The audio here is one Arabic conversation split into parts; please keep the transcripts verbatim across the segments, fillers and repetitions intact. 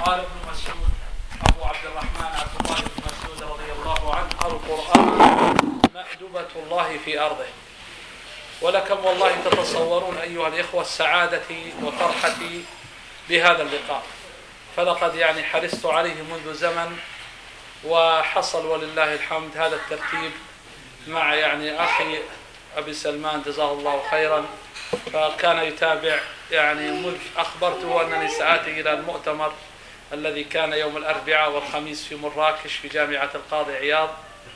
قال ابن مسعود أبو عبد الرحمن عبد الله بن مسعود رضي الله عنه: القرآن مأدبة الله في أرضه. ولكم والله تتصورون أيها الإخوة سعادتي وفرحتي بهذا اللقاء، فلقد يعني حرصت عليه منذ زمن، وحصل ولله الحمد هذا الترتيب مع يعني أخي أبي سلمان جزاه الله خيرا، فكان يتابع يعني منذ أخبرته أنني سآتي إلى المؤتمر الذي كان يوم الأربعاء والخميس في مراكش في جامعة القاضي عياض،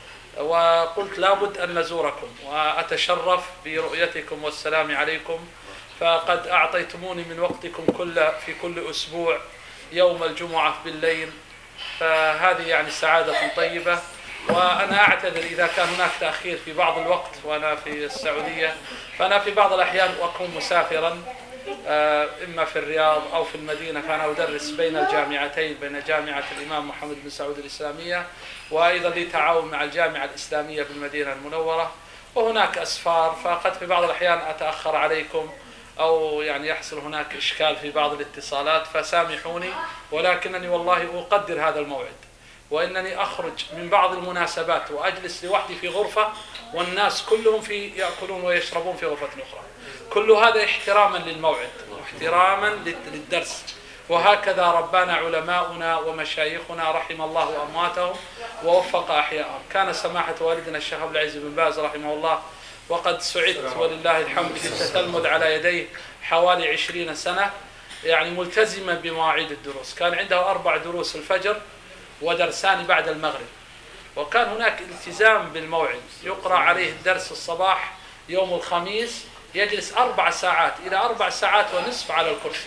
وقلت لابد أن نزوركم وأتشرف برؤيتكم والسلام عليكم، فقد أعطيتموني من وقتكم كل في كل أسبوع يوم الجمعة بالليل، فهذه يعني سعادة طيبة. وأنا أعتذر إذا كان هناك تأخير في بعض الوقت وأنا في السعودية، فأنا في بعض الأحيان أكون مسافرا إما في الرياض أو في المدينة، فأنا أدرس بين الجامعتين، بين جامعة الإمام محمد بن سعود الإسلامية، وأيضا لي تعاون مع الجامعة الإسلامية بالمدينة المنورة، وهناك أسفار، فقد في بعض الأحيان أتأخر عليكم أو يعني يحصل هناك إشكال في بعض الاتصالات، فسامحوني، ولكنني والله أقدر هذا الموعد، وإنني أخرج من بعض المناسبات وأجلس لوحدي في غرفة والناس كلهم في يأكلون ويشربون في غرفة أخرى، كل هذا احتراما للموعد واحتراما للدرس. وهكذا ربنا علماؤنا ومشايخنا رحم الله أمواتهم ووفق أحياءهم. كان سماحة والدنا الشيخ عبد العزيز بن باز رحمه الله، وقد سعدت ولله الحمد بالتتلمذ على يديه حوالي عشرين سنة، يعني ملتزما بمواعيد الدروس. كان عنده أربع دروس الفجر ودرسان بعد المغرب، وكان هناك التزام بالموعد، يقرأ عليه الدرس الصباح يوم الخميس، يجلس أربع ساعات إلى أربع ساعات ونصف على الكرسي،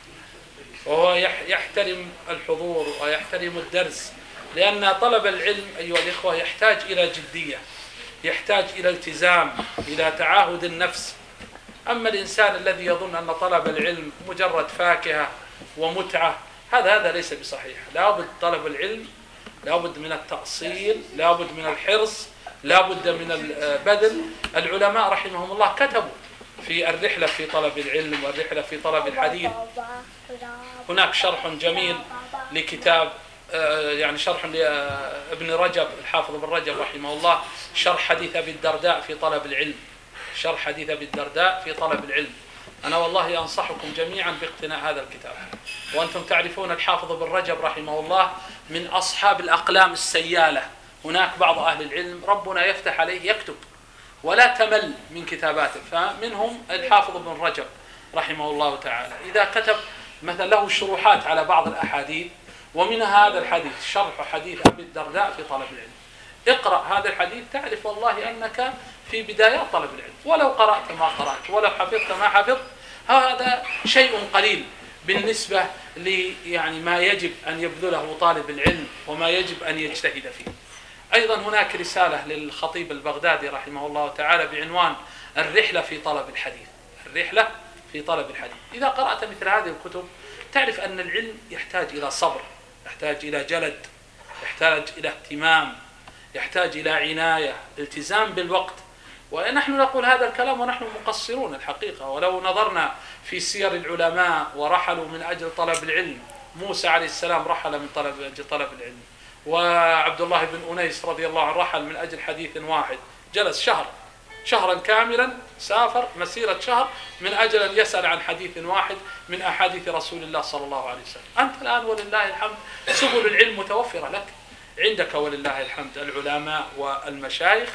وهو يحترم الحضور ويحترم الدرس، لأن طلب العلم أيها الإخوة يحتاج إلى جدية، يحتاج إلى التزام، إلى تعاهد النفس. أما الإنسان الذي يظن أن طلب العلم مجرد فاكهة ومتعة، هذا هذا ليس بصحيح. لابد طلب العلم، لابد من التأصيل، لابد من الحرص، لابد من البذل. العلماء رحمهم الله كتبوا في الرحلة في طلب العلم والرحلة في طلب الحديث. هناك شرح جميل لكتاب يعني شرح لابن رجب الحافظ ابن رجب رحمه الله، شرح حديث أبي الدرداء في طلب العلم، شرح حديث أبي الدرداء في طلب العلم. أنا والله أنصحكم جميعا باقتناء هذا الكتاب. وأنتم تعرفون الحافظ ابن رجب رحمه الله من أصحاب الأقلام السيالة. هناك بعض أهل العلم ربنا يفتح عليه يكتب ولا تمل من كتاباته، فمنهم الحافظ ابن رجب رحمه الله تعالى. إذا كتب مثلا له شروحات على بعض الأحاديث، ومن هذا الحديث شرح حديث أبي الدرداء في طلب العلم. اقرأ هذا الحديث تعرف والله أنك في بدايات طلب العلم، ولو قرأت ما قرأت ولو حفظت ما حفظت، هذا شيء قليل بالنسبة لي يعني ما يجب أن يبذله طالب العلم وما يجب أن يجتهد فيه. أيضا هناك رسالة للخطيب البغدادي رحمه الله تعالى بعنوان الرحلة في طلب الحديث، الرحلة في طلب الحديث. إذا قرأت مثل هذه الكتب تعرف أن العلم يحتاج إلى صبر، يحتاج إلى جلد، يحتاج إلى اهتمام، يحتاج إلى عناية، التزام بالوقت. ونحن نقول هذا الكلام ونحن مقصرون الحقيقة، ولو نظرنا في سير العلماء ورحلوا من أجل طلب العلم. موسى عليه السلام رحل من طلب أجل طلب العلم، وعبد الله بن أنيس رضي الله عنه رحل من أجل حديث واحد، جلس شهر شهرا كاملا، سافر مسيرة شهر من أجل أن يسأل عن حديث واحد من أحاديث رسول الله صلى الله عليه وسلم. أنت الآن ولله الحمد سبل العلم متوفرة لك، عندك ولله الحمد العلماء والمشايخ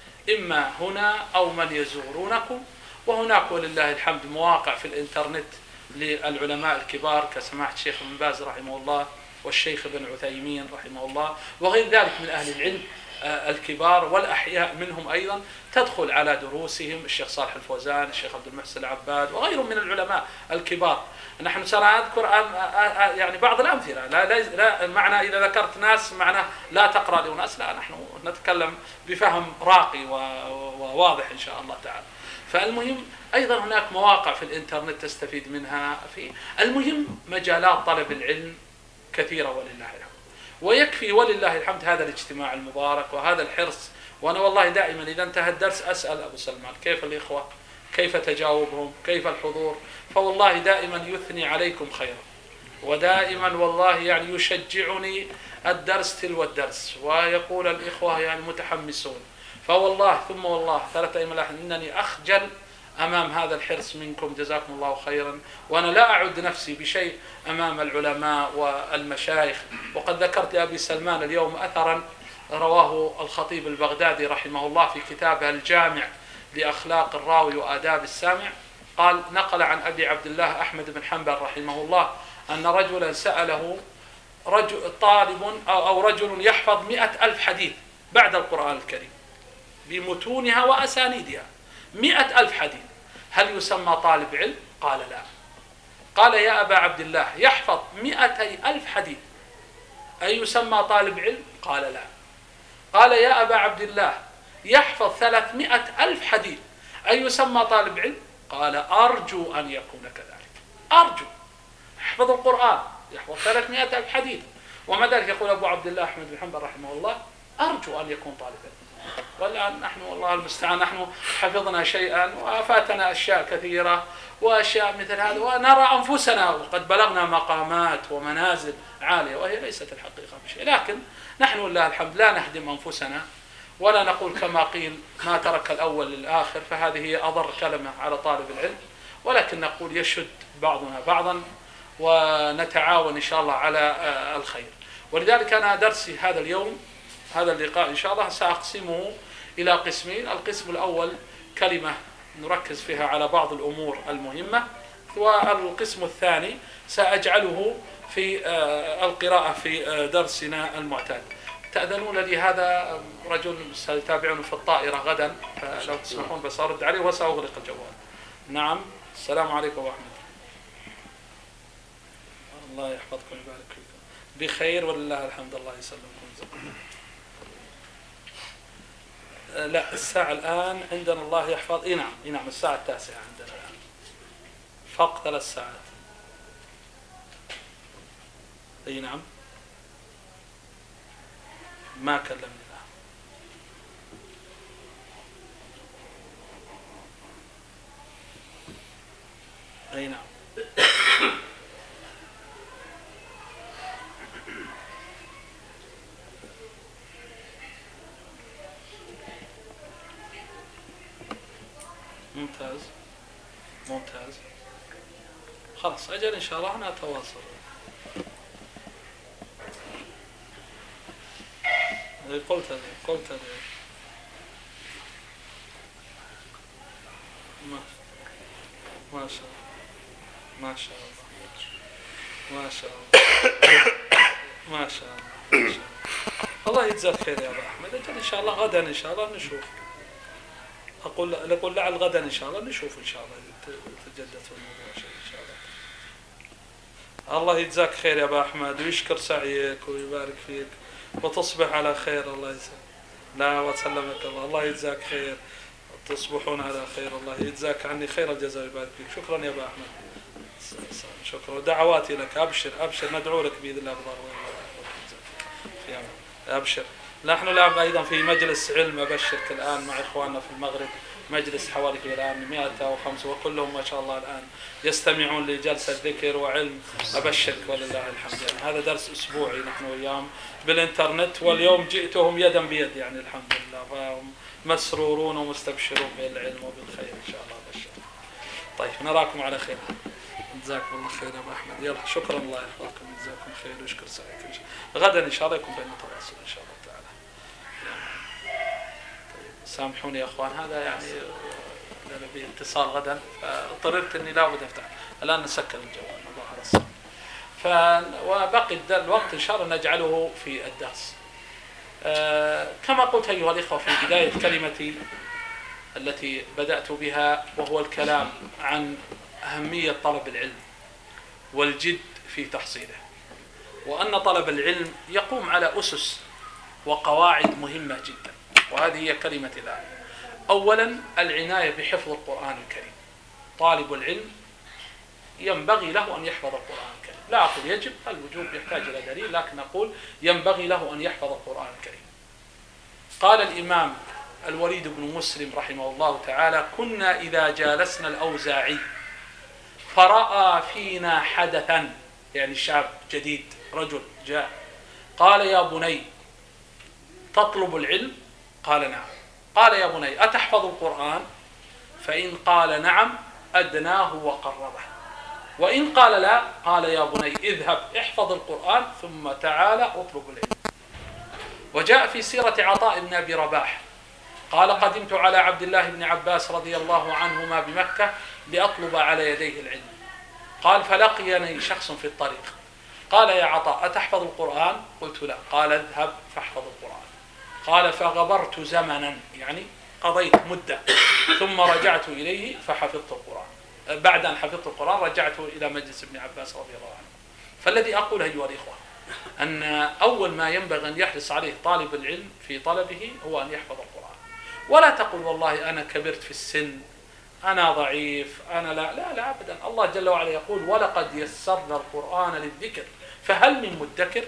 إما هنا أو من يزورونكم، وهناك ولله الحمد مواقع في الإنترنت للعلماء الكبار كسماحة الشيخ ابن باز رحمه الله والشيخ ابن عثيمين رحمه الله وغير ذلك من أهل العلم الكبار والأحياء منهم أيضا، تدخل على دروسهم الشيخ صالح الفوزان، الشيخ عبد المحسن العباد وغيرهم من العلماء الكبار. نحن سنذكر يعني بعض الأمثلة، لا, لا, لا معنى إذا ذكرت ناس معنى لا تقرأ لناس، لا، نحن نتكلم بفهم راقي وواضح إن شاء الله تعالى. فالمهم أيضا هناك مواقع في الإنترنت تستفيد منها. في المهم مجالات طلب العلم كثيرة ولله الحمد، ويكفي ولله الحمد هذا الاجتماع المبارك وهذا الحرص. وأنا والله دائما إذا انتهى الدرس أسأل أبو سلمان كيف الإخوة، كيف تجاوبهم، كيف الحضور، فوالله دائما يثني عليكم خيرا، ودائما والله يعني يشجعني الدرس تلو الدرس، ويقول الإخوة يعني متحمسون، فوالله ثم والله ثلاثة أيام إنني أخجل أمام هذا الحرص منكم، جزاكم الله خيرا. وأنا لا أعد نفسي بشيء أمام العلماء والمشايخ. وقد ذكرت لأبي سلمان اليوم أثرا رواه الخطيب البغدادي رحمه الله في كتابه الجامع لأخلاق الراوي وآداب السامع، قال نقل عن أبي عبد الله أحمد بن حنبل رحمه الله أن رجلا سأله رجل طالب أو رجل يحفظ مئة ألف حديث بعد القرآن الكريم بمتونها وأسانيدها، مئة ألف حديث، هل يسمى طالب علم؟ قال لا. قال يا أبا عبد الله يحفظ مئتي ألف حديث أي يسمى طالب علم؟ قال لا. قال يا أبا عبد الله يحفظ ثلاثمائة ألف حديث أي يسمى طالب علم؟ قال أرجو أن يكون كذلك. أرجو يحفظ القرآن يحفظ ثلاثمائة ألف حديث، ومع ذلك يقول أبو عبد الله أحمد بن حنبل رحمه الله أرجو أن يكون طالب علم. والآن نحن والله المستعان نحن حفظنا شيئا وفاتنا أشياء كثيرة وأشياء مثل هذا، ونرى أنفسنا وقد بلغنا مقامات ومنازل عالية وهي ليست الحقيقة بشيء. لكن نحن والله الحمد لا نهدم أنفسنا ولا نقول كما قيل ما ترك الأول للآخر، فهذه هي أضر كلمة على طالب العلم، ولكن نقول يشد بعضنا بعضا ونتعاون إن شاء الله على الخير. ولذلك أنا درسي هذا اليوم هذا اللقاء إن شاء الله سأقسمه إلى قسمين. القسم الأول كلمة نركز فيها على بعض الأمور المهمة، والقسم الثاني سأجعله في القراءة في درسنا المعتاد. تأذنون لي هذا رجل سيتابعني في الطائرة غدا، فلو تسمحون بس أرد عليه وسأغلق الجوال. نعم، السلام عليكم ورحمة الله. الله يحفظكم ويبارك فيكم، بخير ولله الحمد. الله يسلمكم. لا الساعة الآن عندنا الله يحفظ. إيه نعم إيه نعم الساعة التاسعة عندنا الآن، فرق ثلاث ساعات. إيه نعم ما كلمني الآن. أي نعم ممتاز ممتاز. خلاص أجل إن شاء الله نتواصل. قلت هذه قلت هذه ما ما شاء الله ما شاء الله ما شاء الله ما شاء الله ما شاء الله. الله يجزاك خير يا أبا أحمد. أجل إن شاء الله غدا إن شاء الله نشوف. أقول أقول لعل غدا إن شاء الله نشوف إن شاء الله تجدد الموضوع شيء إن شاء الله. الله يجزاك خير يا أبا أحمد ويشكر سعيك ويبارك فيك وتصبح على خير. الله يسلمك. لا وسلمك الله. الله يجزاك خير، تصبحون على خير. الله يجزاك عني خير الجزاء ويبارك فيك. شكرا يا أبا أحمد. شكرا ودعواتي لك. أبشر أبشر ندعو لك بإذن الله بضر. أبشر. نحن الآن أيضا في مجلس علم أبشرك الآن مع إخواننا في المغرب، مجلس حوالي الآن مئة وخمسة وكلهم ما شاء الله الآن يستمعون لجلسة ذكر وعلم. أبشرك ولله الحمد. يعني هذا درس أسبوعي نحن وياهم بالإنترنت، واليوم جئتهم يدا بيد يعني الحمد لله، فهم مسرورون ومستبشرون بالعلم وبالخير إن شاء الله. أبشر. طيب نراكم على خير. جزاكم الله خير يا أبو أحمد. يلا شكرا الله يحفظكم ويجزاكم خير ويشكر سعيكم. غدا إن شاء الله يكون بيننا تواصل إن شاء الله تعالى. طيب سامحوني يا أخوان، هذا يعني لنا باتصال غدا فاضطررت إني لابد أفتح. الآن نسكر الجوال الله على الصلاة. ف وبقي الوقت إن شاء الله نجعله في الدرس. آه كما قلت أيها الإخوة في بداية كلمتي التي بدأت بها، وهو الكلام عن أهمية طلب العلم والجد في تحصيله، وأن طلب العلم يقوم على أسس وقواعد مهمة جدا، وهذه هي كلمة الآن. أولا العناية بحفظ القرآن الكريم. طالب العلم ينبغي له أن يحفظ القرآن الكريم. لا أقول يجب، الوجوب يحتاج إلى دليل، لكن أقول ينبغي له أن يحفظ القرآن الكريم. قال الإمام الوليد بن مسلم رحمه الله تعالى: كنا إذا جالسنا الأوزاعي فرأى فينا حدثا يعني شاب جديد رجل جاء قال يا بني تطلب العلم؟ قال نعم. قال يا بني أتحفظ القرآن؟ فإن قال نعم أدناه وقربه، وإن قال لا قال يا بني اذهب احفظ القرآن ثم تعال اطلب العلم. وجاء في سيرة عطاء بن أبي رباح قال قدمت على عبد الله بن عباس رضي الله عنهما بمكة لأطلب على يديه العلم. قال فلقيني شخص في الطريق قال يا عطاء أتحفظ القرآن؟ قلت لا. قال اذهب فاحفظ القرآن. قال فغبرت زمنا، يعني قضيت مدة، ثم رجعت إليه فحفظت القرآن. بعد أن حفظت القرآن رجعت إلى مجلس ابن عباس رضي الله عنه. فالذي أقول أيها الإخوة أن أول ما ينبغي أن يحرص عليه طالب العلم في طلبه هو أن يحفظ القرآن. ولا تقول والله أنا كبرت في السن، أنا ضعيف، أنا لا لا لا أبدا. الله جل وعلا يقول ولقد يسرنا القرآن للذكر فهل من مدكر.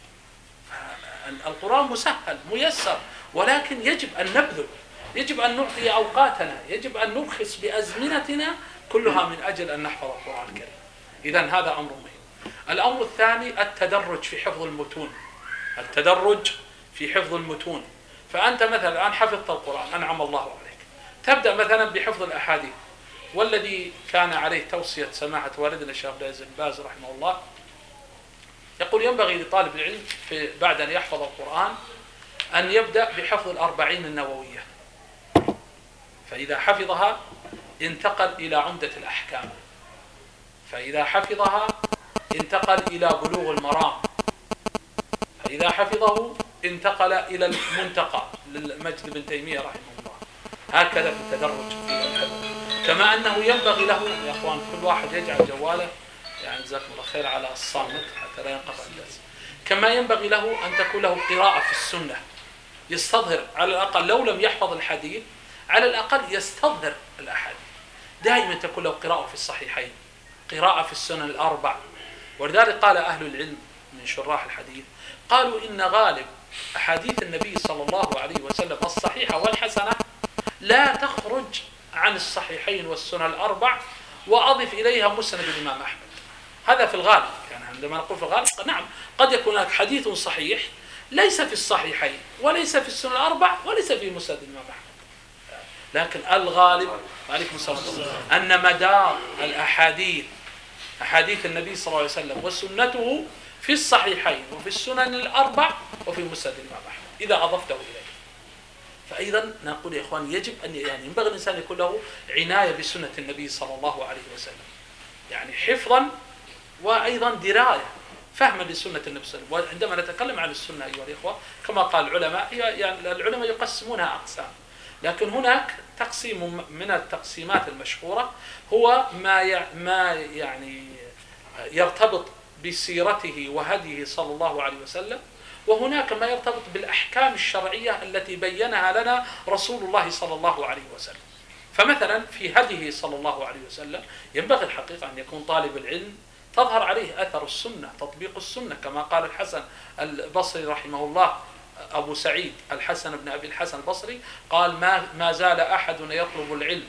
القرآن مسهل ميسر، ولكن يجب أن نبذل، يجب أن نعطي أوقاتنا، يجب أن نرخص بأزمنتنا كلها من أجل أن نحفظ القرآن الكريم. إذن هذا أمر مهم. الأمر الثاني التدرج في حفظ المتون. التدرج في حفظ المتون. فأنت مثلا الآن حفظت القرآن أنعم الله عليك، تبدأ مثلا بحفظ الأحاديث، والذي كان عليه توصية سماحة والدنا الشيخ عبد العزيز بن باز رحمه الله يقول ينبغي لطالب العلم في بعد أن يحفظ القرآن أن يبدأ بحفظ الأربعين النووية، فإذا حفظها انتقل إلى عمدة الأحكام، فإذا حفظها انتقل إلى بلوغ المرام، فإذا حفظه انتقل إلى المنتقى للمجد بن تيمية رحمه الله. هكذا في التدرج في الحفظ. كما أنه ينبغي له يا أخوان كل واحد يجعل جواله يعني جزاكم الله خير على الصامت حتى لا ينقطع الدرس. كما ينبغي له أن تكون له قراءة في السنة، يستظهر على الأقل لو لم يحفظ الحديث على الأقل يستظهر الأحاديث. دائما تكون له قراءة في الصحيحين، قراءة في السنن الأربع. ولذلك قال أهل العلم من شراح الحديث قالوا إن غالب أحاديث النبي صلى الله عليه وسلم الصحيحة والحسنة لا تخرج عن الصحيحين والسنن الأربع، وأضف إليها مسند الإمام أحمد. هذا في الغالب، يعني عندما نقول في الغالب نعم قد يكون هناك حديث صحيح ليس في الصحيحين وليس في السنن الأربع وليس في مسند الإمام أحمد، لكن الغالب عليكم السلام أن مدار الأحاديث أحاديث النبي صلى الله عليه وسلم وسنته في الصحيحين وفي السنن الأربع وفي مسند الإمام أحمد إذا أضفته إليه. فأيضا نقول يا إخوان يجب أن يعني ينبغي الإنسان يكون له عناية بسنة النبي صلى الله عليه وسلم، يعني حفظا وأيضا دراية فهما لسنة النبي صلى الله عليه وسلم. وعندما نتكلم عن السنة أيها الإخوة كما قال العلماء، يعني العلماء يقسمونها أقسام، لكن هناك تقسيم من التقسيمات المشهورة هو ما ما يعني يرتبط بسيرته وهديه صلى الله عليه وسلم، وهناك ما يرتبط بالأحكام الشرعية التي بينها لنا رسول الله صلى الله عليه وسلم. فمثلا في هديه صلى الله عليه وسلم ينبغي الحقيقة أن يكون طالب العلم تظهر عليه أثر السنة، تطبيق السنة، كما قال الحسن البصري رحمه الله، أبو سعيد الحسن بن أبي الحسن البصري قال ما, ما زال أحدنا يطلب العلم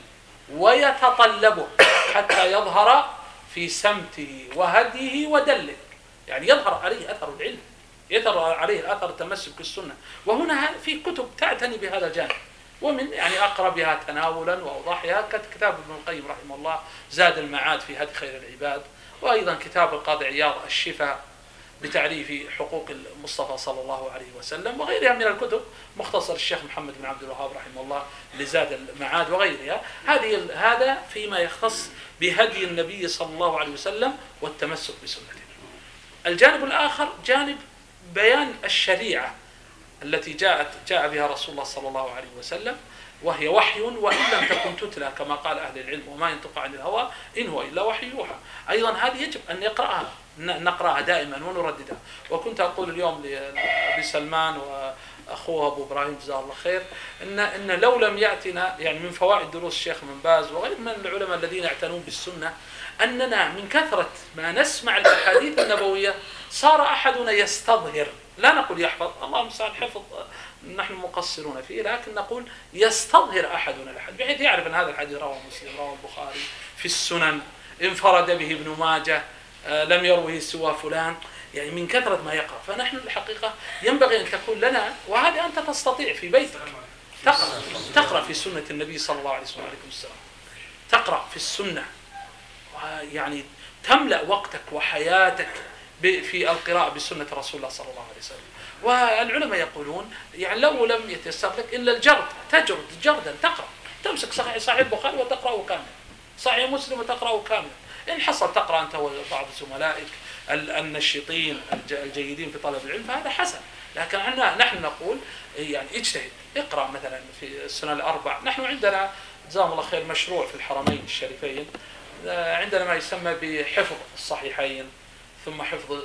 ويتطلبه حتى يظهر في سمته وهديه ودله، يعني يظهر عليه أثر العلم، يظهر عليه أثر التمسك بالسنة. وهنا في كتب تعتني بهذا الجانب، ومن يعني أقربها تناولا وأوضحها كتاب ابن القيم رحمه الله زاد المعاد في هدي خير العباد، وأيضا كتاب القاضي عياض الشفاء بتعريف حقوق المصطفى صلى الله عليه وسلم، وغيرها من الكتب، مختصر الشيخ محمد بن عبد الوهاب رحمه الله لزاد المعاد وغيرها. هذه هذا فيما يختص بهدي النبي صلى الله عليه وسلم والتمسك بسنته. الجانب الآخر جانب بيان الشريعة التي جاءت جاء بها رسول الله صلى الله عليه وسلم، وهي وحي وإن لم تكن تتلى كما قال أهل العلم وما ينطق عن الهوى إن هو إلا وحي يوحى. أيضا هذه يجب أن نقرأها نقرأها دائما ونرددها. وكنت أقول اليوم لأبي سلمان وأخوه أبو إبراهيم جزاه الله خير إن إن لو لم يأتنا يعني من فوائد دروس الشيخ من باز وغير من العلماء الذين يعتنون بالسنة أننا من كثرة ما نسمع الأحاديث النبوية صار أحدنا يستظهر، لا نقول يحفظ، الله المستعان حفظ نحن مقصرون فيه، لكن نقول يستظهر أحدنا الحديث بحيث يعرف أن هذا الحديث رواه مسلم رواه البخاري في السنن انفرد به ابن ماجه لم يروه سوى فلان، يعني من كثرة ما يقرأ. فنحن الحقيقة ينبغي أن تكون لنا، وهذا أنت تستطيع في بيتك تقرأ تقرأ في سنة النبي صلى الله عليه وسلم عليكم السلام، تقرأ في السنة، يعني تملأ وقتك وحياتك في القراءة بسنة رسول الله صلى الله عليه وسلم. والعلماء يقولون يعني لو لم يتيسر لك إلا الجرد، تجرد جردا تقرأ، تمسك صحيح صحيح البخاري وتقرأه كاملا، صحيح مسلم وتقرأه كاملا. إن حصل تقرأ أنت وبعض زملائك النشيطين الجيدين في طلب العلم فهذا حسن، لكن نحن نقول يعني اجتهد، اقرأ مثلا في السنة الأربع. نحن عندنا جزاهم الله خير مشروع في الحرمين الشريفين، عندنا ما يسمى بحفظ الصحيحين، ثم حفظ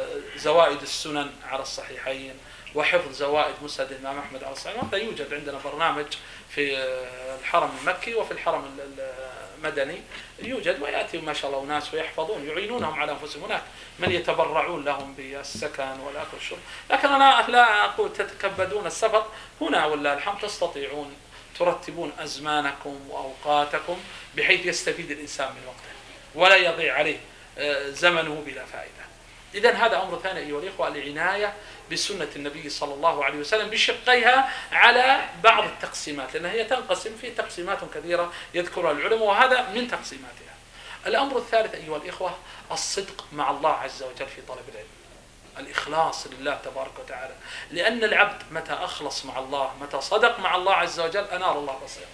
زوائد السنن على الصحيحين، وحفظ زوائد مسند الإمام أحمد على الصحيحين. هذا يوجد عندنا برنامج في الحرم المكي وفي الحرم المدني يوجد، ويأتي ما شاء الله ناس ويحفظون يعينونهم على أنفسهم، هناك من يتبرعون لهم بالسكن والأكل والشرب. لكن أنا لا أقول تتكبدون السفر، هنا ولا الحمد تستطيعون ترتبون أزمانكم وأوقاتكم بحيث يستفيد الإنسان من وقته ولا يضيع عليه زمنه بلا فائدة. إذن هذا أمر ثاني أيها الإخوة، العناية بسنة النبي صلى الله عليه وسلم بشقيها على بعض التقسيمات، لأنها هي تنقسم في تقسيمات كثيرة يذكرها العلماء، وهذا من تقسيماتها. الأمر الثالث أيها الإخوة الصدق مع الله عز وجل في طلب العلم، الإخلاص لله تبارك وتعالى، لأن العبد متى أخلص مع الله، متى صدق مع الله عز وجل، أنار الله بصيرته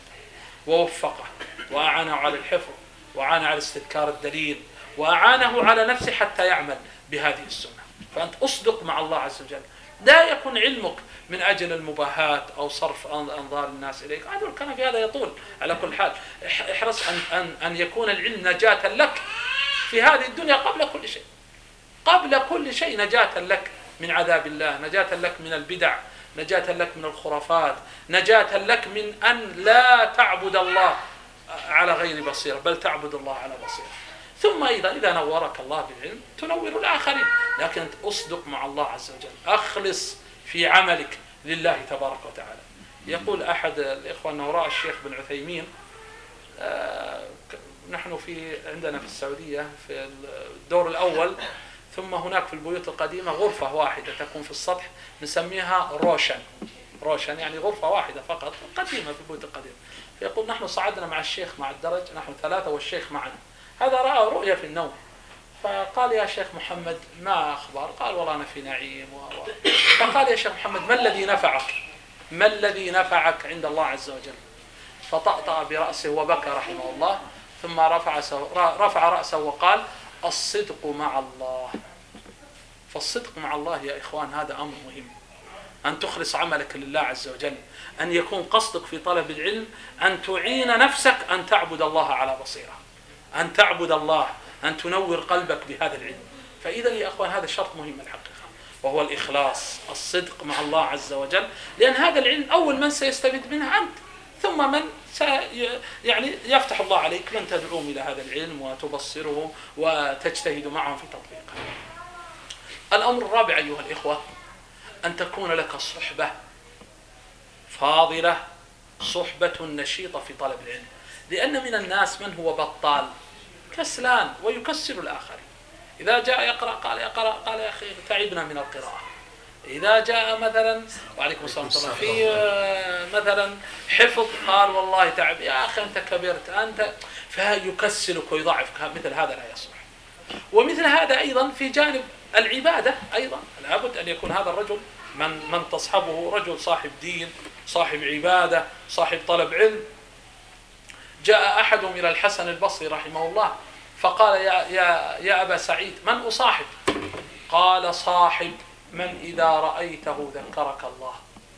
ووفقه وأعانه على الحفظ وأعانه على استذكار الدليل وأعانه على نفسه حتى يعمل بهذه السنة. فأنت أصدق مع الله عز وجل، لا يكون علمك من أجل المباهات أو صرف أنظار الناس إليك، هذا الكلام في هذا يطول. على كل حال احرص أن, أن, أن يكون العلم نجاة لك في هذه الدنيا قبل كل شيء، قبل كل شيء نجاة لك من عذاب الله، نجاة لك من البدع، نجاة لك من الخرافات، نجاة لك من أن لا تعبد الله على غير بصيرة، بل تعبد الله على بصيرة. ثم أيضا إذا نورك الله بالعلم تنور الآخرين، لكن أصدق مع الله عز وجل، أخلص في عملك لله تبارك وتعالى. يقول أحد الإخوة أنه رأى الشيخ بن عثيمين، آه نحن في عندنا في السعودية في الدور الأول، ثم هناك في البيوت القديمة غرفة واحدة تكون في السطح نسميها روشن، روشن يعني غرفة واحدة فقط قديمة في البيوت القديمة. فيقول نحن صعدنا مع الشيخ مع الدرج، نحن ثلاثة والشيخ معنا، هذا رأى رؤيا في النوم، فقال يا شيخ محمد ما أخبار؟ قال والله أنا في نعيم و... فقال يا شيخ محمد ما الذي نفعك؟ ما الذي نفعك عند الله عز وجل؟ فطأطأ برأسه وبكى رحمه الله، ثم رفع رفع رأسه وقال الصدق مع الله. فالصدق مع الله يا إخوان هذا أمر مهم، أن تخلص عملك لله عز وجل، أن يكون قصدك في طلب العلم أن تعين نفسك أن تعبد الله على بصيرة، أن تعبد الله، أن تنور قلبك بهذا العلم. فإذا يا أخوان هذا شرط مهم الحقيقة، وهو الإخلاص، الصدق مع الله عز وجل، لأن هذا العلم أول من سيستفيد منه أنت، ثم من سي يعني يفتح الله عليك من تدعوهم إلى هذا العلم وتبصرهم وتجتهد معهم في تطبيقه. الأمر الرابع أيها الإخوة أن تكون لك صحبة فاضلة، صحبة نشيطة في طلب العلم، لأن من الناس من هو بطال كسلان ويكسر الآخرين، إذا جاء يقرأ قال يقرأ قال يا أخي تعبنا من القراءة، إذا جاء مثلا وعليكم السلام الله في مثلا حفظ قال والله تعب يا أخي أنت كبرت أنت، فيكسلك ويضعفك، مثل هذا لا يصلح. ومثل هذا أيضا في جانب العبادة أيضا لابد أن يكون هذا الرجل من من تصحبه رجل صاحب دين، صاحب عبادة، صاحب طلب علم. جاء أحدهم إلى الحسن البصري رحمه الله فقال يا, يا, يا أبا سعيد من أصاحب؟ قال صاحب من إذا رأيته ذكرك الله.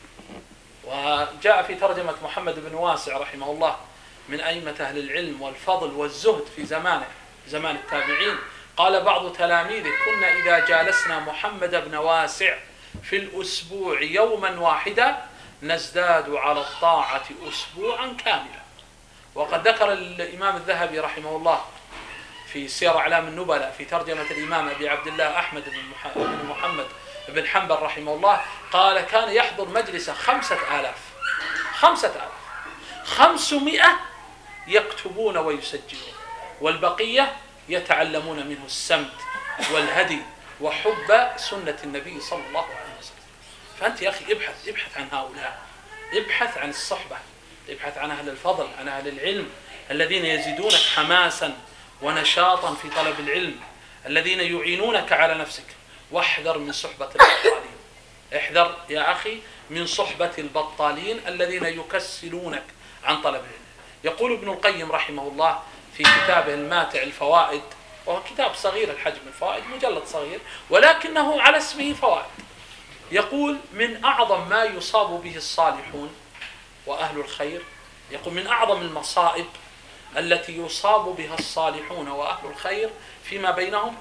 وجاء في ترجمة محمد بن واسع رحمه الله من أئمة أهل العلم والفضل والزهد في زمانه زمان التابعين، قال بعض تلاميذه كنا إذا جالسنا محمد بن واسع في الأسبوع يوما واحدا نزداد على الطاعة أسبوعا كاملا. وقد ذكر الإمام الذهبي رحمه الله في سير أعلام النبلاء في ترجمة الإمام أبي عبد الله أحمد بن محمد بن حنبل رحمه الله قال كان يحضر مجلسه خمسة آلاف خمسة آلاف خمسمائة يكتبون ويسجلون، والبقية يتعلمون منه السمت والهدي وحب سنة النبي صلى الله عليه وسلم. فأنت يا أخي ابحث ابحث عن هؤلاء، ابحث عن الصحبة، ابحث عن أهل الفضل، عن أهل العلم الذين يزيدونك حماسا ونشاطا في طلب العلم، الذين يعينونك على نفسك. واحذر من صحبة البطالين، احذر يا أخي من صحبة البطالين الذين يكسلونك عن طلب العلم. يقول ابن القيم رحمه الله في كتابه الماتع الفوائد، وهو كتاب صغير الحجم الفوائد، مجلد صغير ولكنه على اسمه فوائد، يقول من أعظم ما يصاب به الصالحون وأهل الخير، يقول من أعظم المصائب التي يصاب بها الصالحون وأهل الخير فيما بينهم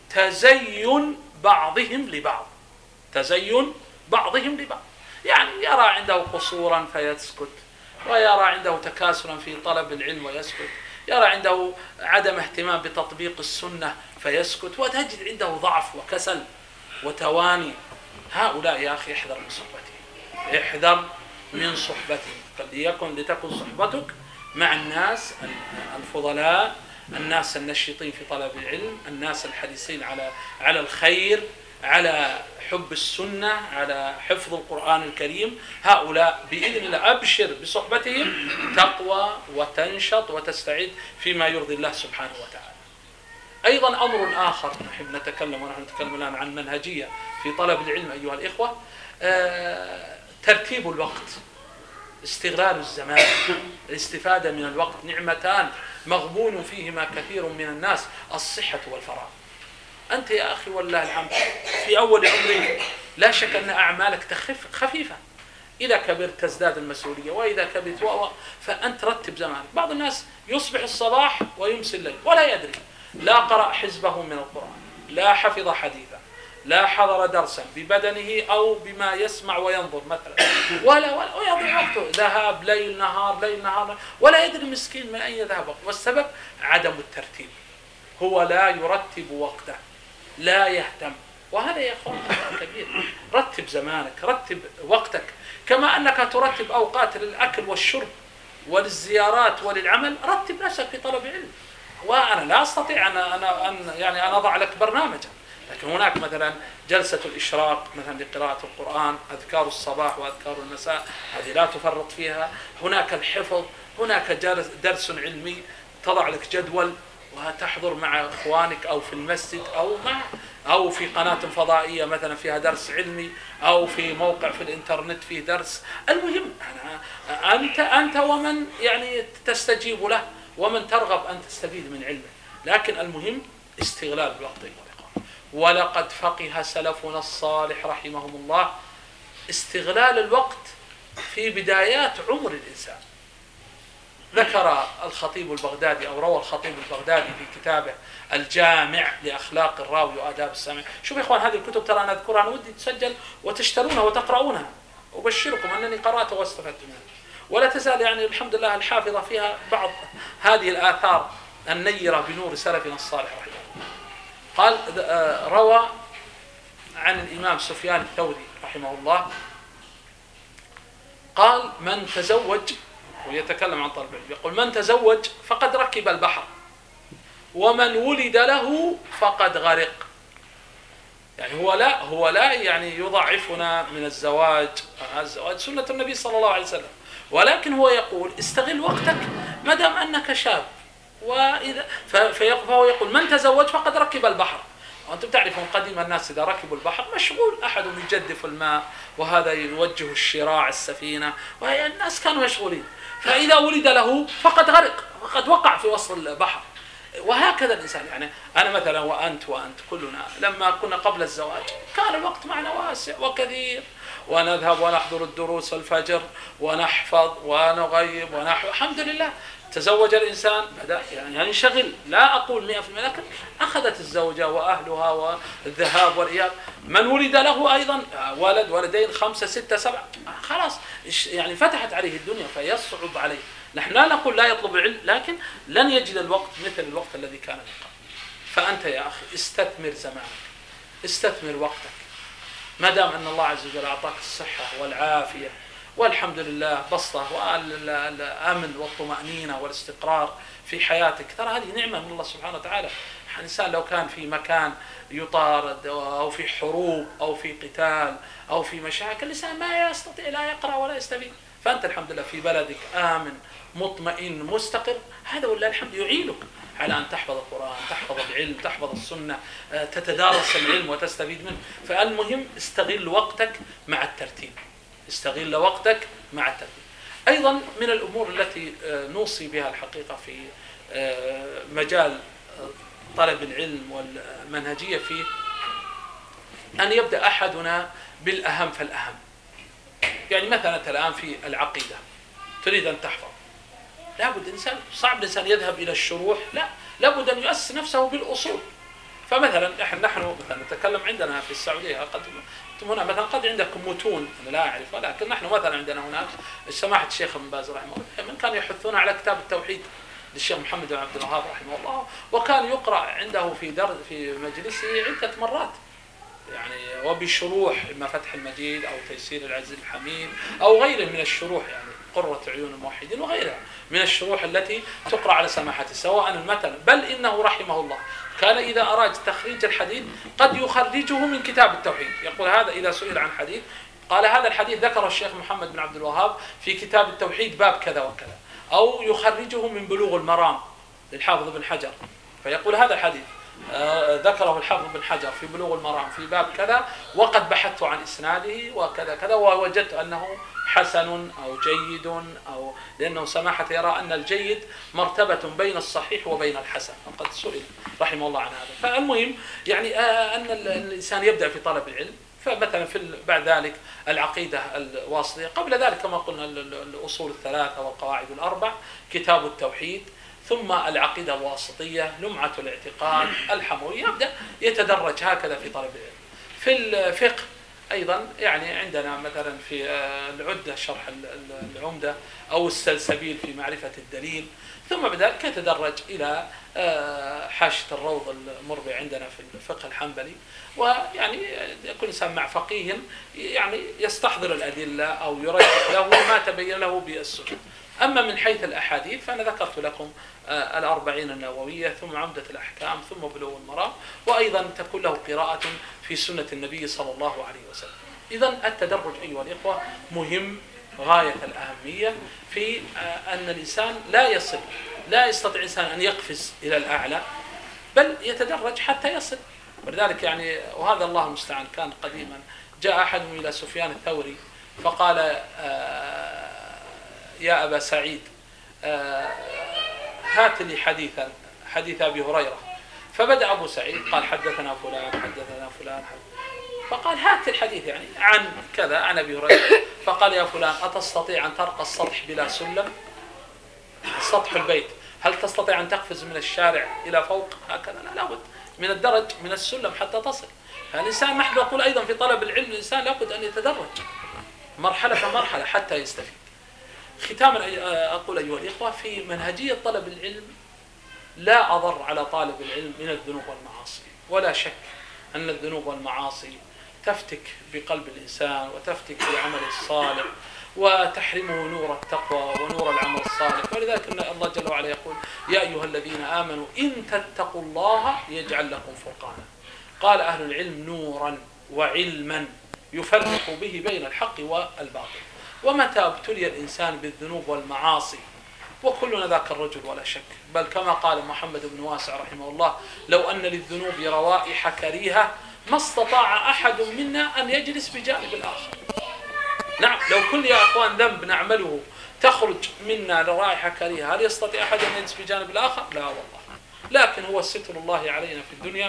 تزين بعضهم لبعض، تزين بعضهم لبعض. يعني يرى عنده قصورا فيسكت، ويرى عنده تكاسلا في طلب العلم ويسكت، يرى عنده عدم اهتمام بتطبيق السنة فيسكت، وتجد عنده ضعف وكسل وتواني. هؤلاء يا أخي احذر من صحبتهم، احذر من صحبتهم. فليكن لتكن صحبتك مع الناس الفضلاء، الناس النشيطين في طلب العلم، الناس الحريصين على على الخير، على حب السنة، على حفظ القرآن الكريم. هؤلاء بإذن الله أبشر بصحبتهم تقوى وتنشط وتستعد فيما يرضي الله سبحانه وتعالى. أيضا أمر آخر نحب نتكلم، ونحن نتكلم الآن عن منهجية في طلب العلم أيها الإخوة، آه ترتيب الوقت، استغلال الزمان، الاستفادة من الوقت. نعمتان مغبون فيهما كثير من الناس، الصحة والفراغ. أنت يا أخي والله الحمد في أول عمرك لا شك أن أعمالك تخف خفيفة، إذا كبرت تزداد المسؤولية، وإذا كبرت و... فأنت رتب زمانك. بعض الناس يصبح الصباح ويمسي الليل ولا يدري، لا قرأ حزبه من القرآن، لا حفظ حديثا، لا حضر درسا ببدنه أو بما يسمع وينظر مثلا، ولا ولا ويضيع وقته، ذهاب ليل نهار ليل نهار، ولا يدري مسكين من أين يذهب وقته. والسبب عدم الترتيب، هو لا يرتب وقته، لا يهتم. وهذا يا أخوان كبير. رتب زمانك، رتب وقتك، كما أنك ترتب أوقات للأكل والشرب وللزيارات وللعمل، رتب نفسك في طلب العلم. وأنا لا أستطيع أن أنا أن يعني أن أضع لك برنامجا، لكن هناك مثلا جلسة الإشراق مثلا لقراءة القرآن، أذكار الصباح وأذكار المساء، هذه لا تفرط فيها. هناك الحفظ، هناك درس علمي، تضع لك جدول وتحضر مع إخوانك أو في المسجد أو مع أو في قناة فضائية مثلا فيها درس علمي، أو في موقع في الإنترنت فيه درس. المهم أنت أنت ومن يعني تستجيب له ومن ترغب أن تستفيد من علمه، لكن المهم استغلال الوقت. ولقد فقه سلفنا الصالح رحمهم الله استغلال الوقت في بدايات عمر الإنسان. ذكر الخطيب البغدادي أو روى الخطيب البغدادي في كتابه الجامع لأخلاق الراوي وآداب السامع. شوف يا إخوان، هذه الكتب ترى أنا أذكرها، أنا ودي تسجل وتشترونها وتقرؤونها، أبشركم أنني قرأتها واستفدت منها. ولا تزال يعني الحمد لله الحافظة فيها بعض هذه الآثار النيرة بنور سلفنا الصالح رحمه الله. قال روى عن الإمام سفيان الثوري رحمه الله قال من تزوج، ويتكلم عن طلب العلم، يقول من تزوج فقد ركب البحر، ومن ولد له فقد غرق. يعني هو لا هو لا يعني يضعفنا من الزواج، الزواج سنة النبي صلى الله عليه وسلم، ولكن هو يقول استغل وقتك ما دام أنك شاب. وإذا فهو يقول من تزوج فقد ركب البحر. وأنتم تعرفون قديم الناس إذا ركبوا البحر مشغول، أحد يجدف الماء وهذا يوجه الشراع السفينة، والناس كانوا مشغولين. فإذا ولد له فقد غرق، فقد وقع في وسط البحر. وهكذا الإنسان. يعني أنا مثلا وأنت وأنت كلنا لما كنا قبل الزواج كان الوقت معنا واسع وكثير، ونذهب ونحضر الدروس الفجر ونحفظ ونغيب ونحو. الحمد لله تزوج الإنسان بدأ يعني ينشغل، لا أقول مئة في المئة، لكن أخذت الزوجة وأهلها والذهاب والإياب. من ولد له أيضا ولد ولدين خمسة ستة سبعة، خلاص يعني فتحت عليه الدنيا فيصعب عليه. نحن لا نقول لا يطلب العلم، لكن لن يجد الوقت مثل الوقت الذي كان من قبل. فأنت يا أخي استثمر زمانك، استثمر وقتك، ما دام أن الله عز وجل أعطاك الصحة والعافية والحمد لله بسطة والأمن والطمأنينة والاستقرار في حياتك. ترى هذه نعمة من الله سبحانه وتعالى. الإنسان لو كان في مكان يطارد أو في حروب أو في قتال أو في مشاكل الإنسان ما يستطيع لا يقرأ ولا يستفيد. فأنت الحمد لله في بلدك آمن مطمئن مستقر، هذا والله الحمد يعينك على أن تحفظ القرآن، تحفظ العلم، تحفظ السنة، تتدارس العلم وتستفيد منه. فالمهم استغل وقتك مع الترتيب، استغل وقتك مع الترتيب. أيضا من الأمور التي نوصي بها الحقيقة في مجال طلب العلم والمنهجية فيه أن يبدأ أحدنا بالأهم فالأهم. يعني مثلا الآن في العقيدة تريد أن تحفظ، لابد إنسان صعب الإنسان يذهب إلى الشروح، لا لابد أن يؤسس نفسه بالأصول. فمثلا نحن نحن مثلا نتكلم عندنا في السعودية، قد هنا مثلا قد عندكم متون أنا لا أعرف، ولكن نحن مثلا عندنا هناك سماحة الشيخ ابن باز رحمه الله من كان يحثون على كتاب التوحيد للشيخ محمد بن عبد الوهاب رحمه الله، وكان يقرأ عنده في درس في مجلسه عدة مرات يعني، وبشروح إما فتح المجيد أو تيسير العزيز الحميد أو غيره من الشروح، يعني قرة عيون الموحدين وغيرها من الشروح التي تقرأ على سماحته سواء المتن، بل إنه رحمه الله كان إذا أراد تخريج الحديث قد يخرجه من كتاب التوحيد. يقول هذا إذا سئل عن حديث قال هذا الحديث ذكره الشيخ محمد بن عبد الوهاب في كتاب التوحيد باب كذا وكذا، أو يخرجه من بلوغ المرام للحافظ بن حجر فيقول هذا الحديث آه ذكره الحافظ بن حجر في بلوغ المرام في باب كذا وقد بحثت عن إسناده وكذا كذا ووجدت أنه حسن أو جيد، أو لأنه سماحة يرى أن الجيد مرتبة بين الصحيح وبين الحسن، وقد سئل رحمه الله عن هذا. فالمهم يعني آه أن الإنسان يبدأ في طلب العلم، فمثلا في بعد ذلك العقيدة الواسطية، قبل ذلك كما قلنا الأصول الثلاثة والقواعد الأربع، كتاب التوحيد، ثم العقيدة الواسطية، لمعة الاعتقاد، الحموية، يبدأ يتدرج هكذا في طلب العلم. في الفقه أيضا يعني عندنا مثلا في العدة شرح العمدة أو السلسبيل في معرفة الدليل، ثم بذلك يتدرج إلى حاشية الروض المربع عندنا في الفقه الحنبلي، ويعني يكون إنسان مع فقيه يعني يستحضر الأدلة أو يرجح له ما تبين له بالسنة. أما من حيث الأحاديث فأنا ذكرت لكم الأربعين النووية، ثم عمدة الأحكام، ثم بلوغ المرام، وأيضا تكون له قراءة في سنة النبي صلى الله عليه وسلم. إذن التدرج أيها الإخوة مهم غاية الأهمية في أن الإنسان لا يصل، لا يستطيع الإنسان أن يقفز إلى الأعلى، بل يتدرج حتى يصل. ولذلك يعني وهذا الله المستعان، كان قديما جاء أحدهم إلى سفيان الثوري فقال يا أبا سعيد هات لي حديثا حديث أبي هريرة. فبدأ أبو سعيد قال حدثنا فلان حدثنا فلان، فقال هات الحديث يعني عن كذا عن أبي هريرة. فقال يا فلان أتستطيع أن ترقى السطح بلا سلم؟ سطح البيت هل تستطيع أن تقفز من الشارع إلى فوق هكذا؟ لا، لابد من الدرج من السلم حتى تصل. فالإنسان نحن نقول أيضا في طلب العلم الإنسان لابد أن يتدرج مرحلة مرحلة حتى يستفيد. ختاما أقول أيها الإخوة في منهجية طلب العلم لا أضر على طالب العلم من الذنوب والمعاصي، ولا شك أن الذنوب والمعاصي تفتك بقلب الإنسان وتفتك بعمله الصالح وتحرمه نور التقوى ونور العمل الصالح. ولذلك إن الله جل وعلا يقول يا أيها الذين آمنوا إن تتقوا الله يجعل لكم فرقانا. قال أهل العلم نورا وعلما يفرق به بين الحق والباطل. ومتى ابتلي الإنسان بالذنوب والمعاصي وكلنا ذاك الرجل ولا شك، بل كما قال محمد بن واسع رحمه الله لو أن للذنوب روائح كريهة ما استطاع أحد منا أن يجلس بجانب الآخر. نعم لو كل يا أخوان ذنب نعمله تخرج منا روائح كريهة هل يستطيع أحد أن يجلس بجانب الآخر؟ لا والله. لكن هو ستر الله علينا في الدنيا،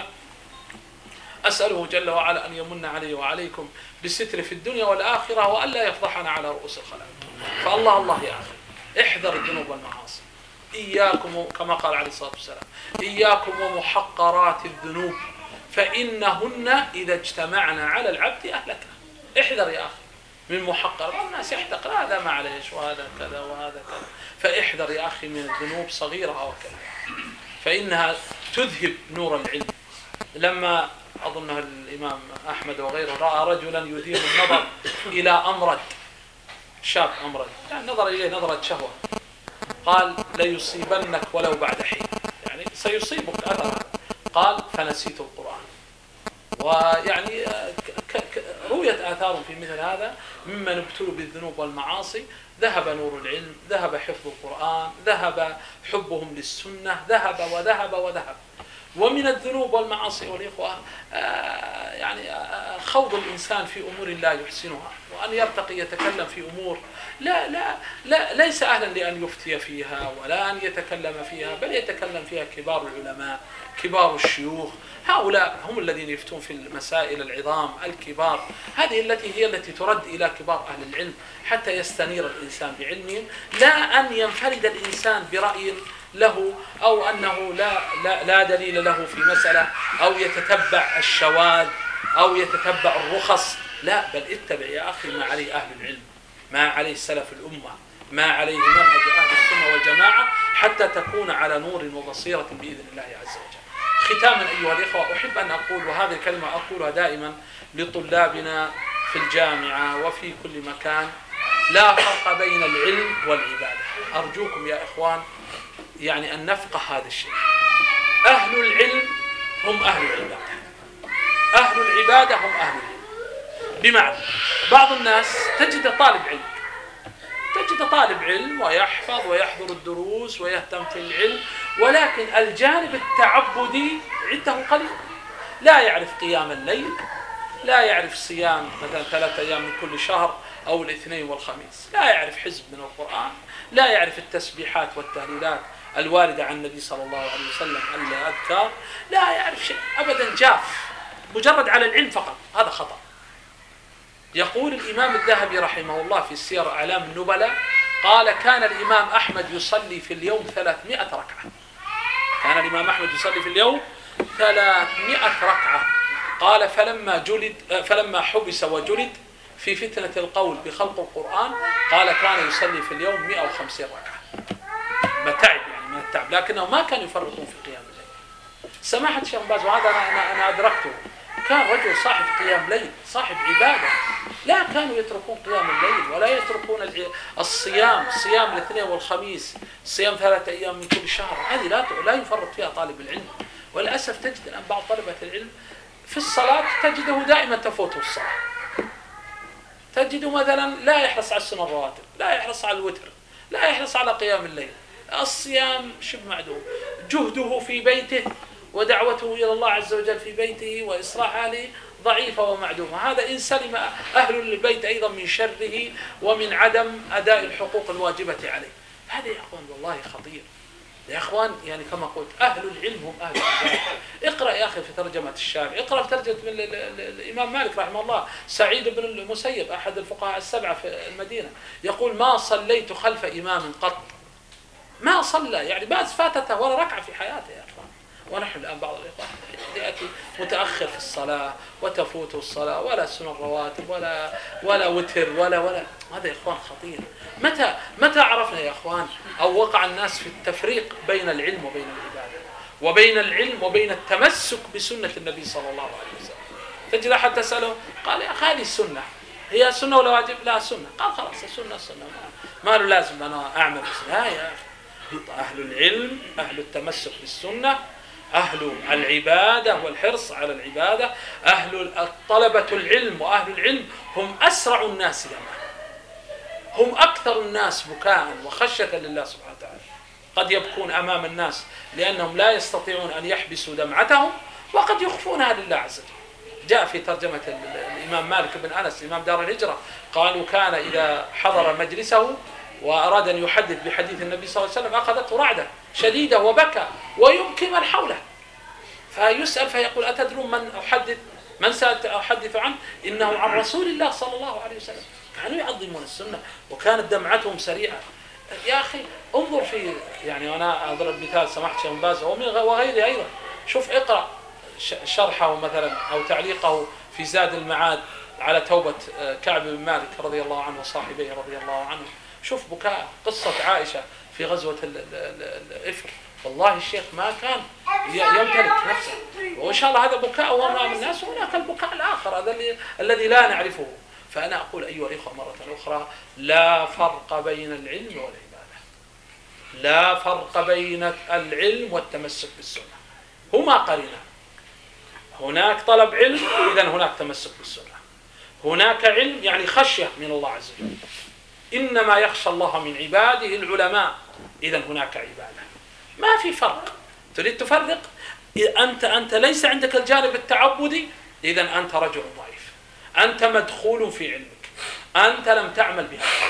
أسأله جل وعلا أن يمن علي وعليكم بالستر في الدنيا والآخرة وأن لا يفضحنا على رؤوس الخلائق. فالله الله يا أخي احذر الذنوب والمعاصي، إياكم كما قال عليه الصلاة والسلام إياكم ومحقرات الذنوب فإنهن إذا اجتمعنا على العبد أهلكنا. احذر يا أخي من محقر، الناس يحتقر هذا معليش وهذا كذا وهذا كذا، فاحذر يا أخي من الذنوب صغيرة أو كذا فإنها تذهب نور العلم. لما أظنها الإمام أحمد وغيره رأى رجلا يدير النظر إلى أمرد، شاب أمرد يعني نظر إليه نظرة شهوة، قال ليصيبنك ولو بعد حين، يعني سيصيبك أثر. قال فنسيت القرآن. ويعني رويت آثار في مثل هذا ممن ابتلوا بالذنوب والمعاصي، ذهب نور العلم، ذهب حفظ القرآن، ذهب حبهم للسنة، ذهب وذهب وذهب. ومن الذنوب والمعاصي والإخوة يعني خوض الإنسان في أمور لا يحسنها، وأن يرتقي يتكلم في أمور لا لا لا ليس أهلا لأن يفتي فيها ولا أن يتكلم فيها، بل يتكلم فيها كبار العلماء كبار الشيوخ، هؤلاء هم الذين يفتون في المسائل العظام الكبار، هذه التي هي التي ترد إلى كبار أهل العلم حتى يستنير الإنسان بعلمهم، لا أن ينفرد الإنسان برأي له أو أنه لا, لا, لا دليل له في مسألة أو يتتبع الشواذ أو يتتبع الرخص، لا، بل اتبع يا أخي ما عليه أهل العلم، ما عليه سلف الأمة، ما عليه منهج أهل السنة والجماعة، حتى تكون على نور وبصيرة بإذن الله عز وجل. ختاما أيها الإخوة، أحب أن أقول، وهذه الكلمة أقولها دائما لطلابنا في الجامعة وفي كل مكان، لا فرق بين العلم والعبادة. أرجوكم يا إخوان يعني أن نفقه هذا الشيء. أهل العلم هم أهل العبادة، أهل العبادة هم أهل العلم. بمعنى بعض الناس تجد طالب علم تجد طالب علم ويحفظ ويحضر الدروس ويهتم في العلم، ولكن الجانب التعبدي عنده قليل، لا يعرف قيام الليل، لا يعرف صيام مثلا ثلاثة أيام من كل شهر أو الاثنين والخميس، لا يعرف حزب من القرآن، لا يعرف التسبيحات والتهليلات الواردة عن النبي صلى الله عليه وسلم، الأذكار، لا يعرف شيء أبدا، جاف مجرد على العلم فقط، هذا خطأ. يقول الإمام الذهبي رحمه الله في سير أعلام النبلاء، قال كان الإمام أحمد يصلي في اليوم ثلاثمائة ركعة، كان الإمام أحمد يصلي في اليوم ثلاثمائة ركعة. قال فلما جلد فلما حبس وجلد في فتنة القول بخلق القرآن، قال كان يصلي في اليوم مئة وخمسين ركعة. متعب يعني من التعب، لكنه ما كان يفرطون في قيام الليل. سماحة الشيخ باز، وهذا أنا أنا أدركته، كان رجل صاحب قيام ليل، صاحب عبادة، لا كانوا يتركون قيام الليل ولا يتركون الصيام، صيام الاثنين والخميس، صيام ثلاثة أيام من كل شهر، هذه لا لا يفرط فيها طالب العلم. وللأسف تجد الآن بعض طلبة العلم في الصلاة تجده دائما تفوته الصلاة، تجده مثلا لا يحرص على السنن الرواتب، لا يحرص على الوتر، لا يحرص على قيام الليل، الصيام شبه معدوم، جهده في بيته ودعوته إلى الله عز وجل في بيته وإصلاح أهله ضعيفة ومعدومة. هذا إن سلم أهل البيت أيضا من شره ومن عدم أداء الحقوق الواجبة عليه. هذا يا أخوان والله خطير يا أخوان، يعني كما قلت أهل العلم هم أهل العلم. اقرأ يا أخي في ترجمة الشارع، اقرأ في ترجمة الإمام مالك رحمه الله، سعيد بن المسيب أحد الفقهاء السبعة في المدينة، يقول ما صليت خلف إمام قط، ما صلى يعني ما فاتته ولا ركعة في حياته يا أخوان. ونحن الآن بعض الإخوان يأتي متأخر في الصلاة وتفوته الصلاة، ولا سنن رواتب ولا ولا وتر ولا ولا هذا يا إخوان خطير. متى متى عرفنا يا إخوان أو وقع الناس في التفريق بين العلم وبين العبادة، وبين العلم وبين التمسك بسنة النبي صلى الله عليه وسلم؟ تجد أحد تسأله قال يا أخي هذه السنة، هي سنة ولا واجب؟ لا سنة. قال خلاص السنة سنة، ما, ما له لازم أنا أعمل بسنة. لا يا أخي، أهل العلم أهل التمسك بالسنة، أهل العبادة والحرص على العبادة، أهل طلبة العلم وأهل العلم هم أسرع الناس دمعا، هم أكثر الناس بكاء وخشية لله سبحانه وتعالى. قد يبكون أمام الناس لأنهم لا يستطيعون أن يحبسوا دمعتهم، وقد يخفونها لله عز وجل. جاء في ترجمة الإمام مالك بن أنس إمام دار الهجرة، قالوا كان إذا حضر مجلسه وأراد أن يحدث بحديث النبي صلى الله عليه وسلم أخذته رعدة شديدة وبكى ويبكي من حوله، فيسأل فيقول أتدرون من أحدث من سأحدث عنه؟ إنه عن رسول الله صلى الله عليه وسلم. كانوا يعظمون السنة وكانت دمعتهم سريعة. يا أخي انظر في يعني، وأنا أضرب مثال سماحة الشيخ باز وغيره أيضا، شوف اقرأ شرحه مثلا أو تعليقه في زاد المعاد على توبة كعب بن مالك رضي الله عنه وصاحبيه رضي الله عنه، شوف بكاء قصة عائشة في غزوة الإفك، والله الشيخ ما كان يمتلك نفسه، وإن شاء الله هذا بكاء أمام الناس، وهناك البكاء الآخر هذا الذي لا نعرفه. فأنا أقول أيها الإخوة مرة أخرى، لا فرق بين العلم والعبادة، لا فرق بين العلم والتمسك بالسنة، هما قرينان. هناك طلب علم، إذن هناك تمسك بالسنة. هناك علم يعني خشية من الله عز وجل، إنما يخشى الله من عباده العلماء، إذن هناك عبادة. ما في فرق. تريد تفرق؟ أنت أنت ليس عندك الجانب التعبدي، إذن أنت رجل ضعيف، أنت مدخول في علمك، أنت لم تعمل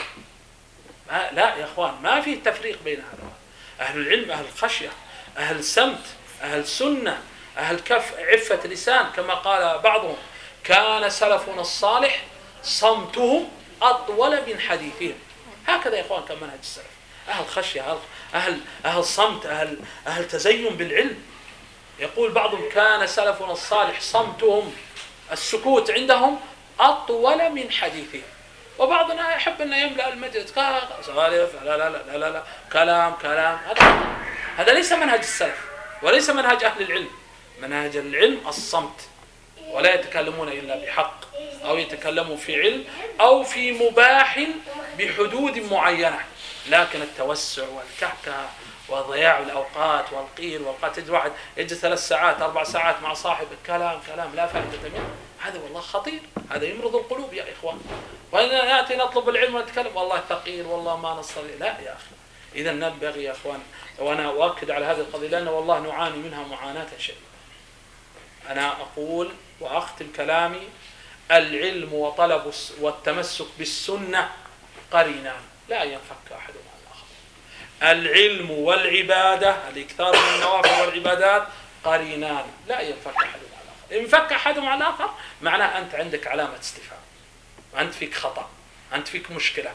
بها. لا يا أخوان، ما في تفريق بين هذا. أهل العلم أهل الخشية، أهل سمت، أهل سنة، أهل كف عفة لسان، كما قال بعضهم: كان سلفنا الصالح صمتهم أطول من حديثهم. هكذا يا إخوان كان منهج السلف، أهل خشية، أهل, أهل, أهل صمت، أهل, أهل تزين بالعلم. يقول بعضهم: كان سلفنا الصالح صمتهم، السكوت عندهم، أطول من حديثهم. وبعضنا يحب أن يملأ المجلس سوالف، لا لا لا لا لا, لا. كلام كلام. هذا هذا ليس منهج السلف، وليس منهج أهل العلم. منهج العلم الصمت، ولا يتكلمون إلا بحق، أو يتكلموا في علم أو في مباح بحدود معينة. لكن التوسع والكعكة وضياع الأوقات والقيل والقات، تجد واحد يجي ثلاث ساعات أربع ساعات مع صاحب الكلام كلام لا فائدة منه، هذا والله خطير، هذا يمرض القلوب يا إخوان. وإن نأتي نطلب العلم ونتكلم والله ثقيل والله ما نستطيع، لا يا أخي. إذا ننبغي يا إخوان، وأنا أؤكد على هذه القضية لأن والله نعاني منها معاناة شديدة. أنا أقول وأختم كلامي: العلم وطلب والتمسك بالسنة قرينان لا ينفك أحدهما عن الآخر. العلم والعبادة، الإكثار من النوافل والعبادات، قرينان لا ينفك أحدهما عن الآخر. إن فك أحدهما عن الآخر معناه أنت عندك علامة استفهام، أنت فيك خطأ، أنت فيك مشكلة.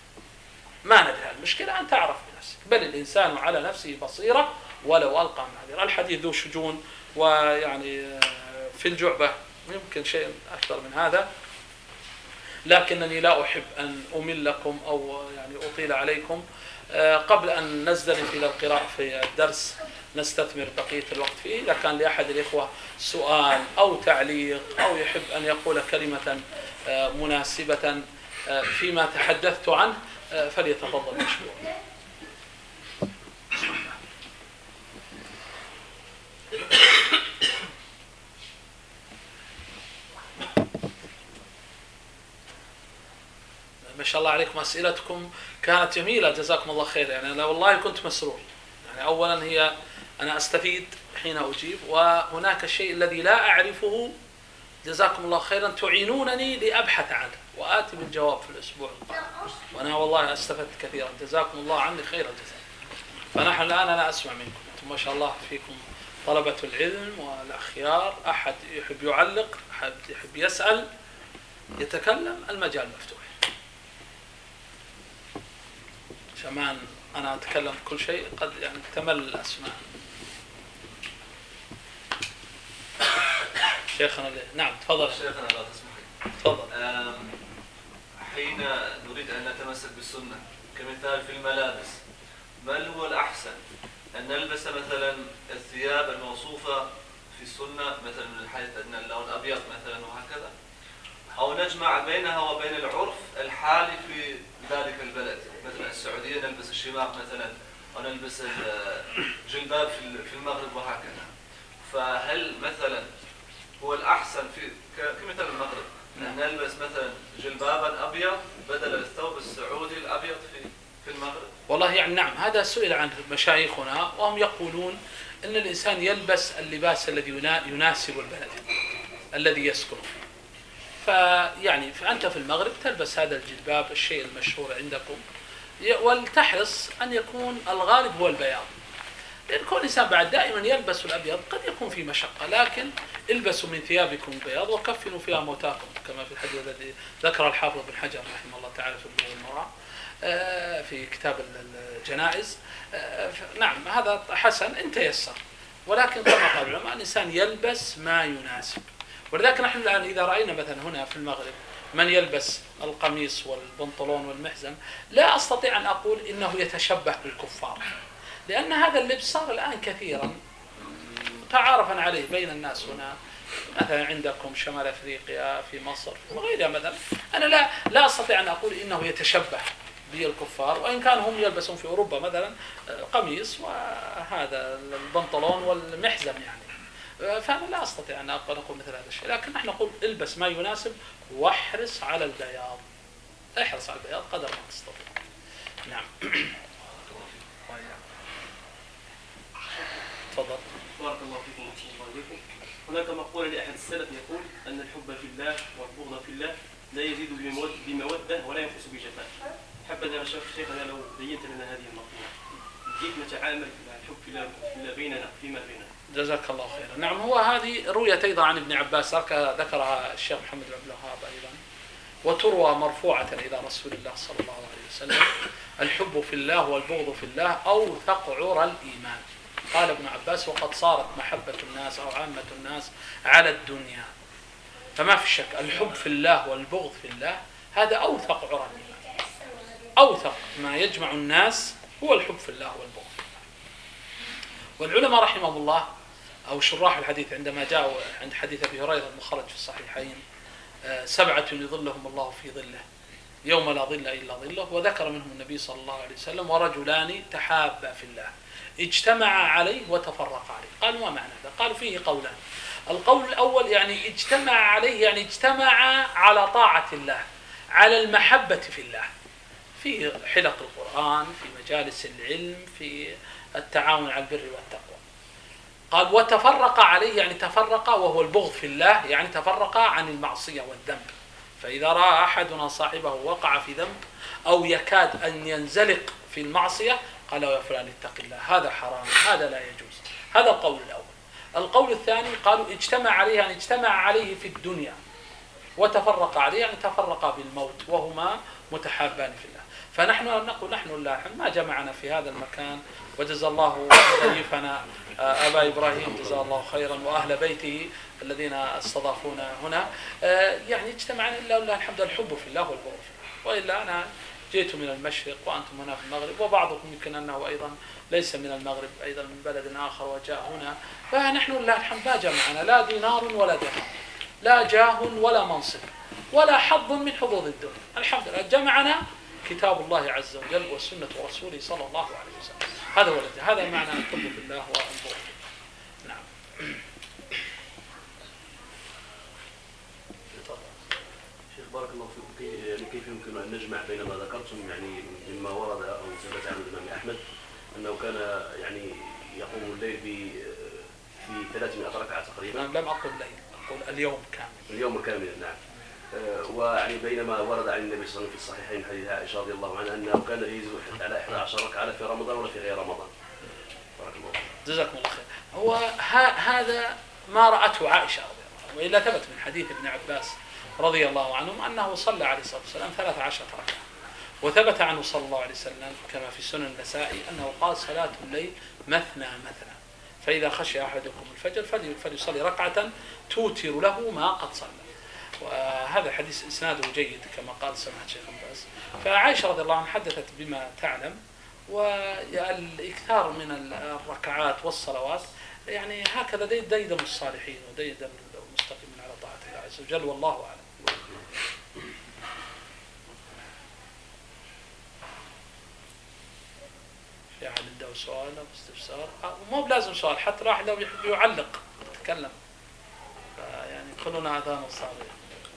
ما ندري المشكلة، أنت تعرف بنفسك، بل الإنسان على نفسه بصيرة ولو ألقى معذرة. الحديث ذو شجون، ويعني في الجعبة يمكن شيء أكثر من هذا، لكنني لا أحب أن أملكم أو يعني أطيل عليكم. قبل أن نزدلف إلى القراءة في الدرس نستثمر بقية الوقت فيه. إذا كان لأحد الإخوة سؤال أو تعليق أو يحب أن يقول كلمة مناسبة فيما تحدثت عنه فليتفضل مشكورا. ما شاء الله عليكم، أسئلتكم كانت جميلة جزاكم الله خير. يعني أنا والله كنت مسرور. يعني أولا هي أنا أستفيد حين أجيب، وهناك الشيء الذي لا أعرفه جزاكم الله خيرا تعينونني لأبحث عنه وآتي بالجواب في الأسبوع القادم، وأنا والله استفدت كثيرا جزاكم الله عني خير الجزاء. فنحن الآن أنا أسمع منكم، أنتم ما شاء الله فيكم طلبة العلم والأخيار، أحد يحب يعلق، أحد يحب يسأل، يتكلم، المجال مفتوح. شمان أنا أتكلم كل شيء قد يعني تمل الأسماء. شيخنا اللي. نعم تفضل شيخنا لا تسمح. تفضل. حين نريد أن نتمسك بالسنة كمثال في الملابس، بل هو الأحسن أن نلبس مثلا الثياب الموصوفة في السنة مثلا من حيث أن اللون أبيض مثلا وهكذا، أو نجمع بينها وبين العرف الحالي في ذلك البلد. مثلا السعودية نلبس الشماغ مثلا، أو نلبس الجلباب في المغرب وهكذا. فهل مثلا هو الأحسن في كمثال المغرب أن نلبس مثلا جلبابا أبيض بدل الثوب السعودي الأبيض في في المغرب؟ والله يعني نعم، هذا سئل عنه مشايخنا وهم يقولون أن الإنسان يلبس اللباس الذي يناسب البلد الذي يسكنه. فيعني فأنت في المغرب تلبس هذا الجلباب الشيء المشهور عندكم، ولتحرص أن يكون الغالب هو البياض، لأن كل إنسان بعد دائما يلبس الأبيض قد يكون في مشقة، لكن البسوا من ثيابكم البياض وكفنوا فيها موتاكم، كما في الحديث الذي ذكر الحافظ بن حجر رحمه الله تعالى في البلوغ المرام في كتاب الجنائز. نعم هذا حسن إن تيسر، ولكن كما قال العلماء الإنسان يلبس ما يناسب. ولذلك نحن الآن إذا رأينا مثلا هنا في المغرب من يلبس القميص والبنطلون والمحزم، لا أستطيع أن أقول إنه يتشبه بالكفار، لأن هذا اللبس صار الآن كثيرا تعارفا عليه بين الناس هنا، مثلا عندكم شمال أفريقيا في مصر وغيرها مثلا. أنا لا لا أستطيع أن أقول إنه يتشبه بالكفار، وإن كان هم يلبسون في أوروبا مثلا قميص وهذا البنطلون والمحزم يعني. فأنا لا أستطيع أن أقول مثل هذا الشيء، لكن نحن نقول البس ما يناسب واحرص على البياض، احرص على البياض قدر ما تستطيع. نعم. تفضل. بارك الله فيكم وأحسن الله إليكم. هناك مقولة لأحد السلف يقول أن الحب في الله والبغض في الله لا يزيد بمودة ولا ينقص بجفاء. حبذا شيخنا لو بينت لنا هذه المقولة، كيف نتعامل مع الحب في الله بيننا فيما بيننا. جزاك الله خيرا. نعم، هو هذه رويت أيضا عن ابن عباس، ذكرها الشيخ محمد بن عبد الوهاب أيضا، وتروى مرفوعة إلى رسول الله صلى الله عليه وسلم: الحب في الله والبغض في الله أوثق عرى الإيمان. قال ابن عباس: وقد صارت محبة الناس أو عامة الناس على الدنيا. فما في شك الحب في الله والبغض في الله هذا أوثق عرى الإيمان، أوثق ما يجمع الناس هو الحب في الله والبغض في الله. والعلماء رحمهم الله أو شراح الحديث عندما جاءوا عند حديث أبي هريرة المخرج في الصحيحين: سبعة يظلهم الله في ظله يوم لا ظل إلا ظله، وذكر منهم النبي صلى الله عليه وسلم: ورجلان تحابا في الله اجتمعا عليه وتفرقا عليه. قالوا: ما معنى هذا؟ قالوا: فيه قولان. القول الأول يعني اجتمع عليه، يعني اجتمع على طاعة الله، على المحبة في الله، في حلق القرآن، في مجالس العلم، في التعاون على البر والتقوى. قال: وتفرق عليه يعني تفرق، وهو البغض في الله، يعني تفرق عن المعصية والذنب. فإذا رأى أحدنا صاحبه وقع في ذنب أو يكاد أن ينزلق في المعصية قال: يا فلان اتق الله، هذا حرام، هذا لا يجوز. هذا القول الأول. القول الثاني قالوا: اجتمع عليه يعني اجتمع عليه في الدنيا، وتفرق عليه يعني تفرق بالموت، وهما متحابان في الله. فنحن نقول نحن اللاحم ما جمعنا في هذا المكان، وجزا الله ضيفنا أبا إبراهيم جزا الله خيرا وأهل بيته الذين استضافونا هنا، يعني اجتمعنا إلا والله الحمد الحب في الله والبغض في الله. وإلا أنا جئت من المشرق وأنتم هنا في المغرب، وبعضكم يمكن أنه أيضا ليس من المغرب، أيضا من بلد آخر وجاء هنا، فنحن لله الحمد ما جمعنا لا دينار ولا درهم، لا جاه ولا منصب ولا حظ من حظوظ الدنيا. الحمد لله جمعنا كتاب الله عز وجل وسنة رسوله صلى الله عليه وسلم. هذا هو هذا معنى الحب في الله والبغض. نعم. شيخ بارك الله فيكم، كيف يمكن أن نجمع بين ما ذكرتم يعني مما ورد أو ثبت عن الإمام أحمد أنه كان يعني يقوم الليل في ثلاثمائة ركعة تقريبا؟ لم أقل الليل، أقول اليوم كامل. اليوم كامل، نعم. ويعني بينما ورد عن النبي صلى الله عليه وسلم في الصحيحين حديث عائشة رضي الله عنها أنه كان يزيد على إحدى عشرة ركعة في رمضان ولا في غير رمضان. بارك الله فيك. جزاكم الله خير. هو هذا ما رأته عائشة رضي الله عنها، وإلا ثبت من حديث ابن عباس رضي الله عنهم أنه صلى عليه الصلاة والسلام ثلاث عشرة ركعة. وثبت عنه صلى الله عليه وسلم كما في سنن النسائي أنه قال: صلاة الليل مثنى مثنى، فإذا خشي أحدكم الفجر فليصلي ركعة توتر له ما قد صلى. وهذا حديث إسناده جيد كما قال سماحة الشيخ باز. فعائشة رضي الله عنها حدثت بما تعلم، والإكثار من الركعات والصلوات يعني هكذا ديدم الصالحين وديدم المستقيمين على طاعة الله عز وجل، والله أعلم. في أحد عنده سؤال أو استفسار؟ مو بلازم سؤال، حتى راح لو يحب يعلق يتكلم، يعني كلنا أذان صاغية.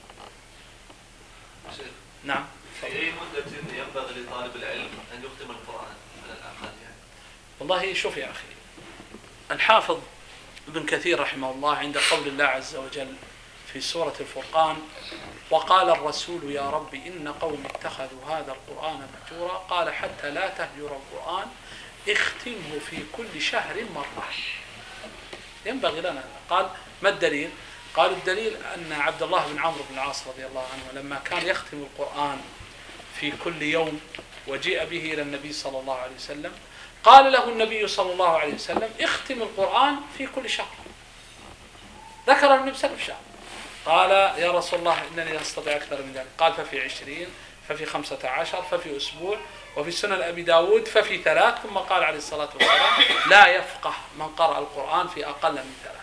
نعم. في أي مدة ينبغي لطالب العلم أن يختم القرآن على الأقل يعني؟ والله شوف يا أخي، الحافظ ابن كثير رحمه الله عند قول الله عز وجل في سورة الفرقان: وقال الرسول يا رب إن قوم اتخذوا هذا القرآن مهجورا، قال حتى لا تهجر القرآن اختمه في كل شهر مرة. ينبغي لنا. قال: ما الدليل؟ قال: الدليل أن عبد الله بن عمرو بن العاص رضي الله عنه لما كان يختم القرآن في كل يوم وجيء به إلى النبي صلى الله عليه وسلم، قال له النبي صلى الله عليه وسلم: اختم القرآن في كل شهر. ذكر النبي صلى الله عليه وسلم شهر. قال: يا رسول الله إنني لا أستطيع أكثر من ذلك. قال: ففي عشرين، ففي خمسة عشر، ففي أسبوع، وفي سنن أبي داود ففي ثلاث. ثم قال عليه الصلاة والسلام: لا يفقه من قرأ القرآن في أقل من ثلاث.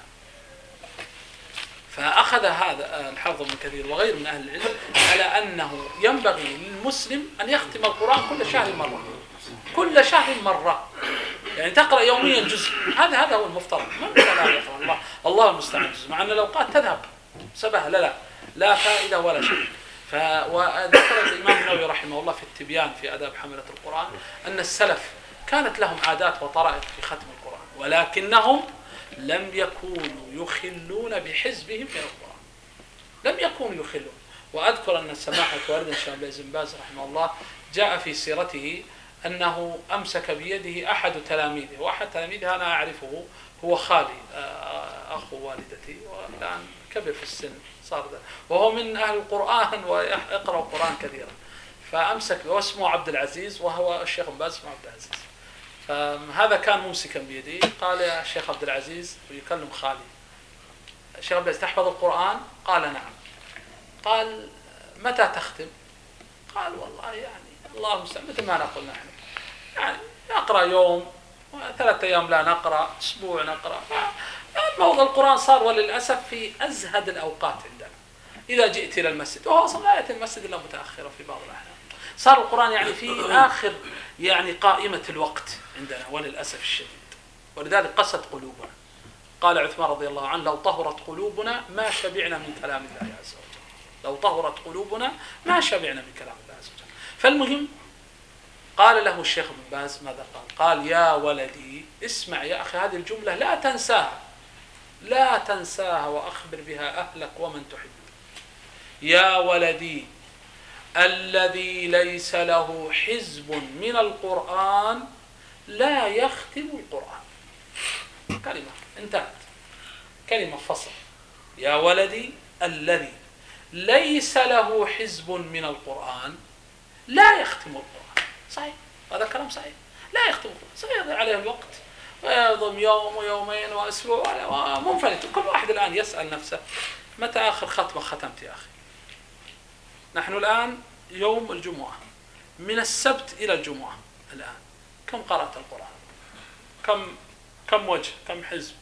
فأخذ هذا الحافظ ابن كثير وغير من أهل العلم على أنه ينبغي للمسلم أن يختم القرآن كل شهر مرة، كل شهر مرة. يعني تقرأ يوميا جزء، هذا هذا هو المفترض. من لا يقرأ الله الله المستعان جزء، مع أن الأوقات تذهب سبها لا لا لا فائدة ولا شيء. ف وذكر الإمام النووي رحمه الله في التبيان في آداب حملة القرآن أن السلف كانت لهم عادات وطرائق في ختم القرآن، ولكنهم لم يكونوا يخلون بحزبهم من القرآن، لم يكونوا يخلون. وأذكر أن سماحة والدنا الشيخ عبد العزيز بن باز رحمه الله جاء في سيرته أنه أمسك بيده أحد تلاميذه، وأحد تلاميذه أنا أعرفه هو خالي أخو والدتي، والآن كبر في السن صار ده، وهو من أهل القرآن ويقرأ القرآن كثيرا، فأمسك واسمه عبد العزيز وهو الشيخ بن باز اسمه عبد العزيز. فهذا كان ممسكا بيدي، قال يا شيخ عبد العزيز ويكلم خالي، الشيخ عبد العزيز تحفظ القرآن؟ قال نعم. قال متى تختم؟ قال والله يعني الله المستعان مثل ما نقول نحن، يعني نقرأ يوم ثلاثة أيام لا نقرأ، أسبوع نقرأ. موضوع القرآن صار وللأسف في أزهد الأوقات عندنا. إذا جئت إلى المسجد، وهو أصلا لا يأتي المسجد إلا متأخرة في بعض الأحيان، صار القرآن يعني في آخر يعني قائمة الوقت عندنا وللأسف الشديد. ولذلك قست قلوبنا. قال عثمان رضي الله عنه لو طهرت قلوبنا ما شبعنا من كلام الله عز وجل، لو طهرت قلوبنا ما شبعنا من كلام الله عز وجل. فالمهم قال له الشيخ ابن باز ماذا قال؟ قال يا ولدي اسمع يا أخي هذه الجملة لا تنساها، لا تنساها وأخبر بها أهلك ومن تحب. يا ولدي الذي ليس له حزب من القرآن لا يختم القرآن. كلمة انتهت، كلمة فصل. يا ولدي الذي ليس له حزب من القرآن لا يختم القرآن. صحيح، هذا كلام صحيح، لا يختم القرآن، سيضيع عليه الوقت ويضم يوم ويومين وأسبوع ومنفلت. كل واحد الآن يسأل نفسه متى آخر ختمة ختمت يا أخي؟ نحن الآن يوم الجمعة، من السبت إلى الجمعة الآن كم قرأت القرآن؟ كم كم وجه؟ كم حزب؟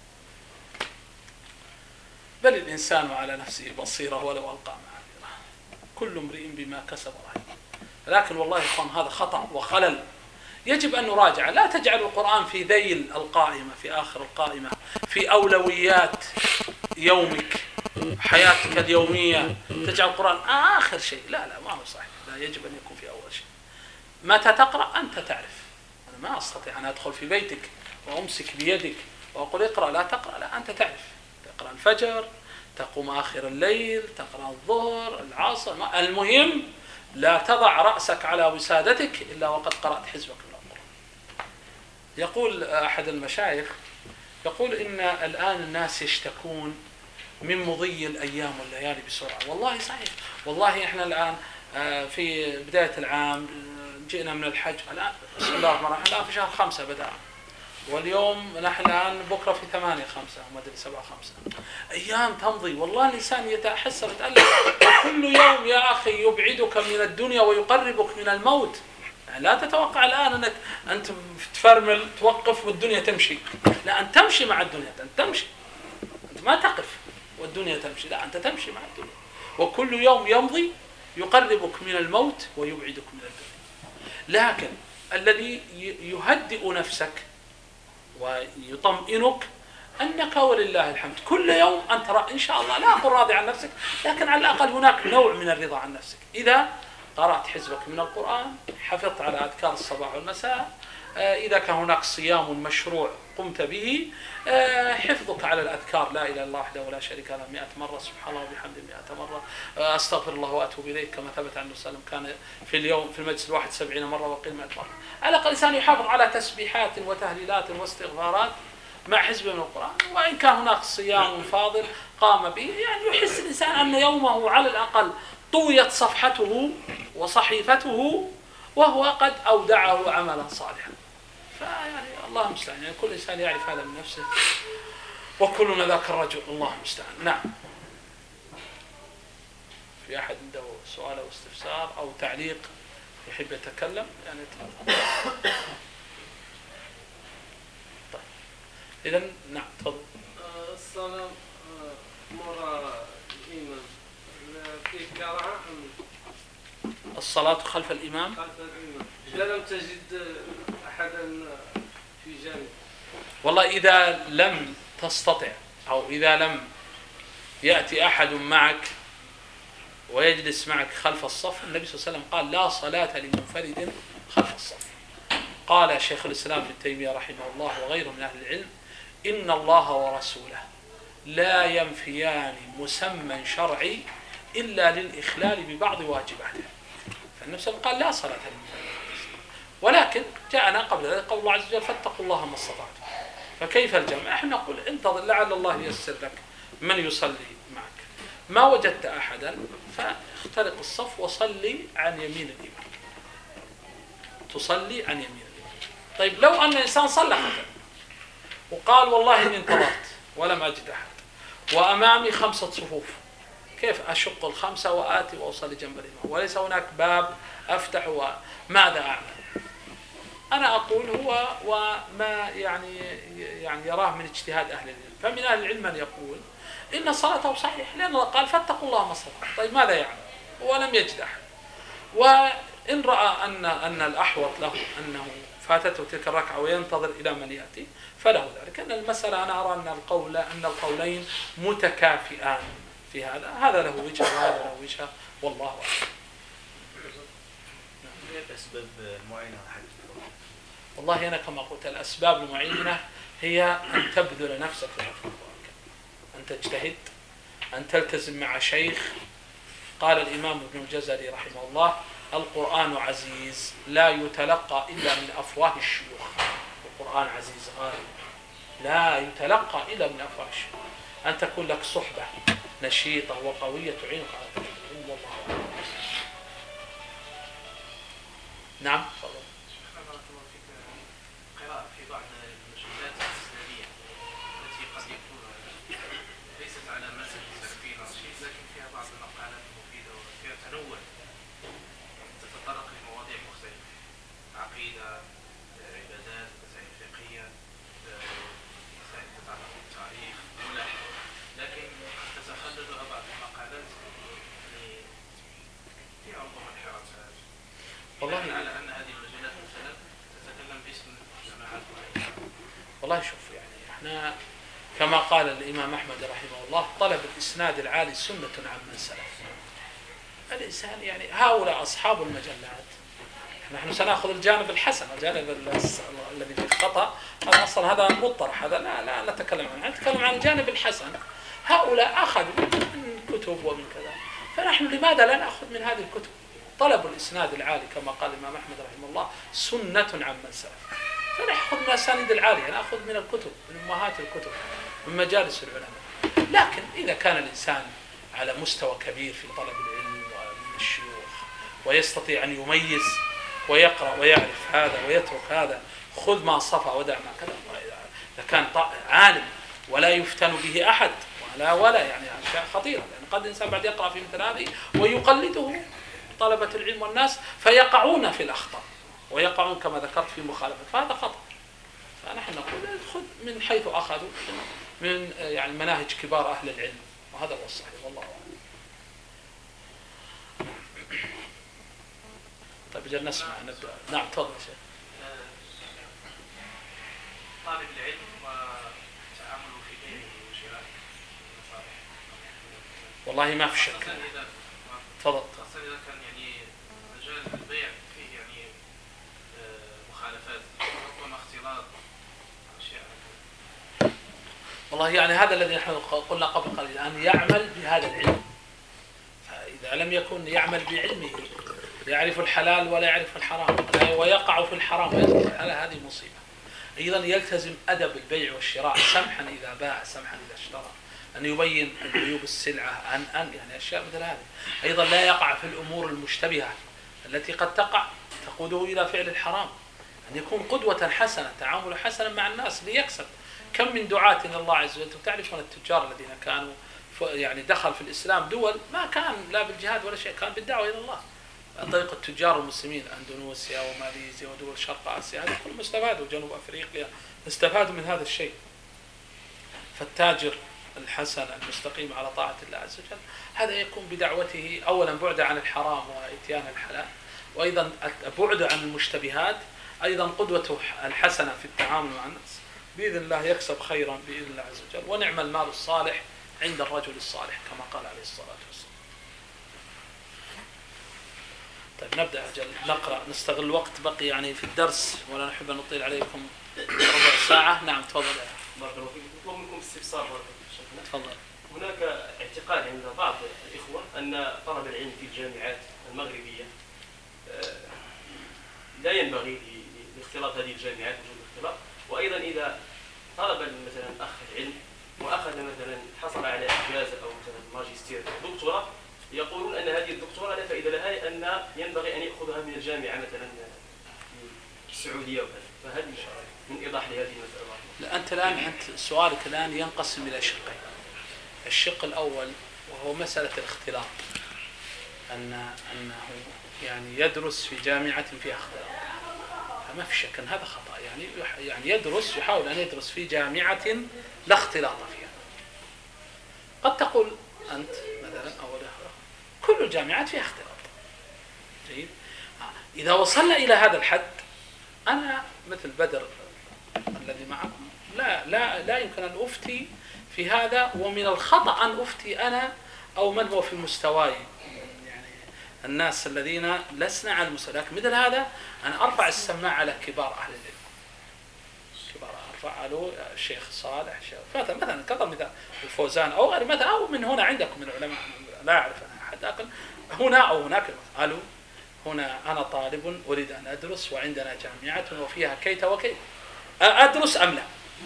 بل الإنسان على نفسه بصيرة ولو ألقى معاذيره، كل امرئ بما كسب رهين. لكن والله يا إخوان هذا خطأ وخلل يجب أن نراجع. لا تجعل القرآن في ذيل القائمة، في آخر القائمة، في أولويات يومك، حياتك اليومية، تجعل القرآن آخر شيء. لا لا ما هو صحيح، لا يجب أن يكون في أول شيء. متى تقرأ أنت تعرف. أنا ما أستطيع أن أدخل في بيتك وأمسك بيدك وأقول اقرأ لا تقرأ، لا أنت تعرف. تقرأ الفجر، تقوم آخر الليل، تقرأ الظهر، العصر، المهم لا تضع رأسك على وسادتك إلا وقد قرأت حزبك من القرآن. يقول أحد المشايخ يقول إن الآن الناس يشتكون من مضي الأيام والليالي بسرعة. والله صحيح، والله إحنا الآن في بداية العام جئنا من الحج، الآن بسم الله الرحمن الرحيم الآن في شهر خمسة بدأ، واليوم نحن الآن بكرة في ثمانية خمسة وما أدري سبعة خمسة. أيام تمضي والله الإنسان يتحسر يتألم. كل يوم يا أخي يبعدك من الدنيا ويقربك من الموت. يعني لا تتوقع الآن أنك أنت تفرمل توقف والدنيا تمشي، لا أنت تمشي مع الدنيا، أنت تمشي، أنت ما تقف والدنيا تمشي، لا أنت تمشي مع الدنيا. وكل يوم يمضي يقربك من الموت ويبعدك من الدنيا. لكن الذي يهدئ نفسك ويطمئنك أنك ولله الحمد كل يوم أنت إن شاء الله لا أقول راضي عن نفسك، لكن على الأقل هناك نوع من الرضا عن نفسك. إذا قرأت حزبك من القرآن، حفظت على أذكار الصباح والمساء، إذا كان هناك صيام مشروع قمت به، حفظك على الأذكار لا إله إلا الله وحده ولا شريك له مئة مرة، سبحان الله وبحمده مئة مرة، أستغفر الله وأتوب إليه كما ثبت عن النبي صلى الله عليه وسلم كان في اليوم في المجلس الواحد سبعين مرة وقيل مئة مرة. على الأقل الإنسان يحافظ على تسبيحات وتهليلات واستغفارات مع حزب من القرآن. وإن كان هناك صيام فاضل قام به، يعني يحس الإنسان أن يومه على الأقل طويت صفحته وصحيفته وهو قد أودعه عملا صالحا. فيعني الله المستعان، يعني كل إنسان يعرف هذا من نفسه وكلنا ذاك الرجل، الله المستعان. نعم، في أحد عنده سؤال أو استفسار أو تعليق يحب يتكلم يعني تفضل. طيب إذا نعم تفضل. الصلاة مرة الإمام في قراءة الصلاة خلف الإمام خلف الإمام إذا لم تجد أحدا في جانب. والله إذا لم تستطع أو إذا لم يأتي أحد معك ويجلس معك خلف الصف، النبي صلى الله عليه وسلم قال لا صلاة لمنفرد خلف الصف. قال شيخ الإسلام ابن تيمية رحمه الله وغيره من أهل العلم إن الله ورسوله لا ينفيان مسمى شرعي إلا للإخلال ببعض واجباته. فالنبي صلى الله عليه وسلم قال لا صلاة لمنفرد، ولكن جاءنا قبل ذلك قول الله عز وجل فاتقوا الله ما استطعتم. فكيف الجمع؟ احنا نقول انتظر لعل الله ييسر لك من يصلي معك. ما وجدت أحدا فاخترق الصف وصلي عن يمين الإمام، تصلي عن يمين الإمام. طيب لو أن الإنسان صلى خلفه وقال والله إني انتظرت ولم أجد أحد وأمامي خمسة صفوف، كيف أشق الخمسة وآتي وأصلي جنب الإمام وليس هناك باب أفتح وماذا أعمل؟ أنا أقول هو وما يعني يعني يراه من اجتهاد أهل العلم. فمن أهل العلم من يقول إن صلاته صحيح لأنه قال فاتقوا الله ما استطعتم. طيب ماذا يعمل؟ ولم يجد أحد. وإن رأى أن أن الأحوط له أنه فاتته تلك الركعة وينتظر إلى من يأتي فله ذلك. أن المسألة أنا أرى أن القول أن القولين متكافئان في هذا، هذا له وجهة وهذا له وجهة والله أعلم. الأسباب المعينة والله أنا كما قلت الأسباب المعينة هي أن تبذل نفسك في القرآن، أن تجتهد، أن تلتزم مع شيخ. قال الإمام ابن الجزري رحمه الله القرآن عزيز لا يتلقى إلا من أفواه الشيوخ. القرآن عزيز غالب لا يتلقى إلا من أفواه الشيوخ. أن تكون لك صحبة نشيطة وقوية تعينك على طريق العلم والله أعلم. نعم تفضل. قراءة في بعض المجلات الإسلامية التي قد يكون ليست على منهج السلفيين أو شيء، لكن فيها بعض المقالات المفيدة وفيها تنوع تتطرق لمواضيع مختلفة، عقيدة، عبادات، مسائل فقهية، مسائل تتعلق بالتاريخ، ملاح، لكن تتخللها بعض المقالات فيها ربما انحرافات. والله على أن هذه المجلات مثلا تتكلم باسم جماعات معينة. والله شوف يعني احنا كما قال الإمام أحمد رحمه الله طلب الإسناد العالي سنة عمن سلف. الإنسان يعني هؤلاء أصحاب المجلات، نحن سنأخذ الجانب الحسن، الجانب الذي في الخطأ هذا أصلا هذا مطرح، هذا لا لا نتكلم عنه، نتكلم عن الجانب الحسن. هؤلاء أخذوا من كتب ومن كذا، فنحن لماذا لا نأخذ من هذه الكتب؟ طلب الإسناد العالي كما قال الإمام أحمد رحمه الله سنة عمن سلف. فنأخذ من الأسانيد العالية، نأخذ من الكتب، من أمهات الكتب، من مجالس العلماء. لكن إذا كان الإنسان على مستوى كبير في طلب العلم ومن الشيوخ ويستطيع أن يميز ويقرأ ويعرف هذا ويترك هذا، خذ ما صفى ودع ما كذا. إذا كان عالم ولا يفتن به أحد ولا ولا يعني أشياء خطيرة، لأن قد الإنسان بعد يقرأ في مثل هذه ويقلده طلبة العلم والناس فيقعون في الأخطاء ويقعون كما ذكرت في مخالفة، فهذا خطأ. فنحن نقول خذ من حيث أخذوا من يعني مناهج كبار أهل العلم، وهذا هو الصحيح والله أعلم. طيب جل نسمع نبدأ. نعم تفضل يا شيخ. طالب العلم وتعامله في بيعه وشرائه المصالح. والله ما في شك. تفضل. خاصة إذا كان يعني مجال البيع فيه يعني مخالفات، ربما اختلاط أشياء. والله يعني هذا الذي نحن قلنا قبل قليل، أن يعمل بهذا العلم. فإذا لم يكن يعمل بعلمه يعرف الحلال ولا يعرف الحرام ويقع في الحرام ويقع في الحلال، هذه مصيبة. أيضا يلتزم أدب البيع والشراء، سمحا إذا باع سمحا إذا اشترى، أن يبين عيوب السلعة، أن أن يعني أشياء مثل هذه. أيضا لا يقع في الأمور المشتبهة التي قد تقع تقوده إلى فعل الحرام. أن يكون قدوة حسنة، تعامل حسنا مع الناس ليكسب. كم من دعاة إلى الله عز وجل، تعرفون التجار الذين كانوا يعني دخل في الإسلام دول ما كان لا بالجهاد ولا شيء، كان بالدعوة إلى الله عن طريق التجار المسلمين، أندونيسيا وماليزيا ودول شرق آسيا، هذا كلهم استفادوا، جنوب أفريقيا استفادوا من هذا الشيء. فالتاجر الحسن المستقيم على طاعة الله عز وجل هذا يكون بدعوته أولا بعد عن الحرام وإتيان الحلال، وأيضا بعد عن المشتبهات، أيضا قدوته الحسنة في التعامل مع الناس، بإذن الله يكسب خيرا بإذن الله عز وجل. ونعم المال الصالح عند الرجل الصالح كما قال عليه الصلاة والسلام. طيب نبدأ أجل نقرأ، نستغل الوقت بقي يعني في الدرس ولا نحب أن نطيل عليكم ربع ساعة. نعم تفضل. بارك الله فيكم. نطلب منكم استفسار بارك الله فيكم. تفضل. هناك اعتقاد عند بعض الإخوة أن طلب العلم في الجامعات المغربية لا ينبغي لاختلاط هذه الجامعات وجود الاختلاط، وأيضا إذا طلب مثلا أخ العلم وأخذ مثلا حصل على إجازة أو مثلا ماجستير أو دكتوراه، يقولون أن هذه الدكتوراه لا فائدة لها لأن ينبغي أن يأخذها من الجامعة مثلا في السعودية وكذا. فهل من إيضاح لهذه المسألة؟ لا أنت الآن أنت سؤالك الآن ينقسم إلى شقين. الشق الأول وهو مسألة الاختلاط، أن أنه يعني يدرس في جامعة فيها اختلاط، فما في شك أن هذا خطأ. يعني يعني يدرس يحاول أن يدرس في جامعة لا اختلاط فيها. قد تقول أنت مثلا أو كل الجامعات فيها اختلاط. جيد. إذا وصلنا إلى هذا الحد أنا مثل بدر الذي معكم لا لا لا يمكن أن أفتي في هذا، ومن الخطأ أن أفتي أنا أو من هو في مستواي، يعني الناس الذين لسنا على المستوى. لكن مثل هذا أنا أرفع السماعة على كبار أهل العلم، كبار أرفع له الشيخ صالح مثلا مثلا كذا مثلا الفوزان أو غير مثلا، أو من هنا عندكم من العلماء لا أعرف أحد أقل هنا أو هناك. قالوا هنا أنا طالب أريد أن أدرس وعندنا جامعة وفيها كيت وكيت، أدرس أم لا؟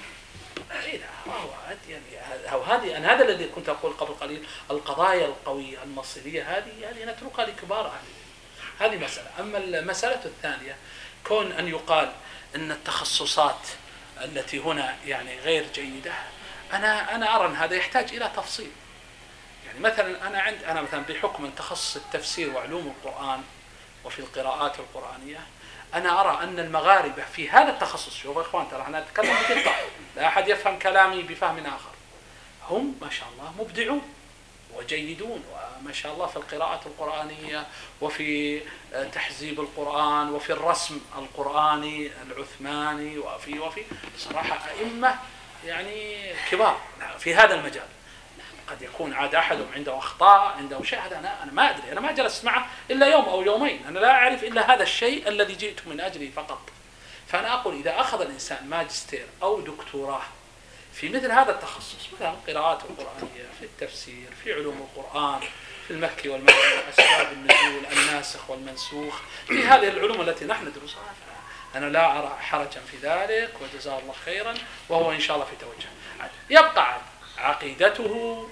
إيه هو يعني أو هذه أنا هذا الذي كنت أقول قبل قليل، القضايا القوية المصيرية هذه هذه نتركها لكبار أهل العلم. هذه مسألة. أما المسألة الثانية كون أن يقال أن التخصصات التي هنا يعني غير جيدة، أنا أنا أرى أن هذا يحتاج إلى تفصيل. يعني مثلا أنا عند أنا مثلا بحكم من تخصص التفسير وعلوم القرآن وفي القراءات القرآنية، أنا أرى أن المغاربة في هذا التخصص، شوفوا يا إخوان ترى أنا أتكلم بدقة لا أحد يفهم كلامي بفهم آخر، هم ما شاء الله مبدعون وجيدون وما شاء الله في القراءة القرآنية وفي تحزيب القرآن وفي الرسم القرآني العثماني وفي وفي صراحة أئمة يعني كبار في هذا المجال. قد يكون عاد أحدهم عنده أخطاء عنده شيء، هذا أنا أنا ما أدري، أنا ما جلست معه إلا يوم أو يومين، أنا لا أعرف إلا هذا الشيء الذي جئت من أجله فقط. فأنا أقول إذا أخذ الإنسان ماجستير أو دكتوراه في مثل هذا التخصص، مثلا القراءات القرآنية، في التفسير، في علوم القرآن، في المكي والمدني، أسباب النزول، الناسخ والمنسوخ، في هذه العلوم التي نحن ندرسها، أنا لا أرى حرجا في ذلك وجزاه الله خيرا، وهو إن شاء الله في توجه. يبقى عقيدته،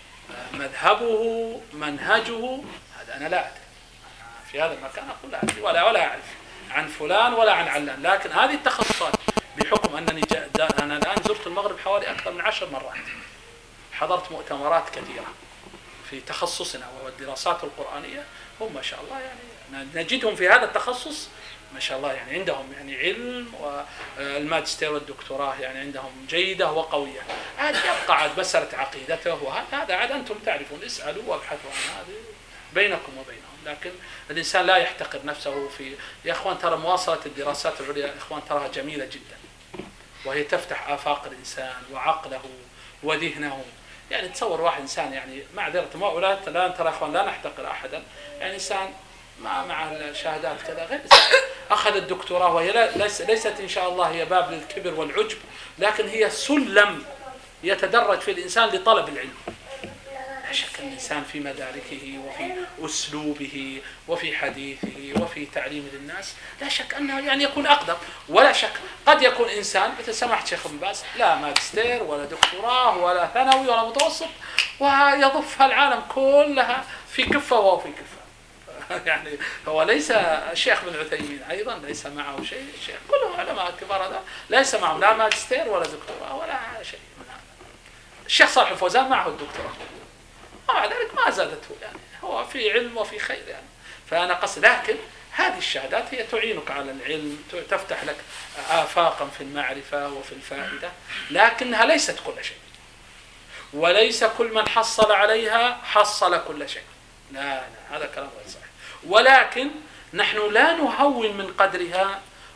مذهبه، منهجه، هذا أنا لا أدري. في هذا المكان أقول لا أدري ولا ولا أعرف عن فلان ولا عن علان. لكن هذه التخصصات بحكم أنني أنا الآن زرت المغرب حوالي أكثر من عشر مرات، حضرت مؤتمرات كثيرة في تخصصنا وهو الدراسات القرآنية، هم ما شاء الله يعني نجدهم في هذا التخصص ما شاء الله يعني عندهم يعني علم، والماجستير والدكتوراه يعني عندهم جيدة وقوية. عاد يبقى عاد مسألة عقيدته، وهذا عاد أنتم تعرفون، اسألوا وابحثوا عن هذا بينكم وبينهم. لكن الإنسان لا يحتقر نفسه في يا إخوان، ترى مواصلة الدراسات العليا يا إخوان تراها جميلة جدا، وهي تفتح آفاق الإنسان وعقله وذهنه. يعني تصور واحد إنسان يعني معذرة ما ولا لا ترى إخوان لا نحتقر أحدا، يعني إنسان مع مع الشهادات كذا غير أخذ الدكتوراه، وهي ليست إن شاء الله هي باب للكبر والعجب، لكن هي سلم يتدرج في الإنسان لطلب العلم. لا شك أن الإنسان في مداركه وفي أسلوبه وفي حديثه وفي تعليم للناس لا شك أنه يعني يكون أقدر. ولا شك قد يكون إنسان مثل سماحة شيخ ابن باز لا ماجستير ولا دكتوراه ولا ثانوي ولا متوسط، ويضف العالم كلها في كفة وهو في كفة. يعني هو ليس الشيخ بن عثيمين أيضا ليس معه شيء، الشيخ كلهم علماء الكبار هذا ليس معهم لا ماجستير ولا دكتوراه ولا شيء من هذا. الشيخ صالح الفوزان معه الدكتوراه، ومع ذلك ما زادته، يعني هو في علم وفي خير يعني. فأنا قصد، لكن هذه الشهادات هي تعينك على العلم، تفتح لك آفاقا في المعرفة وفي الفائدة، لكنها ليست كل شيء، وليس كل من حصل عليها حصل كل شيء. لا لا هذا كلام غير صحيح. ولكن نحن لا نهون من قدرها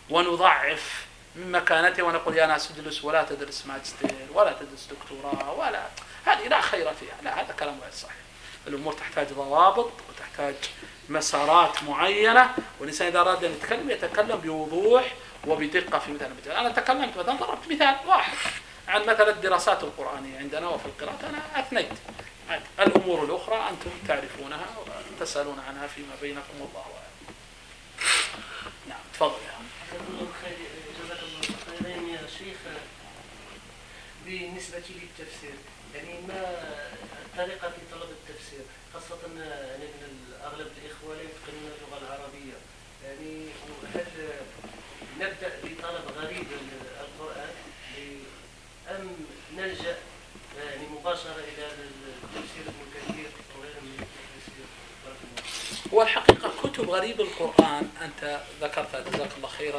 ونضعف من مكانته ونقول يا ناس اجلس ولا تدرس ماجستير ولا تدرس دكتوراه ولا هذه لا خير فيها. لا، هذا كلام غير صحيح. الأمور تحتاج ضوابط وتحتاج مسارات معينة، والإنسان إذا أراد أن يتكلم يتكلم بوضوح وبدقة في مثل المثال. أنا تكلمت مثلا ضربت مثال واحد عن مثلا الدراسات القرآنية عندنا وفي القراءة، أنا أثنيت. الأمور الأخرى أنتم تعرفونها وتسألون عنها فيما بينكم والله أعلم. نعم تفضل يا جزاك الله خيرا يا شيخ. بالنسبة للتفسير يعني ما الطريقة في طلب التفسير، خاصة يعني من أغلب الإخوة لا يتقنون اللغة العربية، يعني هل نبدأ بطلب غريب القرآن أم نلجأ يعني مباشرة إلى التفسير ابن كثير وغيره من التفسير؟ هو الحقيقة كتب غريب القرآن أنت ذكرتها جزاك الله خيرا،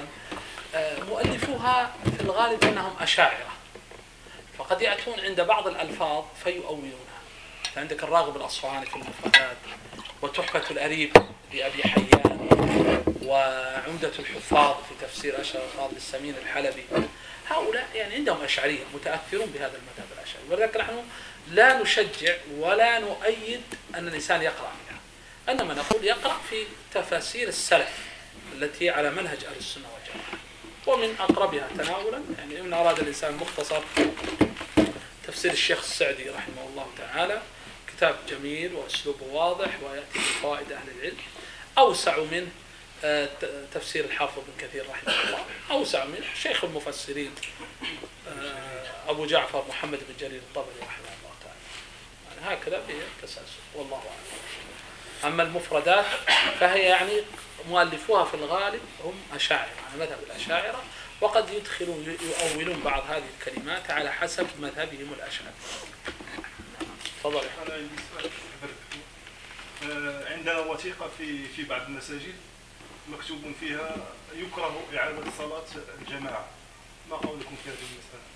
مؤلفوها في الغالب أنهم أشاعرة، فقد يأتون عند بعض الألفاظ فيؤولونها. عندك الراغب الأصفهاني في المفردات، وتحفة الأريب لأبي حيان، وعمدة الحفاظ في تفسير أشعر الفاضل السمين الحلبي. هؤلاء يعني عندهم أشعرية متأثرون بهذا المذهب الأشعري، ولذلك نحن لا نشجع ولا نؤيد أن الإنسان يقرأ فيها، إنما نقول يقرأ في تفاسير السلف التي على منهج أهل السنة والجماعة، ومن أقربها تناولا يعني إن أراد الإنسان مختصر تفسير الشيخ السعدي رحمه الله تعالى، كتاب جميل وأسلوبه واضح ويأتي بفوائد أهل العلم. أوسع من تفسير الحافظ بن كثير رحمه الله، أوسع من شيخ المفسرين أبو جعفر محمد بن جرير الطبري رحمه الله تعالى. يعني هكذا بالتسلسل والله أعلم. أما المفردات فهي يعني مؤلفوها في الغالب هم أشاعرة على مذهب الأشاعرة، وقد يدخلون يؤولون بعض هذه الكلمات على حسب مذهبهم الأشاعرة. تفضل. أنا عندي سؤال. عندنا وثيقة في في بعض المساجد مكتوب فيها يكره إعادة صلاة الجماعة، ما قولكم في هذه المسألة؟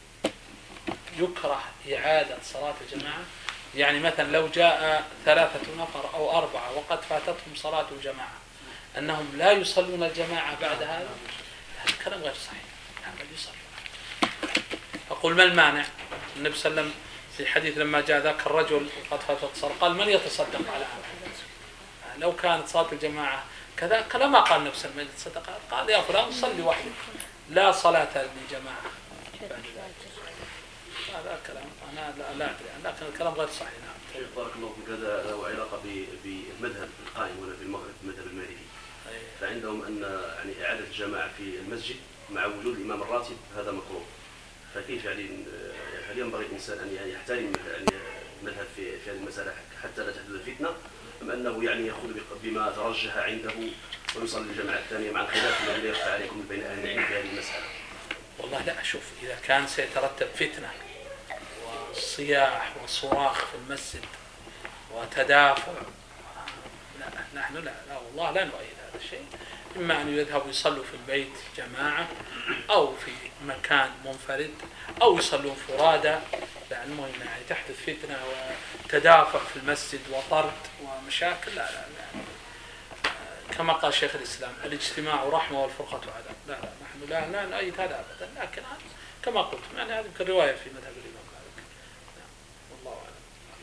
يكره إعادة صلاة الجماعة، يعني مثلا لو جاء ثلاثة نفر أو أربعة وقد فاتتهم صلاة الجماعة أنهم لا يصلون الجماعة بعد هذا؟ هذا الكلام غير صحيح. بل يصلون. أقول ما المانع؟ النبي صلى الله عليه وسلم في حديث لما جاء ذاك الرجل قد فاتت صلاة قال من يتصدق على هذا؟ لو كانت صلاة الجماعة كذا كلام قال النبي صلى الله عليه وسلم قال يا فلان صلي وحدك لا صلاة للجماعة بعد ذلك. هذا كلام أنا لا أدري، لكن الكلام غير صحيح. نعم. بارك الله فيك. هذا له علاقة بالمذهب القائم هنا في المغرب، المذهب المالكي. فعندهم أن يعني إعادة الجماعة في المسجد مع وجود الإمام الراتب هذا مكروه. فكيف يعني هل ينبغي الإنسان أن يعني يحترم المذهب في في هذه المسألة حتى لا تحدث فتنة، أم أنه يعني يأخذ بما ترجح عنده ويصلي الجماعة الثانية مع الخلاف الذي يخفى عليكم بين أهل العلم في هذه المسألة؟ والله لا أشوف إذا كان سيترتب فتنة وصياح وصراخ في المسجد وتدافع، لا نحن لا, لا والله لا نؤيد هذا الشيء. إما أن يذهبوا يصلوا في البيت جماعة أو في مكان منفرد أو يصلون فرادى، لأن المهم يعني تحدث فتنة وتدافع في المسجد وطرد ومشاكل. لا لا, لا. كما قال شيخ الإسلام الاجتماع رحمة والفرقة عذاب. لا لا نحن لا, لا نؤيد هذا أبدا، لكن كما قلت يعني هذه الرواية في مذهب الإمام مالك. والله أعلم.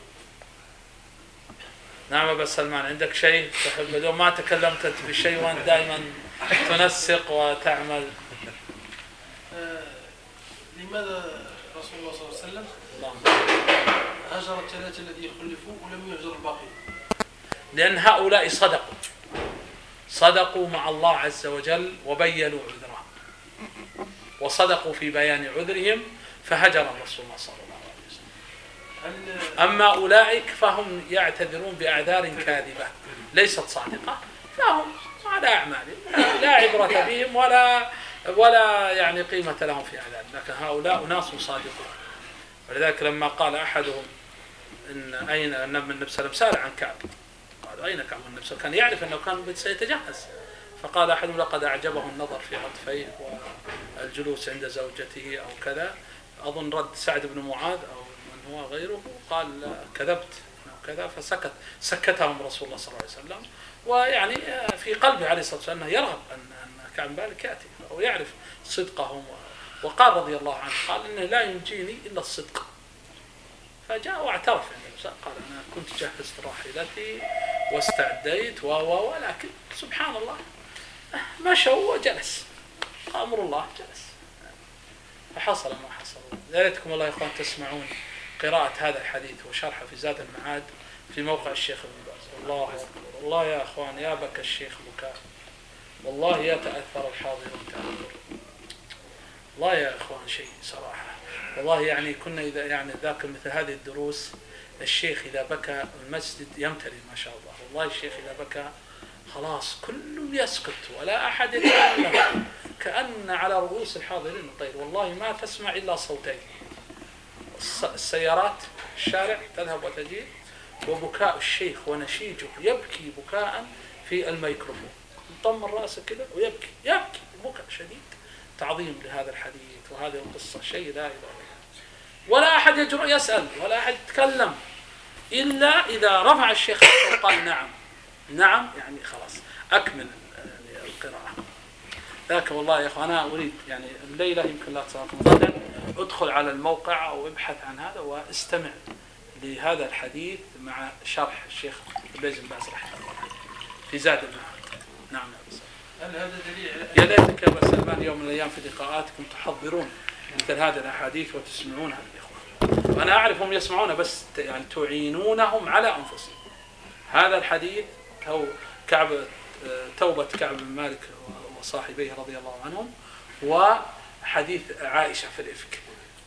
نعم أبا سلمان عندك شيء تحب؟ لو ما تكلمت في شيء وأنت دائما تنسق وتعمل. آه لماذا رسول الله صلى الله عليه وسلم هجر الثلاثة الذي خلفوا ولم يهجر الباقي؟ لأن هؤلاء صدقوا صدقوا مع الله عز وجل وبينوا عذرهم وصدقوا في بيان عذرهم فهجر الرسول صلى الله عليه وسلم. أما أولئك فهم يعتذرون بأعذار كاذبة ليست صادقة، فهم على أعمالهم لا عبرة بهم ولا ولا يعني قيمة لهم في أعذار، لكن هؤلاء ناس صادقون. ولذلك لما قال أحدهم إن أين النبي النبي صلى الله عليه وسلم سأل عن كعب، قال أين كعب؟ النبي كان يعرف أنه كان سيتجهز، فقال أحدهم لقد أعجبه النظر في عطفيه والجلوس عند زوجته أو كذا. أظن رد سعد بن معاذ أو من هو غيره قال كذبت وكذا، فسكت سكتهم رسول الله صلى الله عليه وسلم. ويعني في قلبه عليه الصلاة والسلام يرغب أن أن كعب بن مالك يأتي ويعرف صدقهم، وقال رضي الله عنه قال إنه لا ينجيني إلا الصدق. فجاء واعترف يعني قال أنا كنت جهزت راحلتي واستعديت و ولكن سبحان الله مشوا وجلس، أمر الله جلس، فحصل ما حصل. يا ريتكم والله يا إخوان تسمعون قراءة هذا الحديث وشرحه في زاد المعاد في موقع الشيخ ابن باز. الله أكبر، والله يا إخوان يا بكى الشيخ بكاء، والله يتأثر الحاضرون تأثر، والله يا إخوان شيء صراحة. والله يعني كنا إذا يعني ذاك مثل هذه الدروس الشيخ إذا بكى المسجد يمتلئ ما شاء الله. والله الشيخ إذا بكى خلاص كله يسكت ولا أحد يتكلم، كأن على رؤوس الحاضرين الطير. والله ما تسمع إلا صوتين، السيارات الشارع تذهب وتجي، وبكاء الشيخ ونشيجه يبكي بكاء في الميكروفون، يطمن رأسه كذا ويبكي يبكي بكاء شديد تعظيم لهذا الحديث وهذه القصة، شيء لا إله إلا. ولا أحد يجرؤ يسأل ولا أحد يتكلم إلا إذا رفع الشيخ وقال نعم نعم، يعني خلاص أكمل القراءة. لكن والله يا أخوان أنا أريد يعني الليلة يمكن لا تصلكم غدا ادخل على الموقع أو ابحث عن هذا واستمع لهذا الحديث مع شرح الشيخ ابن باز رحمه الله في زاد المعاد. نعم يا أبو هل هذا دليل على يا ليتك يا أبو سلمان يوم من الأيام في لقاءاتكم تحضرون مثل هذه الأحاديث وتسمعونها للإخوان. وأنا أعرفهم يسمعون بس يعني تعينونهم على أنفسهم. هذا الحديث هو كعب توبة كعب بن مالك وصاحبيه رضي الله عنهم، وحديث عائشة في الإفك.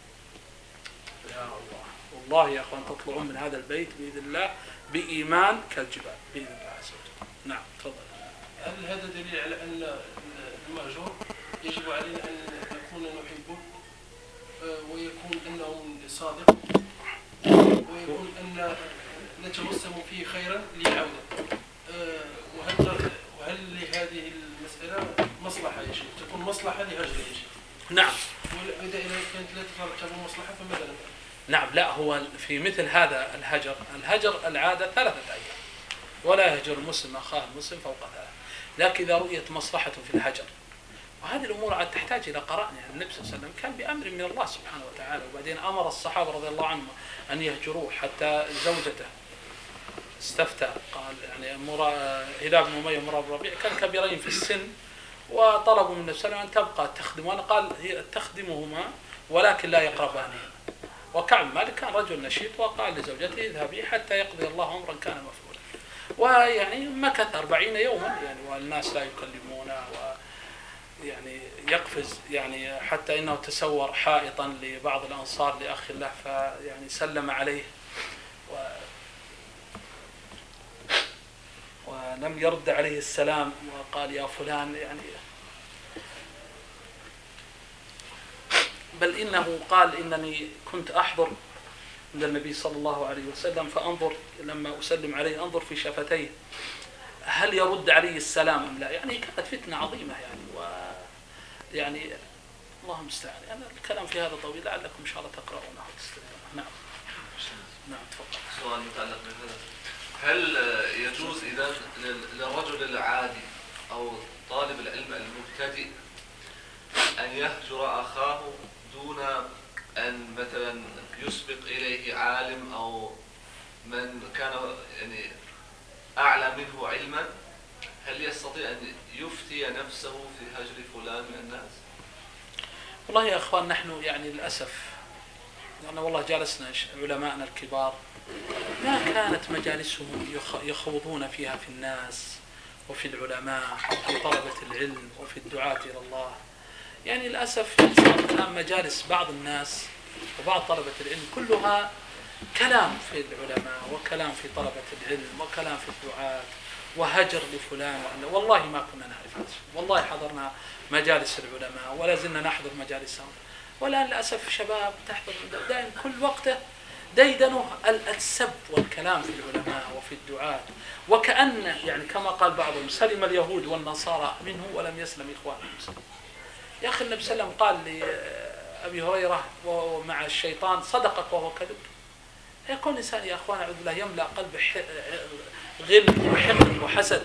يا الله والله يا أخوان تطلعون من هذا البيت بإذن الله بإيمان كالجبال بإذن الله عز وجل. نعم تفضل. هل هذا دليل على أن المهجور يجب علينا أن نكون نحبه ويكون أنه صادق ويكون أن نتوسم فيه خيرا ليعود؟ وهل وهل لهذه المسألة مصلحة يا شيخ؟ تكون مصلحة لهجر يا شيخ؟ نعم. وإذا كانت لا تترتب مصلحة فماذا نفعل؟ نعم لا هو في مثل هذا الهجر، الهجر العادة ثلاثة أيام ولا يهجر المسلم أخاه المسلم فوق ثلاثة، لكن إذا رؤيت مصلحة في الهجر وهذه الأمور عاد تحتاج إلى قرائن. يعني النبي صلى الله عليه وسلم كان بأمر من الله سبحانه وتعالى، وبعدين أمر الصحابة رضي الله عنهم أن يهجروه، حتى زوجته استفتى قال يعني مرا هلال بن أمية ومرا بن ربيع كان كبيرين في السن وطلبوا من النبي صلى الله عليه وسلم أن تبقى تخدمهما، قال هي تخدمهما ولكن لا يقربانهما. وكعب مالك كان رجل نشيط وقال لزوجته اذهبي حتى يقضي الله أمرا كان مفعولا. ويعني مكث أربعين يوما يعني والناس لا يكلمونه، ويعني يقفز يعني حتى إنه تسور حائطا لبعض الأنصار لأخ الله فيعني سلم عليه و ولم يرد عليه السلام وقال يا فلان يعني، بل إنه قال إنني كنت أحضر عند النبي صلى الله عليه وسلم فأنظر لما أسلم عليه أنظر في شفتيه هل يرد عليه السلام أم لا. يعني كانت فتنة عظيمة يعني و يعني الله المستعان. أنا الكلام في هذا طويل لعلكم إن شاء الله تقرؤونه وتستمعون. نعم نعم تفضل. سؤال متعلق بهذا، هل يجوز إذا للرجل العادي أو طالب العلم المبتدئ أن يهجر أخاه دون أن مثلا يسبق إليه عالم أو من كان يعني أعلى منه علما؟ هل يستطيع أن يفتي نفسه في هجر فلان من الناس؟ والله يا أخوان نحن يعني للأسف لأن والله جالسنا علماءنا الكبار ما كانت مجالسهم يخوضون فيها في الناس وفي العلماء وفي طلبة العلم وفي الدعاة إلى الله. يعني للأسف صارت الآن مجالس بعض الناس وبعض طلبة العلم كلها كلام في العلماء وكلام في طلبة العلم وكلام في الدعاة وهجر لفلان. والله ما كنا نعرف هذا، والله حضرنا مجالس العلماء ولا زلنا نحضر مجالسهم، والآن للأسف شباب تحضر دائما كل وقته ديدنوا السب والكلام في العلماء وفي الدعاة، وكأن يعني كما قال بعضهم سلم اليهود والنصارى منه ولم يسلم إخوان المسلمين. يا أخي النبي صلى الله عليه وسلم قال لأبي هريرة ومع الشيطان صدقك وهو كذب. يكون الإنسان يا أخوان أعوذ بالله يملأ قلبه غل وحقد وحسد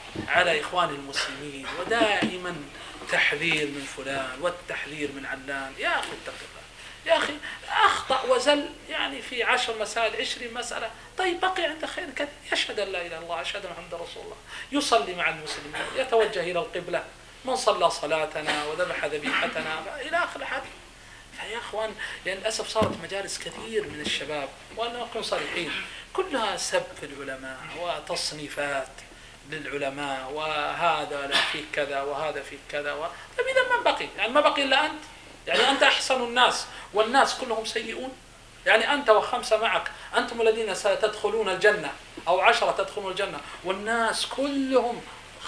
على إخوان المسلمين، ودائما تحذير من فلان والتحذير من علان. يا أخي اتق الله، يا أخي أخطأ وزل يعني في عشر مسائل عشرين مسألة، طيب بقي عند خير كثير، يشهد أن لا إله إلا الله، يشهد أن محمد رسول الله، يصلي مع المسلمين، يتوجه إلى القبلة، من صلى صلاتنا وذبح ذبيحتنا إلى آخر الحديث. فيا أخوان يعني للأسف صارت مجالس كثير من الشباب، وأنا نكون صريحين، كلها سب في العلماء وتصنيفات للعلماء، وهذا لا فيك كذا وهذا فيك كذا و... طيب إذا من بقي؟ يعني ما بقي إلا أنت؟ يعني أنت أحسن الناس والناس كلهم سيئون؟ يعني أنت وخمسة معك أنتم الذين ستدخلون الجنة أو عشرة تدخلون الجنة والناس كلهم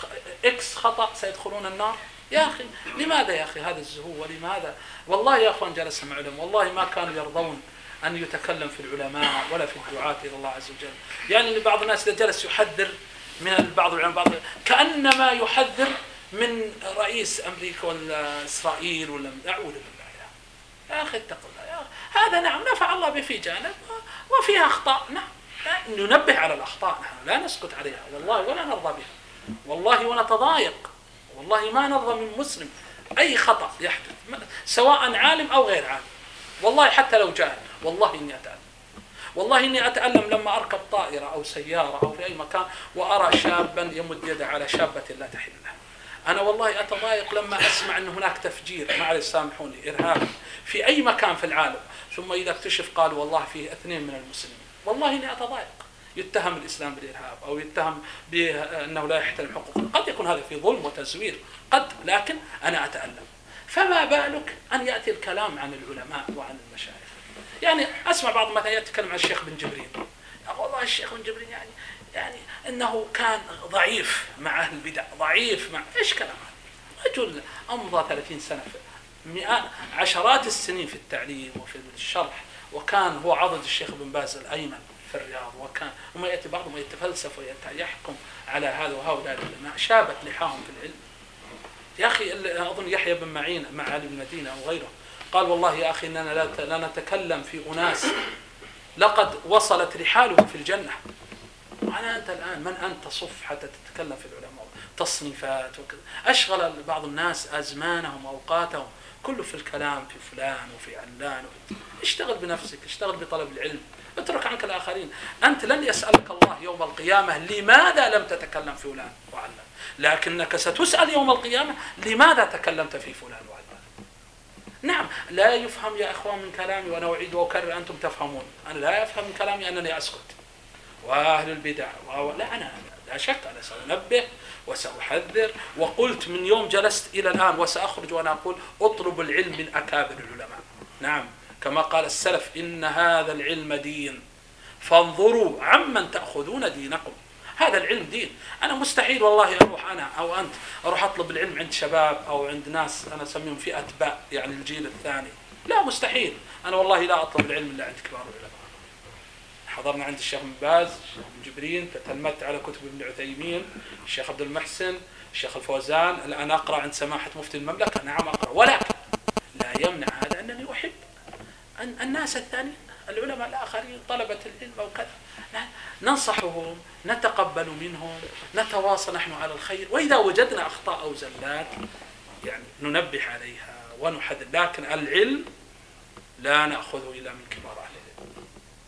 إكس خطأ سيدخلون النار؟ يا أخي لماذا يا أخي هذا الزهو؟ ولماذا؟ والله يا أخوان جلسنا مع علماء والله ما كانوا يرضون أن يتكلم في العلماء ولا في الدعاة إلى الله عز وجل. يعني بعض الناس إذا جلس يحذر من بعض العلماء بعض كأنما يحذر من رئيس أمريكا ولا إسرائيل ولا أعوذ بالله. يا, يا أخي اتق الله، يا أخي هذا نعم نفع الله به في جانب وفيها أخطاء، نعم ننبه على الأخطاء، نحن لا نسكت عليها والله ولا نرضى بها والله، ونتضايق والله ما نرضى من مسلم أي خطأ يحدث سواء عالم أو غير عالم، والله حتى لو جاهل والله إني أتألم، والله إني أتألم لما أركب طائرة أو سيارة أو في أي مكان وأرى شابا يمد يده على شابة لا تحل له. أنا والله أتضايق لما أسمع أن هناك تفجير معلش سامحوني إرهابي في أي مكان في العالم، ثم إذا اكتشف قالوا والله فيه اثنين من المسلمين، والله إني أتضايق، يتهم الإسلام بالإرهاب أو يتهم بأنه لا يحترم حقوقه، قد يكون هذا في ظلم وتزوير قد، لكن أنا أتألم. فما بالك أن يأتي الكلام عن العلماء وعن المشايخ؟ يعني أسمع بعض مثلا يتكلم عن الشيخ بن جبرين، والله الشيخ بن جبرين يعني يعني أنه كان ضعيف مع أهل البدع، ضعيف مع إيش كلام هذا؟ رجل أمضى ثلاثين سنة مئات عشرات السنين في التعليم وفي الشرح، وكان هو عضد الشيخ بن باز الأيمن في الرياض، وكان وما يأتي بعضهم يتفلسف ويحكم على هذا وهؤلاء العلماء شابت لحاهم في العلم. يا أخي أظن يحيى بن معين مع علي بن المدينة أو غيره قال والله يا أخي إننا لا نتكلم في أناس لقد وصلت رحالهم في الجنة، وأنا أنت الآن من أنت صف حتى تتكلم في العلماء تصنيفات وكذا؟ أشغل بعض الناس أزمانهم وأوقاتهم كله في الكلام في فلان وفي علان. اشتغل بنفسك، اشتغل بطلب العلم، اترك عنك الآخرين. أنت لن يسألك الله يوم القيامة لماذا لم تتكلم في فلان وعلان، لكنك ستسأل يوم القيامة لماذا تكلمت في فلان وعلان. نعم لا يفهم يا أخوان من كلامي، وأنا أعيد وأكرر أنتم تفهمون، أنا لا يفهم من كلامي أنني أسكت وأهل البدع و... لا أنا لا شك أنا سأنبه وسأحذر، وقلت من يوم جلست إلى الآن وسأخرج وأنا أقول اطلب العلم من أكابر العلماء. نعم كما قال السلف إن هذا العلم دين فانظروا عمن تأخذون دينكم. هذا العلم دين. أنا مستحيل والله أروح أنا أو أنت أروح أطلب العلم عند شباب أو عند ناس أنا أسميهم فئة باء يعني الجيل الثاني، لا مستحيل. أنا والله لا أطلب العلم إلا عند كبار العلماء. حضرنا عند الشيخ بن باز، الشيخ بن جبرين، تتلمذت على كتب ابن عثيمين، الشيخ عبد المحسن، الشيخ الفوزان، الآن أقرأ عند سماحة مفتي المملكة، نعم أقرأ، ولكن لا يمنع هذا أنني أحب أن الناس الثانيين العلماء الآخرين طلبة العلم أو كذا ننصحهم، نتقبل منهم، نتواصل نحن على الخير، وإذا وجدنا أخطاء أو زلات يعني ننبه عليها ونحذر، لكن العلم لا نأخذه إلا من كبار أهل العلم.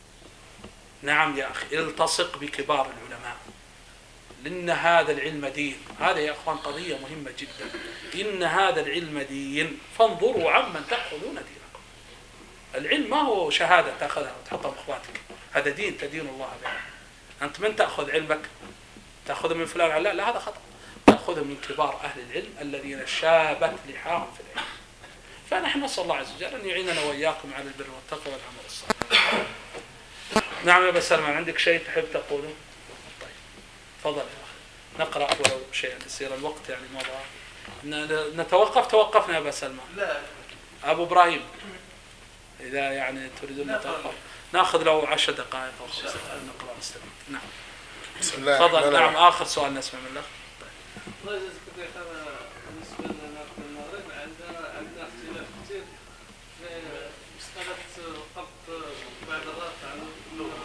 نعم يا أخي التصق بكبار العلماء لأن هذا العلم دين. هذا يا أخوان قضية مهمة جدا، إن هذا العلم دين فانظروا عمن تأخذون دينكم. العلم ما هو شهادة تأخذها وتحطها بإخواتك، هذا دين تدين الله به. أنت من تأخذ علمك؟ تأخذه من فلان علان؟ لا هذا خطأ، تأخذه من كبار أهل العلم الذين شابت لحاهم في العلم. فنحن نسأل الله عز وجل أن يعيننا وإياكم على البر والتقوى والعمل الصالح. نعم يا أبا سلمان عندك شيء تحب تقوله؟ طيب تفضل يا أخي نقرأ ولو شيء يصير الوقت يعني مضى. نتوقف توقفنا يا أبا سلمان. لا أبو إبراهيم إذا يعني تريدون نتوقف نأخذ له عشر دقائق أو خمس دقائق نقرأ نستمع. نعم بسم الله. تفضل. نعم آخر سؤال نسمع من الأخ. الله يجزيك خير. بالنسبة لنا في المغرب عندنا عندنا اختلاف كثير في مسألة قبض بعض الرافع عن اللغة.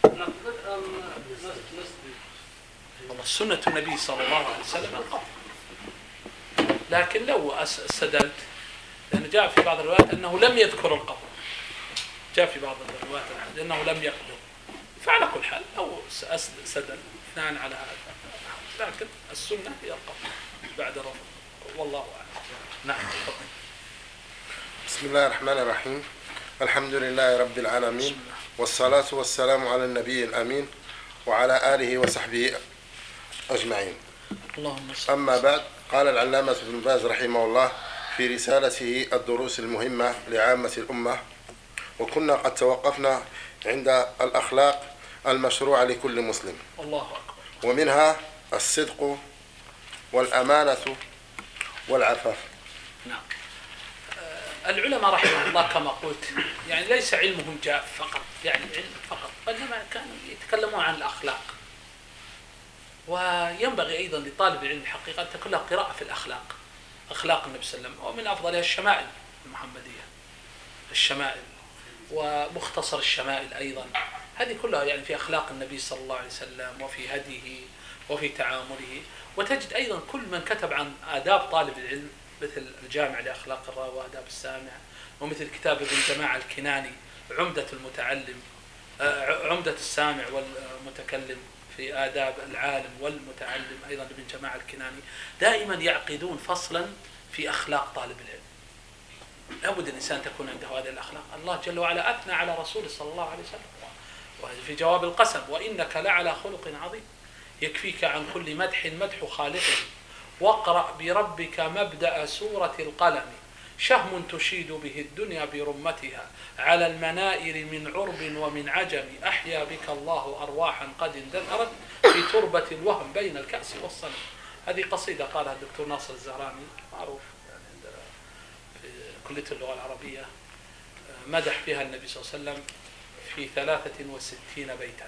نقبل أم نسدد؟ والله سنة النبي صلى الله عليه وسلم القبض، لكن لو استدلت، لأن جاء في بعض الروايات أنه لم يذكر القبض، جاء في بعض الروايات أنه لم يقبض، فعلى كل حال لو استدل اثنان على هذا، لكن السنة هي القبض بعد الرفض، والله أعلم. نعم. بسم الله الرحمن الرحيم. الحمد لله رب العالمين، والصلاة والسلام على النبي الأمين وعلى آله وصحبه أجمعين. اللهم صل. أما بعد، قال العلامة ابن باز رحمه الله في رسالته الدروس المهمة لعامة الأمة: وكنا قد توقفنا عند الأخلاق المشروعة لكل مسلم، الله أكبر، ومنها الصدق والأمانة والعفاف. نعم. العلماء رحمه الله كما قلت يعني ليس علمهم جاف فقط، يعني علم فقط، وإنما كانوا يتكلمون عن الأخلاق. وينبغي أيضا لطالب العلم الحقيقة أن تكون له قراءة في الأخلاق، أخلاق النبي صلى الله عليه وسلم، ومن أفضلها الشمائل المحمدية، الشمائل ومختصر الشمائل أيضا، هذه كلها يعني في أخلاق النبي صلى الله عليه وسلم وفي هديه وفي تعامله. وتجد أيضا كل من كتب عن آداب طالب العلم مثل الجامع لأخلاق الراوي وآداب السامع، ومثل كتاب ابن جماعة الكناني عمدة المتعلم، عمدة السامع والمتكلم في آداب العالم والمتعلم، أيضا ابن جماعة الكناني، دائما يعقدون فصلا في أخلاق طالب العلم. لابد الإنسان تكون عنده هذه الأخلاق. الله جل وعلا أثنى على رسوله صلى الله عليه وسلم، وهذا في جواب القسم: وإنك لعلى خلق عظيم. يكفيك عن كل مدح مدح خالقه، واقرأ بربك مبدأ سورة القلم، شهم تشيد به الدنيا برمتها، على المنائر من عرب ومن عجم، أحيا بك الله أرواحا قد اندثرت في تربة الوهم بين الكأس والصنم. هذه قصيدة قالها الدكتور ناصر الزهراني، معروف يعني عند في كلية اللغة العربية، مدح فيها النبي صلى الله عليه وسلم في ثلاثة وستين بيتا.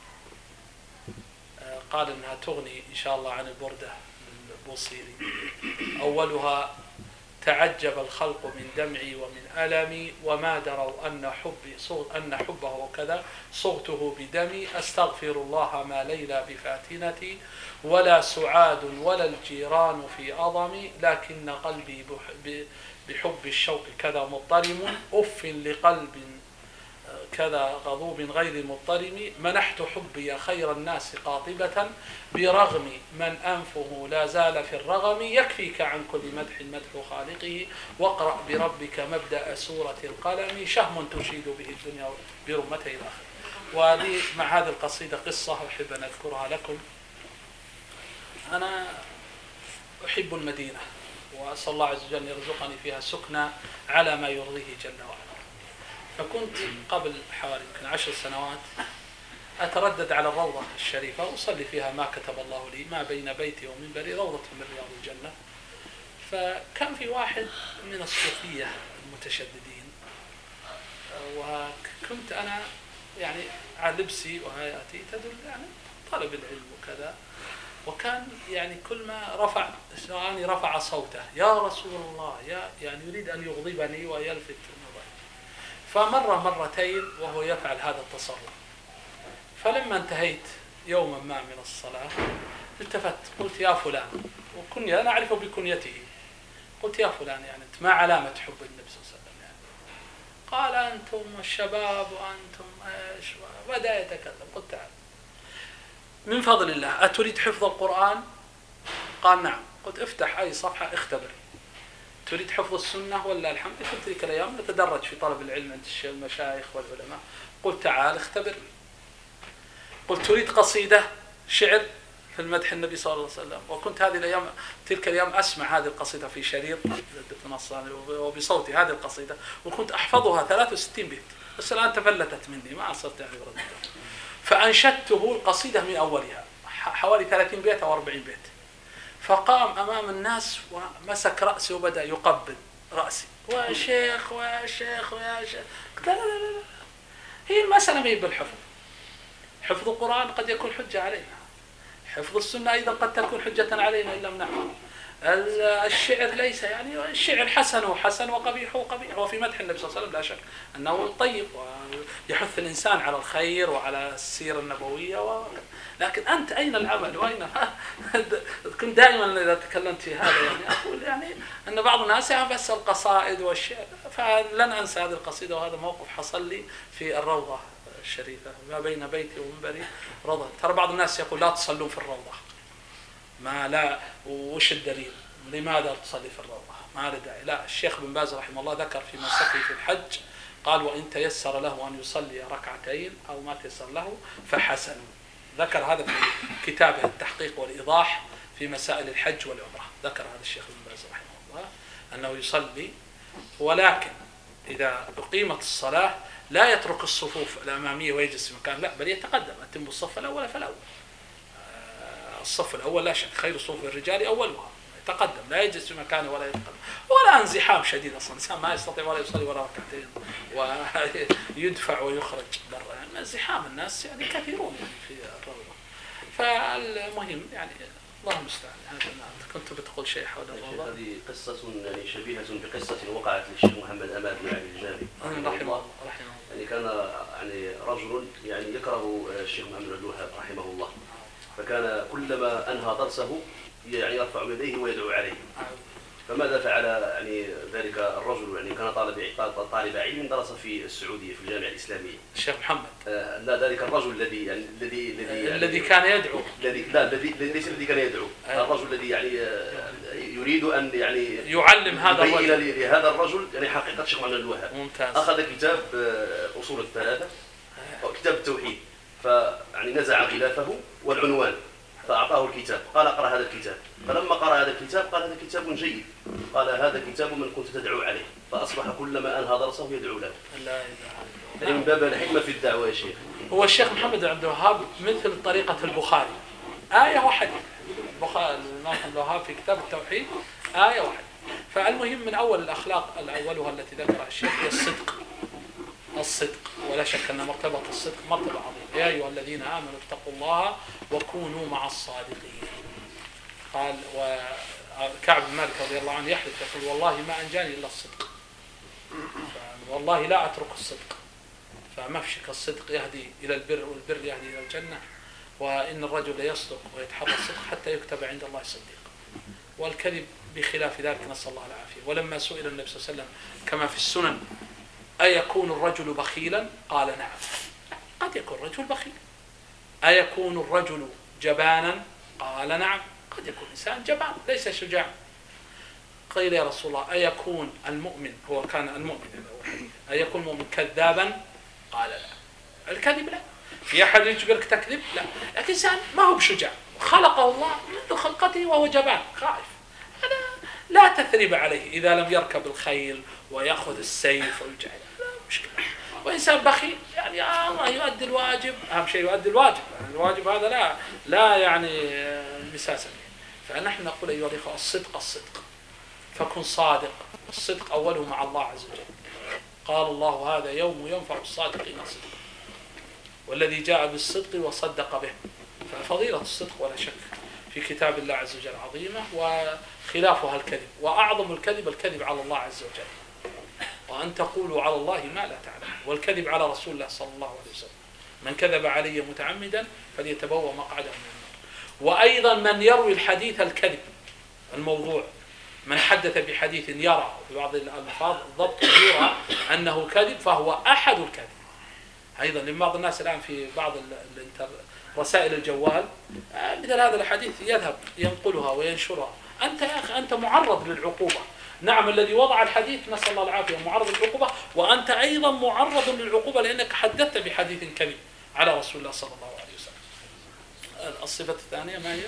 قال إنها تغني إن شاء الله عن البردة البوصيري. أولها: تعجب الخلق من دمعي ومن ألمي، وما دروا أن حبي أن حبه وكذا صغته بدمي، أستغفر الله ما ليلى بفاتنتي، ولا سعاد ولا الجيران في أضمي، لكن قلبي بحب الشوق كذا مضطرم، أف لقلب كذا غضوب غير مضطرم، منحت حبي خير الناس قاطبة، برغم من أنفه لا زال في الرغم، يكفيك عن كل مدح مدح خالقه، واقرأ بربك مبدأ سورة القلم، شهم تشيد به الدنيا برمته الآخر. وهذه مع هذه القصيدة قصة أحب أن أذكرها لكم. أنا أحب المدينة، وأسأل الله عز وجل يرزقني فيها سكنى على ما يرضيه جل وعلا. فكنت قبل حوالي يمكن عشر سنوات أتردد على الروضة الشريفة وأصلي فيها ما كتب الله لي، ما بين بيتي ومنبري روضة من رياض الجنة. فكان في واحد من الصوفية المتشددين، وكنت أنا يعني على لبسي وهيئتي تدل يعني طالب العلم وكذا، وكان يعني كل ما رفع رآني رفع صوته: يا رسول الله، يا يعني يريد أن يغضبني ويلفت نظري. فمرة مرتين وهو يفعل هذا التصرف. فلما انتهيت يوما ما من الصلاة التفت قلت: يا فلان، وكني أنا أعرفه بكنيته، قلت: يا فلان، يعني أنت ما علامة حب النبي صلى الله عليه وسلم؟ يعني قال: أنتم الشباب وأنتم إيش، وبدأ يتكلم. قلت: تعال من فضل الله، أتريد حفظ القرآن؟ قال: نعم. قلت: افتح أي صفحة اختبر. تريد حفظ السنة ولا الحمد؟ قلت: تلك الأيام نتدرج في طلب العلم عند المشايخ والعلماء. قلت: تعال اختبر. قلت: تريد قصيدة شعر في المدح النبي صلى الله عليه وسلم؟ وكنت هذه الأيام تلك الأيام أسمع هذه القصيدة في شريط الدكتور نصراني وبصوتي هذه القصيدة، وكنت أحفظها ثلاثة وستين بيت، بس الآن تفلتت مني ما صرت يعني رددها. فأنشدته القصيدة من أولها حوالي ثلاثين بيت أو أربعين بيت. فقام أمام الناس ومسك رأسي وبدأ يقبل رأسي: ويا شيخ ويا شيخ ويا شيخ. لا لا لا لا، هي المسألة ما هي بالحفظ. حفظ القرآن قد يكون حجة علينا، حفظ السنة أيضا قد تكون حجة علينا إن لم نحفظ. الشعر ليس يعني الشعر حسن حسن وقبيح قبيح، وفي مدح النبي صلى الله عليه وسلم لا شك أنه طيب ويحث الإنسان على الخير وعلى السيرة النبوية و... لكن أنت أين العمل وأين كنت دائما إذا تكلمت في هذا يعني أقول يعني أن بعض الناس يعني بس القصائد والشعر، فلن أنسى هذه القصيدة، وهذا موقف حصل لي في الروضة الشريفة ما بين بيتي ومنبري روضة. ترى بعض الناس يقول لا تصلون في الروضة، ما لا وش الدليل؟ لماذا تصلي في الروضة؟ ما له داعي. لا، الشيخ بن باز رحمه الله ذكر في مسكه في الحج قال وإن تيسر له أن يصلي ركعتين أو ما تيسر له فحسن. ذكر هذا في كتابه التحقيق والإيضاح في مسائل الحج والعمرة، ذكر هذا الشيخ بن باز رحمه الله أنه يصلي، ولكن إذا أقيمت الصلاة لا يترك الصفوف الأمامية ويجلس في مكان، لا بل يتقدم، أتم الصف الأول فالأول. الصف الأول لا شك خير صفوف الرجال أولها، يتقدم لا يجلس في مكانه ولا يتقدم، ولا انزحام شديد أصلا، الإنسان ما يستطيع ولا يصلي ولا ركعتين ويدفع ويخرج برا، يعني انزحام الناس يعني كثيرون يعني في الروضة. فالمهم يعني الله المستعان. هذا كنت بتقول شيء حول الروضة. هذه قصة يعني شبيهة بقصة وقعت للشيخ محمد أماد بن عبد الجابر رحمه الله رحمه الله. يعني كان يعني رجل يعني يكره الشيخ محمد بن عبد الوهاب رحمه الله، فكان كلما أنهى درسه يعني يرفع يديه ويدعو عليه. فماذا فعل يعني ذلك الرجل؟ يعني كان طالب طالب علم درس في السعودية في الجامعة الإسلامية. الشيخ محمد. آه لا، ذلك الرجل الذي يعني الذي الذي يعني الذي كان يدعو. الذي لا الذي ليس الذي كان يدعو، آه. الرجل الذي يعني آه يريد أن يعني يعلم هذا الرجل لهذا الرجل يعني حقيقة الشيخ محمد بن الوهاب. ممتاز. أخذ كتاب آه أصول الثلاثة أو كتاب التوحيد، فيعني نزع غلافه والعنوان فأعطاه الكتاب، قال اقرأ هذا الكتاب. فلما قرأ هذا الكتاب قال هذا كتاب جيد، قال هذا كتاب من كنت تدعو عليه، فأصبح كلما أنهى درسه يدعو له. لا يعني من باب الحكمة في الدعوة يا شيخ. هو الشيخ محمد بن عبد الوهاب مثل طريقة البخاري، آية واحدة. البخاري الإمام عبد الوهاب في كتاب التوحيد آية واحدة. فالمهم من أول الأخلاق الأولها التي ذكرها الشيخ هي الصدق. الصدق، ولا شك أن مرتبة الصدق مرتبة عظيمة. يا أيها الذين آمنوا اتقوا الله وكونوا مع الصادقين. قال وكعب بن مالك رضي الله عنه يحلف يقول والله ما أنجاني إلا الصدق، والله لا أترك الصدق. فمفشك الصدق يهدي إلى البر والبر يهدي إلى الجنة، وإن الرجل يصدق ويتحرى الصدق حتى يكتب عند الله صديق، والكذب بخلاف ذلك نسأل الله العافية. ولما سئل النبي صلى الله عليه وسلم كما في السنن أيكون الرجل بخيلا؟ قال نعم، قد يكون الرجل بخيل. أيكون الرجل جبانا؟ قال نعم، قد يكون إنسان جبان ليس شجاع. قيل يا رسول الله أيكون المؤمن، هو كان المؤمن أيكون المؤمن كذابا؟ قال لا، الكذب لا. في أحد يجبرك تكذب؟ لا، لكن إنسان ما هو بشجاع، خلقه الله منذ خلقته وهو جبان خائف، هذا لا تثريب عليه إذا لم يركب الخيل ويأخذ السيف ويجاهد، لا مشكلة. وإنسان بخيل يعني الله يؤدي الواجب، أهم شيء يؤدي الواجب، يعني الواجب هذا لا لا يعني مساسا. فنحن نقول أيها الأخوة الصدق الصدق، فكن صادق. الصدق أوله مع الله عز وجل. قال الله هذا يوم ينفع الصادقين صدق، والذي جاء بالصدق وصدق به. ففضيلة الصدق ولا شك في كتاب الله عز وجل عظيمة، وخلافها الكذب، وأعظم الكذب الكذب على الله عز وجل، وأن تقولوا على الله ما لا تعلم، والكذب على رسول الله صلى الله عليه وسلم. من كذب علي متعمدا فليتبوأ مقعده من النار. وأيضا من يروي الحديث الكذب الموضوع، من حدث بحديث يرى في بعض الألفاظ ضبط يرى أنه كذب فهو أحد الكذب. أيضا لبعض الناس الآن في بعض رسائل الجوال مثل هذا الحديث يذهب ينقلها وينشرها، أنت يا أخي أنت معرض للعقوبة. نعم الذي وضع الحديث نسأل الله العافية معرض للعقوبة، وأنت أيضا معرض للعقوبة لأنك حدثت بحديث كذب على رسول الله صلى الله عليه وسلم. الصفة الثانية ما هي؟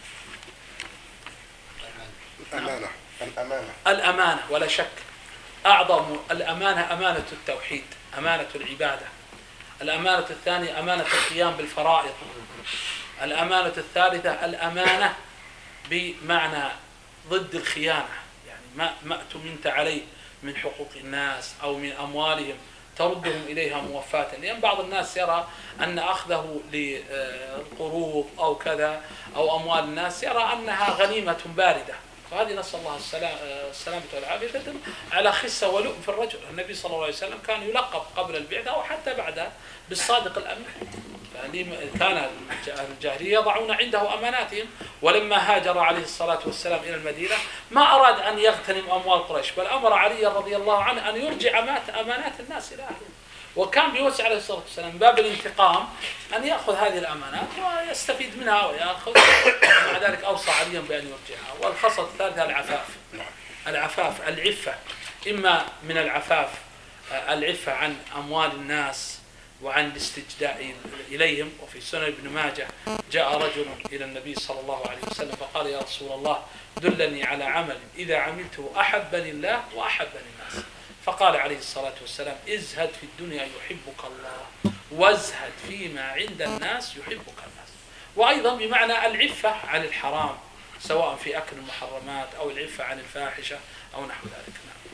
الأمانة. الأمانة الأمانة ولا شك أعظم الأمانة أمانة التوحيد، أمانة العبادة. الأمانة الثانية أمانة القيام بالفرائض. الأمانة الثالثة الأمانة بمعنى ضد الخيانة، يعني ما ما اؤتمنت عليه من حقوق الناس أو من أموالهم تردهم إليها موفاة. لأن بعض الناس يرى أن أخذه للقروض أو كذا أو أموال الناس يرى أنها غنيمة باردة وهذه نسأل الله السلامة والعافية تدل على خسة ولؤم في الرجل. النبي صلى الله عليه وسلم كان يلقب قبل البعثة أو حتى بعدها بالصادق الأمين. كان الجاهلية يضعون عنده أماناتهم، ولما هاجر عليه الصلاة والسلام إلى المدينة ما أراد أن يغتنم أموال قريش، بل أمر علي رضي الله عنه أن يرجع أمانات الناس إلى أهله، وكان بيوسع عليه الصلاة والسلام من باب الانتقام أن يأخذ هذه الأمانات ويستفيد منها ويأخذ، مع ذلك أوصى عليا بأن يرجعها. والخصلة الثالثة العفاف. العفاف العفة، إما من العفاف العفة عن أموال الناس وعن الاستجداء إليهم. وفي سنن ابن ماجه جاء رجل إلى النبي صلى الله عليه وسلم فقال: يا رسول الله دلني على عمل إذا عملته أحبني الله وأحبني الناس. فقال عليه الصلاة والسلام: ازهد في الدنيا يحبك الله، وازهد فيما عند الناس يحبك الناس. وأيضا بمعنى العفة عن الحرام، سواء في أكل المحرمات أو العفة عن الفاحشة أو نحو ذلك.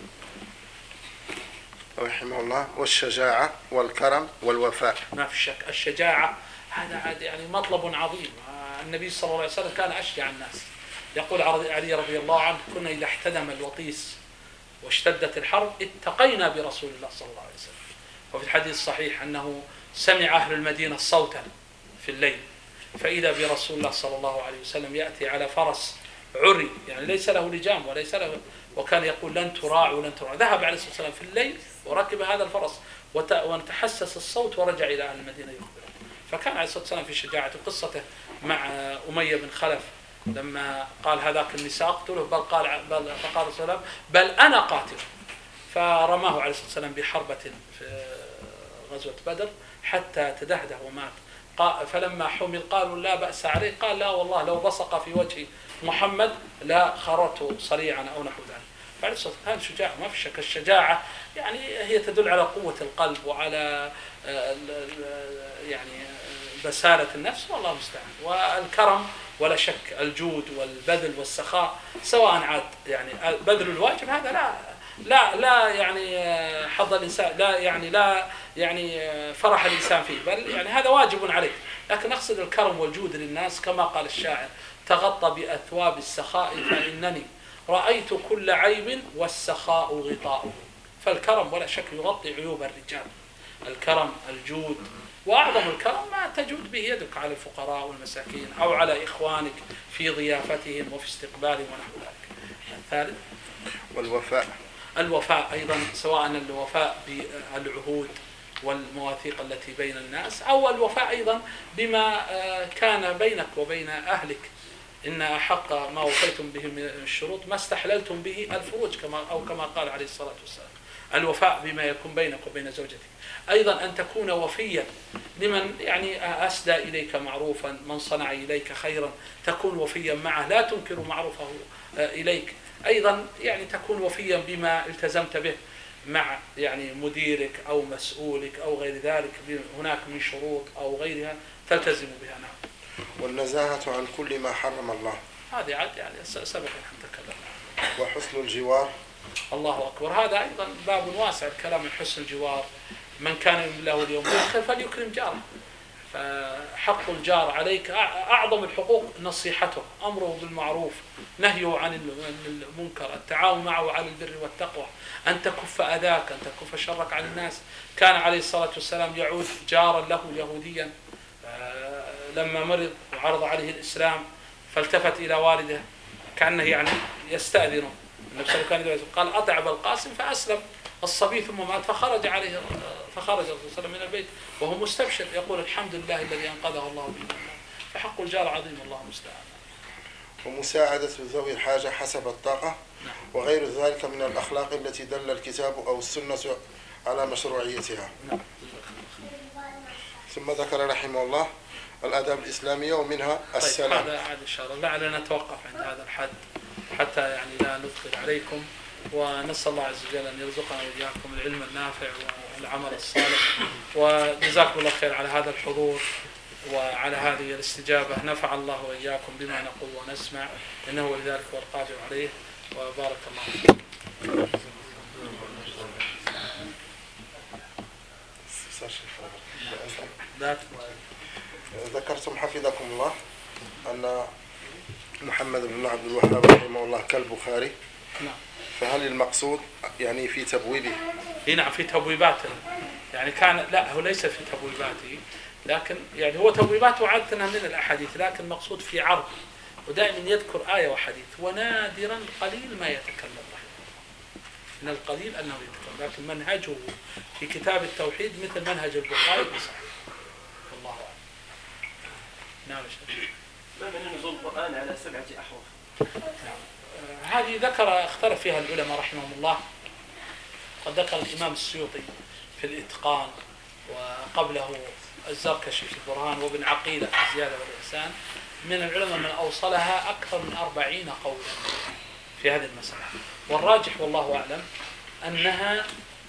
رحمه الله. والشجاعة والكرم والوفاء. ما في شك الشجاعة هذا يعني مطلب عظيم. النبي صلى الله عليه وسلم كان أشجع الناس. يقول علي رضي الله عنه: كنا إذا احتدم الوطيس واشتدت الحرب اتقينا برسول الله صلى الله عليه وسلم. وفي الحديث الصحيح أنه سمع أهل المدينة صوتا في الليل، فإذا برسول الله صلى الله عليه وسلم يأتي على فرس عري، يعني ليس له لجام وليس له، وكان يقول: لن تراعوا لن تراعوا. ذهب عليه الصلاة والسلام في الليل وركب هذا الفرس وتحسس الصوت ورجع إلى أهل المدينة يخبر. فكان عليه الصلاة والسلام في شجاعته. قصته مع أمية بن خلف لما قال: هذاك النساء اقتله، بل قال بل فقال صلى الله عليه وسلم: بل أنا قاتل. فرماه عليه الصلاة والسلام بحربة في غزوة بدر حتى تدهده ومات. فلما حمل قالوا: لا بأس عليه. قال: لا والله لو بصق في وجه محمد لا خررت صريعا أو نحو ذلك. فعليه الصلاة والسلام هذا شجاع، ما في شك. الشجاعة يعني هي تدل على قوة القلب وعلى يعني بسالة النفس، والله المستعان. والكرم ولا شك الجود والبذل والسخاء، سواء عاد يعني بذل الواجب هذا لا لا لا يعني حظ الإنسان، لا يعني لا يعني فرح الإنسان فيه، بل يعني هذا واجب عليك. لكن أقصد الكرم والجود للناس كما قال الشاعر: تغطى بأثواب السخاء فإنني رأيت كل عيب والسخاء غطاؤه. فالكرم ولا شك يغطي عيوب الرجال. الكرم الجود، وأعظم الكرم ما تجود به يدك على الفقراء والمساكين أو على إخوانك في ضيافتهم وفي استقبالهم ونحو ذلك. الثالث والوفاء. الوفاء أيضا، سواء الوفاء بالعهود والمواثيق التي بين الناس، أو الوفاء أيضا بما كان بينك وبين أهلك. إن أحق ما وفيتم به من الشروط ما استحللتم به الفروج، كما أو كما قال عليه الصلاة والسلام. الوفاء بما يكون بينك وبين زوجتك. أيضا أن تكون وفيا لمن يعني أسدى إليك معروفا، من صنع إليك خيرا تكون وفيا معه، لا تنكر معروفه إليك. أيضا يعني تكون وفيا بما التزمت به مع يعني مديرك أو مسؤولك أو غير ذلك، هناك من شروط أو غيرها تلتزم بها. نعم. والنزاهة عن كل ما حرم الله. هذه عاد يعني سبق أن تكلمنا. وحسن الجوار. الله أكبر. هذا أيضا باب واسع الكلام عن حسن الجوار. من كان يؤمن له اليوم الآخر فليكرم جاره. فحق الجار عليك أعظم الحقوق نصيحته، أمره بالمعروف، نهيه عن المنكر، التعاون معه على البر والتقوى، أن تكف أذاك، أن تكف شرك عن الناس. كان عليه الصلاة والسلام يعود جارا له يهوديا لما مرض وعرض عليه الإسلام، فالتفت إلى والده كأنه يعني يستأذنه. النبي صلى الله عليه وسلم قال: أطع أبا القاسم، فأسلم الصبي ثم مات. فخرج عليه فخرج الرسول صلى الله عليه وسلم من البيت وهو مستبشر يقول: الحمد لله الذي أنقذه الله به. فحق الجار عظيم، الله المستعان. ومساعدة ذوي الحاجة حسب الطاقة. نعم. وغير ذلك من الأخلاق التي دل الكتاب أو السنة على مشروعيتها. نعم. ثم ذكر رحمه الله الآداب الإسلامية ومنها السلام. طيب هذا عاد إن شاء الله لعلنا نتوقف عند هذا الحد حتى يعني لا نثقل عليكم، ونسأل الله عز وجل أن يرزقنا وإياكم العلم النافع والعمل الصالح. وجزاكم الله خير على هذا الحضور وعلى هذه الاستجابة. نفع الله وإياكم بما نقول ونسمع، إنه ولذلك هو القادر عليه. وبارك الله فيكم. ذكرتم حفظكم الله أن محمد بن عبد الوهاب رحمه الله كالبخاري، نعم. فهل المقصود يعني في تبويبه؟ اي نعم في تبويباته، يعني كان لا هو ليس في تبويباته، لكن يعني هو تبويباته عادة من الأحاديث، لكن مقصود في عرض، ودائما يذكر آية وحديث، ونادرا قليل ما يتكلم من القليل أنه يتكلم، لكن منهجه في كتاب التوحيد مثل منهج البخاري بصحيح. والله أعلم. نعم شيخ. ما من نزول القرآن على سبعة أحرف؟ نعم. هذه ذكر اختلف فيها العلماء رحمهم الله. قد ذكر الإمام السيوطي في الإتقان، وقبله الزركشي في البرهان، وابن عقيلة في الزيادة والإحسان، من العلماء من أوصلها أكثر من أربعين قولا في هذه المسألة. والراجح والله أعلم أنها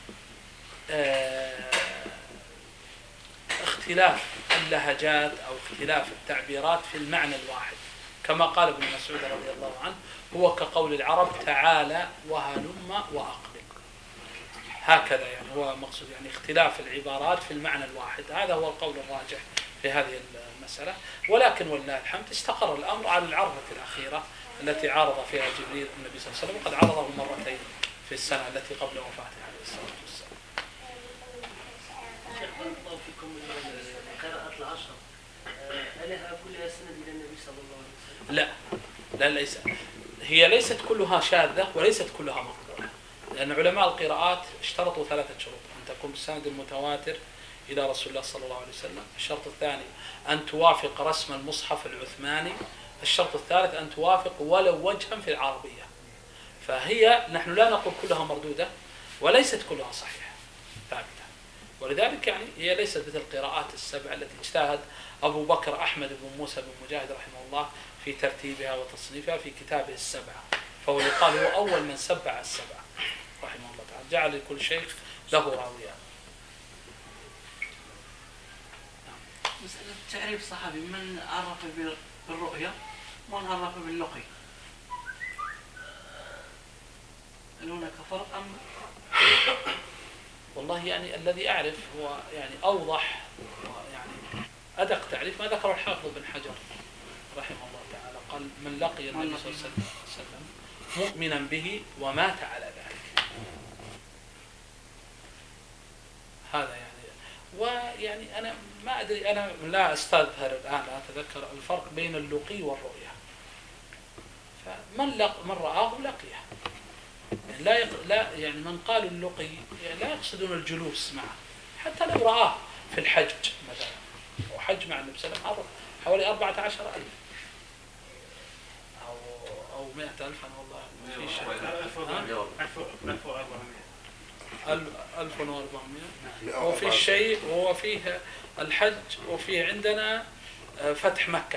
اختلاف اللهجات أو اختلاف التعبيرات في المعنى الواحد، كما قال ابن مسعود رضي الله عنه: هو كقول العرب تعالى وهلم وأقبل. هكذا يعني هو مقصود، يعني اختلاف العبارات في المعنى الواحد، هذا هو القول الراجح في هذه المسألة. ولكن ولله الحمد استقر الأمر على العرضة الأخيرة التي عارض فيها جبريل النبي صلى الله عليه وسلم، وقد عرضه مرتين في السنة التي قبل وفاته عليه الصلاة والسلام. شيخ بارك الله فيكم، القراءات العشر ألها كلها سند إلى النبي صلى الله عليه وسلم؟ لا لا ليس، هي ليست كلها شاذة وليست كلها مقبولة، لأن علماء القراءات اشترطوا ثلاثة شروط: أن تكون بالسند المتواتر إلى رسول الله صلى الله عليه وسلم، الشرط الثاني أن توافق رسم المصحف العثماني، الشرط الثالث أن توافق ولو وجها في العربية. فهي نحن لا نقول كلها مردودة وليست كلها صحيحة ثابتة، ولذلك يعني هي ليست مثل القراءات السبع التي اجتهد أبو بكر أحمد بن موسى بن مجاهد رحمه الله في ترتيبها وتصنيفها في كتابه السبعة، فهو يقال هو أول من سبع السبعة رحمه الله تعالى، جعل لكل شيخ له راويان. مسألة تعريف الصحابي، من عرف بالرؤية ومن عرف باللقي، هل هناك فرق أم؟ والله يعني الذي أعرف هو يعني أوضح يعني أدق تعريف ما ذكره الحافظ بن حجر رحمه الله تعالى، قال: من لقي النبي صلى الله عليه وسلم مؤمنا به ومات على ذلك. هذا يعني، ويعني أنا ما أدري، أنا لا أستظهر الآن، لا أتذكر الفرق بين اللقي والرؤية. فمن لق من رآه لقيه، يعني لا, يق... لا يعني من قالوا اللقي يعني لا يقصدون الجلوس معه، حتى لو رآه في الحج مثلا، أو حج مع النبي صلى الله عليه وسلم حوالي أربعة عشر ألف أو أو مئة ألف، أنا والله في شيء ألف وأربعمائة ألف وأربعمائة، وفي شيء وهو فيه الحج، وفيه عندنا فتح مكة.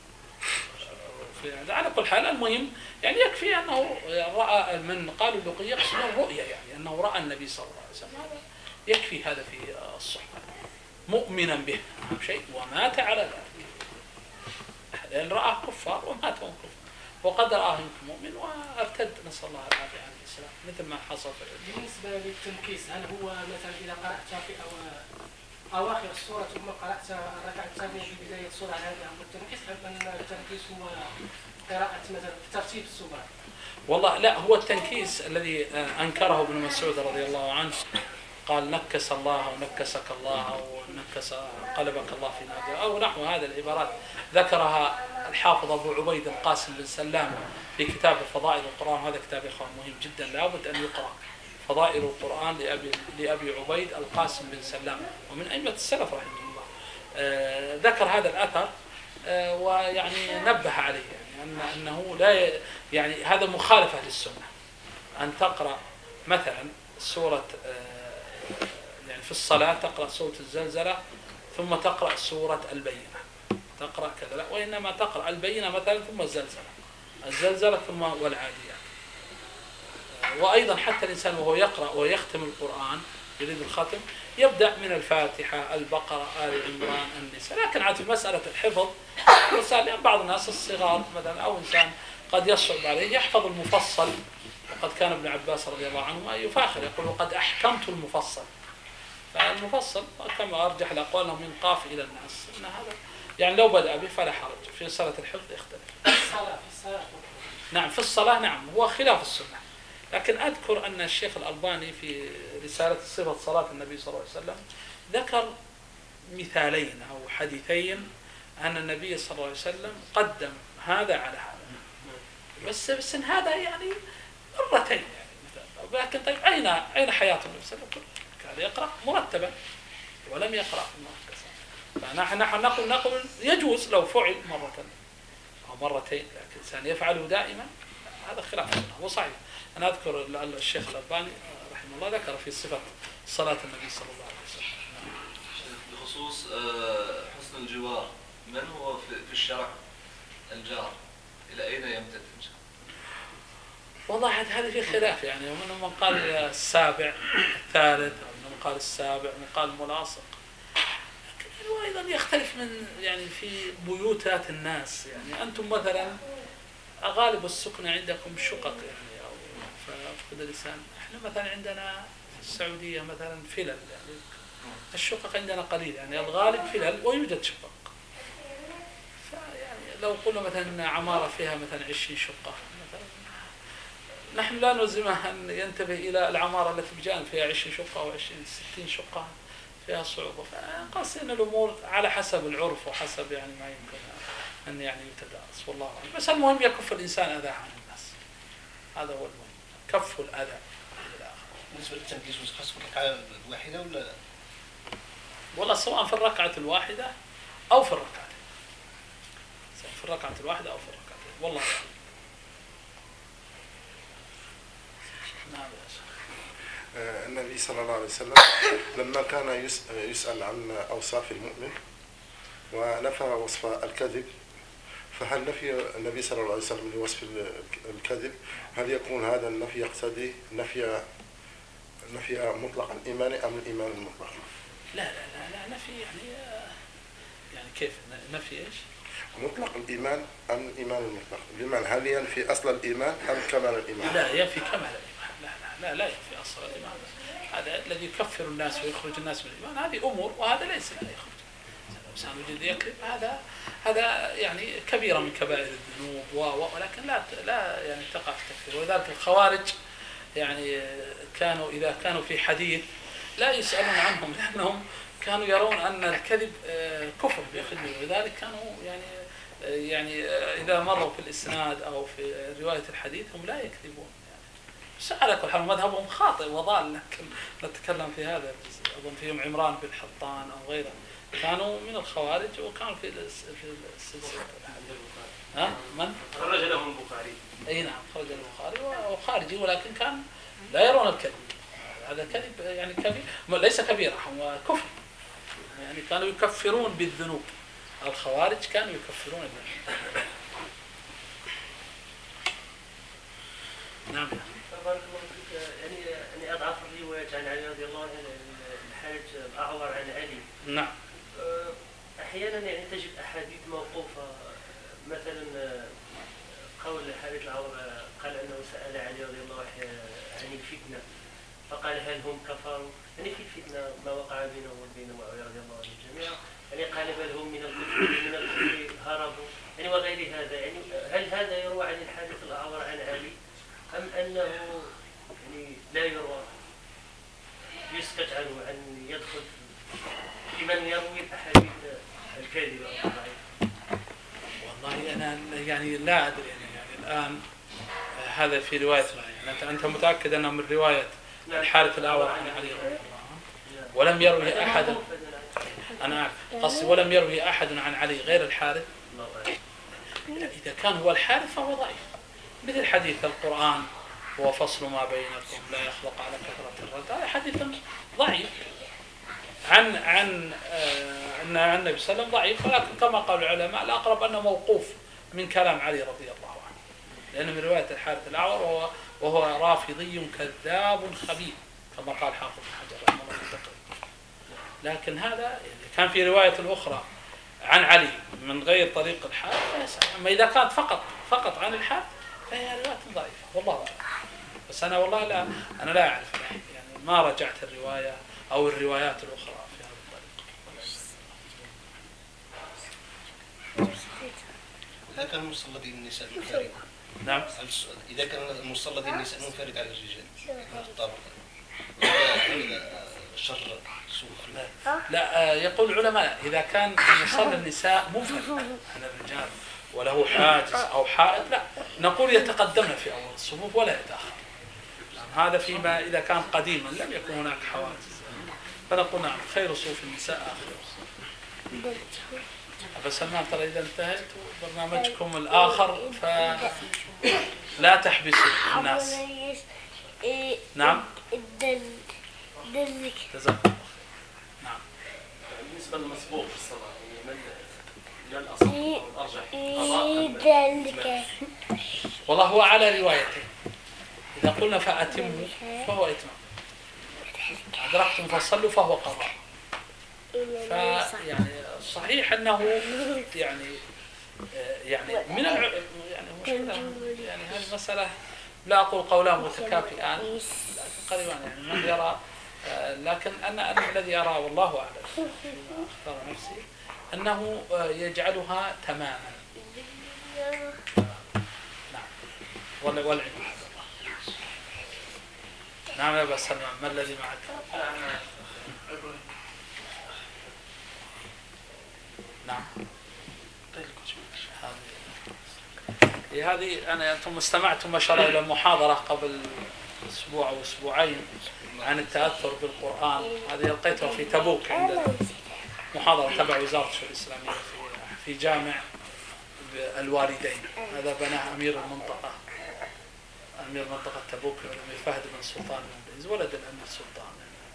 على كل حال المهم يعني يكفي أنه رأى، من قالوا اللقي يقصد الرؤية، يعني أنه رأى النبي صلى الله عليه وسلم، هذا يكفي هذا في الصحبة، مؤمنا به أهم شيء ومات على ذلك، لأن رآه كفار ومات وهم كفار، وقد رآه مؤمن وارتد، نسأل الله العافية عن الإسلام، مثل ما حصل في الإسلام. بالنسبة للتنكيس، هل هو مثلا إذا قرأت في أو أواخر السورة ثم قرأت الركعة الثانية في بداية السورة، هذا هو التنكيس، أم أن التنكيس هو قراءة مثلا ترتيب السورة؟ والله لا، هو التنكيس الذي أنكره ابن مسعود رضي الله عنه، قال: نكس الله ونكسك الله، أو نكس قلبك الله في نادي، أو نحو هذه العبارات ذكرها الحافظ أبو عبيد القاسم بن سلام في كتاب فضائل القرآن، وهذا كتاب إخوان مهم جدا لابد أن يقرأ، فضائل القرآن لأبي, لأبي عبيد القاسم بن سلام، ومن أئمة السلف رحمه الله. آه ذكر هذا الأثر، آه ويعني نبه عليه، يعني أن أنه لا يعني هذا مخالفة للسنة، أن تقرأ مثلا سورة آه يعني في الصلاة تقرأ سورة الزلزلة ثم تقرأ سورة البينة، تقرأ كذا، لا، وإنما تقرأ البينة مثلا ثم الزلزلة، الزلزلة ثم والعاديات. وأيضا حتى الإنسان وهو يقرأ ويختم القرآن يريد الختم يبدأ من الفاتحة، البقرة، آل عمران، النساء، لكن عاد في مسألة الحفظ لأن بعض الناس الصغار مثلا أو إنسان قد يصعب عليه يحفظ المفصل، وقد كان ابن عباس رضي الله عنه يفاخر يقول: وقد أحكمت المفصل. فالمفصل كما أرجح الأقوال من قاف إلى الناس، إن هذا يعني لو بدأ به فلا حرج، في صلاة الحفظ يختلف. الصلاة في نعم في الصلاة نعم هو خلاف السنة. لكن أذكر أن الشيخ الألباني في رسالة صفة صلاة النبي صلى الله عليه وسلم ذكر مثالين أو حديثين أن النبي صلى الله عليه وسلم قدم هذا على هذا، بس بس إن هذا يعني مرتين يعني. لكن طيب أين أين حياة النبي صلى الله عليه وسلم؟ كان يقرأ مرتبا ولم يقرأ مركزا. فنحن نحن نقول نقول يجوز لو فعل مرة أو مرتين، لكن الإنسان يفعله دائما هذا خلاف السنة. هو صحيح. أنا أذكر الشيخ الألباني رحمه الله ذكر في صفة صلاة النبي صلى الله عليه وسلم. بخصوص حسن الجوار، من هو في الشرع الجار؟ إلى أين يمتد؟ والله هذه في خلاف يعني، ومنهم من قال السابع الثالث، ومنهم قال السابع، ومن قال الملاصق. لكن وأيضا يختلف من يعني في بيوتات الناس. يعني أنتم مثلا غالب السكن عندكم شقق يعني أو فقد الإنسان. إحنا مثلا عندنا في السعودية مثلا فلل يعني الشقق عندنا قليل يعني الغالب فلل ويوجد شقق. فيعني لو قلنا مثلا عمارة فيها مثلا عشرين شقة مثلا، نحن لا نلزمه أن ينتبه إلى العمارة التي بجانب فيها عشرين شقة أو عشرين ستين شقة فيها صعوبة. فقصد أن الأمور على حسب العرف وحسب يعني ما يمكن أن يعني يتدارس والله أعلم. بس المهم يكف الإنسان أذى عن الناس، هذا هو المهم، كف الأذى. بالنسبة للتنقيس خاص في الركعة الواحدة ولا؟ والله سواء في الركعة الواحدة أو في الركعتين، سواء في الركعة الواحدة أو في الركعتين والله أعلم. نعم. النبي صلى الله عليه وسلم لما كان يسأل عن أوصاف المؤمن ونفى وصف الكذب، فهل نفي النبي صلى الله عليه وسلم لوصف الكذب هل يكون هذا النفي يقتضي نفي نفي مطلق الإيمان أم الإيمان المطلق؟ لا لا لا, لا نفي يعني يعني كيف نفي إيش؟ مطلق الإيمان أم الإيمان المطلق؟ بمعنى هل ينفي أصل الإيمان أم كمال الإيمان؟ لا ينفي كمال الإيمان. لا لا لا, لا ينفي أصل الإيمان. هذا الذي يكفر الناس ويخرج الناس من الإيمان هذه أمور، وهذا ليس لا يخرج. الإنسان وجد يكذب هذا هذا يعني كبيرة من كبائر الذنوب و ولكن لا لا يعني تقع في التكفير. ولذلك الخوارج يعني كانوا إذا كانوا في حديث لا يسألون عنهم لأنهم كانوا يرون أن الكذب كفر بيخدمه، ولذلك كانوا يعني يعني إذا مروا في الإسناد أو في رواية الحديث هم لا يكذبون يعني. بس على كل حال مذهبهم خاطئ وضال، لكن نتكلم في هذا. أظن فيهم عمران بن حطان أو غيره كانوا من الخوارج وكانوا في في السلسلة. ها من؟ خرج لهم البخاري. أي نعم خرج البخاري وخارجي، ولكن كان لا يرون الكذب. هذا كذب يعني كبير ليس كبيرة، هو كفر يعني. كانوا يكفرون بالذنوب، الخوارج كانوا يكفرون بالذنوب. نعم. بارك الله فيك. يعني يعني أضعف الروايات عن علي رضي الله عنه الحارث الأعور عن علي. نعم. أحيانا يعني تجد أحاديث موقوفة، مثلا قول الحارث الأعور قال أنه سأل علي رضي الله عنه عن الفتنة فقال هل هم كفروا؟ يعني في الفتنة ما وقع بينه وبين معاوية رضي الله عنه جميعا، يعني قال بل هم من الكفر من الكفر هربوا يعني وغير هذا. يعني هل هذا يروى عن الحارث الأعور عن علي أم أنه يعني لا يروى يسكت عنه أن يدخل في من يروي الأحاديث الكاذبة أو الضعيفة؟ والله أنا يعني لا أدري يعني, يعني الآن هذا في رواية يعني أنت متأكد أنه من رواية الحارث الأعور عن علي رضي الله عنه ولم يروي أحد؟ أنا أعرف قصدي ولم يروي أحد عن علي غير الحارث. إذا كان هو الحارث فهو ضعيف، مثل حديث القرآن هو فصل ما بينكم لا يخلق على كثرة الرد، هذا حديث ضعيف عن عن أن عن النبي صلى الله عليه وسلم ضعيف، ولكن كما قال العلماء الأقرب أنه موقوف من كلام علي رضي الله عنه، لأنه من رواية الحارث الأعور وهو وهو رافضي كذاب خبيث كما قال حافظ بن حجر رحمه الله في التقريب. لكن هذا كان في رواية أخرى عن علي من غير طريق الحارث، أما إذا كانت فقط فقط عن الحارث فهي رواية ضعيفة والله أعلم. بس أنا والله لا أنا لا أعرف يعني ما رجعت الرواية أو الروايات الأخرى في هذا الطريق. إذا كان المصلى ديال النساء منفرد. نعم. إذا كان المصلى ديال النساء منفرد على الرجال نختار شر سوء. لا يقول العلماء إذا كان مصلى النساء منفرد عن الرجال وله حاجز أو حائط لا نقول يتقدمن في أول الصفوف ولا يتأخر. هذا فيما إذا كان قديما لم يكن هناك حواجز فنقول نعم خير صفوف النساء آخر. بس سلمان ترى إذا انتهيت برنامجكم الآخر فلا تحبسوا الناس. نعم. جزاك الله. نعم. بالنسبة للمسبوق في الصلاة من جاء الأصل أو الأرجح؟ والله هو على روايتين. إذا قلنا فأتموا فهو إتمام. أدركتم فصلوا فهو قضاء. فيعني صحيح أنه يعني يعني من الع... يعني مشكلة يعني هذه المسألة لا أقول قولان متكافئان قريبا يعني من يرى لكن أنا أنا الذي أرى والله أعلم فيما أختار نفسي أنه يجعلها تماما. نعم والعلم. نعم يا أبا سلمان ما الذي معك؟ نعم. هذه أنا أنتم استمعتم ما شاء الله إلى المحاضرة قبل أسبوع أو أسبوعين عن التأثر بالقرآن. هذه لقيتها في تبوك عند محاضرة تبع وزارة الشؤون الإسلامية في في جامع الوالدين. هذا بناه أمير المنطقة أمير منطقة تبوك الأمير فهد بن سلطان بن بنز ولد الأمير سلطان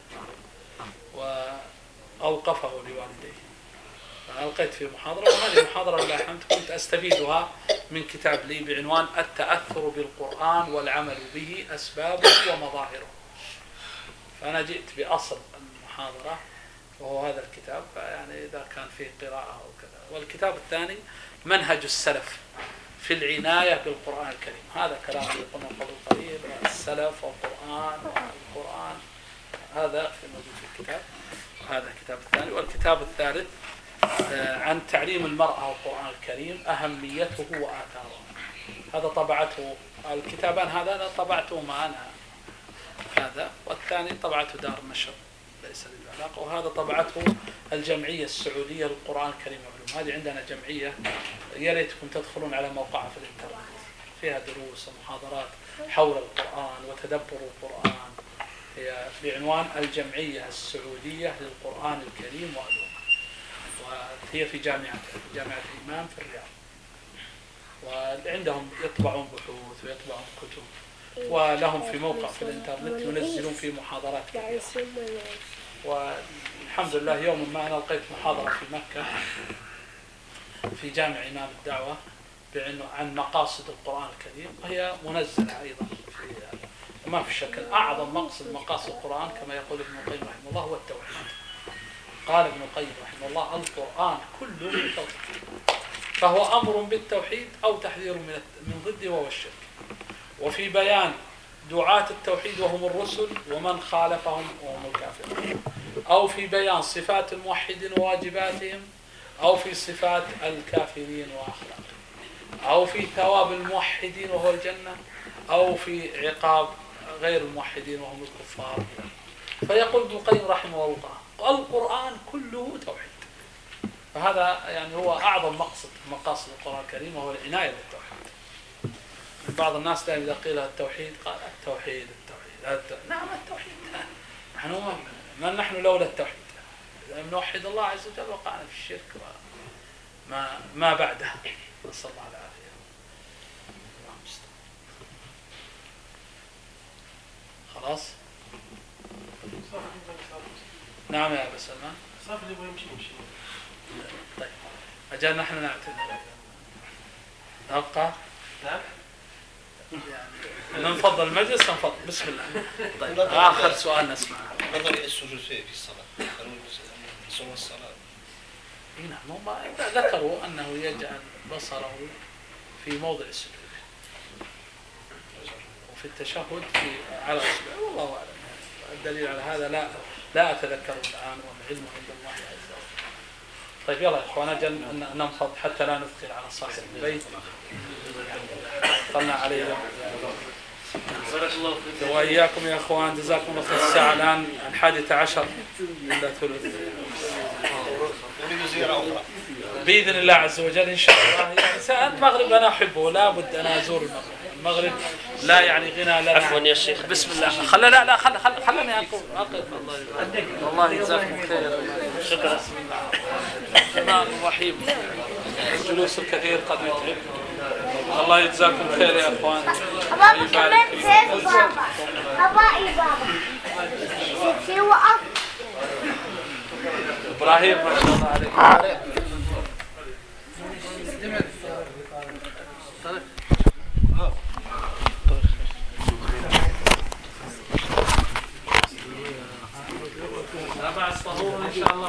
وأوقفه لوالديه. ألقيت في محاضرة وهذه المحاضرة لله الحمد كنت أستفيدها من كتاب لي بعنوان التأثر بالقرآن والعمل به أسبابه ومظاهره. فأنا جئت بأصل المحاضرة وهو هذا الكتاب يعني إذا كان فيه قراءة أو كذا. والكتاب الثاني منهج السلف في العناية بالقرآن الكريم. هذا كلام قلنا قبل قليل السلف والقرآن والقرآن هذا في موجود في الكتاب. هذا الكتاب الثاني. والكتاب الثالث عن تعليم المرأة القرآن الكريم أهميته وآثاره. هذا طبعته الكتابان هذا أنا طبعته معنا هذا والثاني طبعته دار النشر ليس له علاقة. وهذا طبعته الجمعية السعودية للقرآن الكريم والعلوم. هذه عندنا جمعية يا ريتكم تدخلون على موقعها في الإنترنت فيها دروس ومحاضرات حول القرآن وتدبر القرآن. هي بعنوان الجمعية السعودية للقرآن الكريم والعلوم وهي في جامعة جامعة الإمام في الرياض. وعندهم يطبعون بحوث ويطبعون كتب ولهم في موقع في الإنترنت ينزلون فيه محاضرات كثيرة. والحمد لله يوم ما أنا لقيت محاضرة في مكة في جامع إمام الدعوة عن مقاصد القرآن الكريم وهي منزلة أيضا في ما في شك. أعظم مقصد مقاصد القرآن كما يقول ابن القيم رحمه الله هو التوحيد. قال ابن القيم رحمه الله القرآن كله توحيد فهو أمر بالتوحيد أو تحذير من من ضده وهو الشرك. وفي بيان دعاة التوحيد وهم الرسل ومن خالفهم وهم الكافرون أو في بيان صفات الموحدين وواجباتهم أو في صفات الكافرين وأخلاقهم أو في ثواب الموحدين وهو الجنة أو في عقاب غير الموحدين وهم الكفار. فيقول ابن القيم رحمه الله القرآن كله توحيد. فهذا يعني هو أعظم مقصد مقاصد القرآن الكريم وهو العناية بالتوحيد. بعض الناس دائما إذا قيل التوحيد قال التوحيد التوحيد, التوحيد. نعم التوحيد نحن ما نحن لولا التوحيد إذا نوحد الله عز وجل وقعنا في الشرك وما ما بعده نسأل الله العافية. خلاص نعم يا أبا سلمان صافي اللي يبغى يمشي يمشي. طيب أجل نحن نعتذر نبقى نعم يعني ننفضل المجلس ننفضل بسم الله. طيب آخر سؤال نسمع نظر إلى السجود في الصلاة سنة الصلاة. نعم هم ذكروا أنه يجعل بصره في موضع السجود وفي التشهد في على إصبعه والله أعلم. الدليل على هذا لا لا أتذكره الآن والعلم عند الله عز وجل. طيب يلا يا اخوان اجل ننفض حتى لا نثقل على صاحب البيت، طلنا عليه. بارك الله فيك. واياكم يا اخوان، جزاكم الله خير. الساعه الان الحادية عشر الا ثلث باذن الله عز وجل ان شاء الله. يعني ساعة المغرب انا احبه، لا بد انا ازور المغرب. المغرب لا يعني غنى لنا. عفوا يا شيخ. بسم الله. خل لا لا خل خل خلني اقول اقف. الله يجزاكم خير. شكرا. بسم الله الرحمن الرحيم. الجلوس الكثير قد يتعب. الله يجزاكم خير يا اخوان. بابا كمان فين بابا؟ بابا ايه بابا؟ هو ابراهيم ما شاء الله عليك. لا بعد طهور ان شاء الله.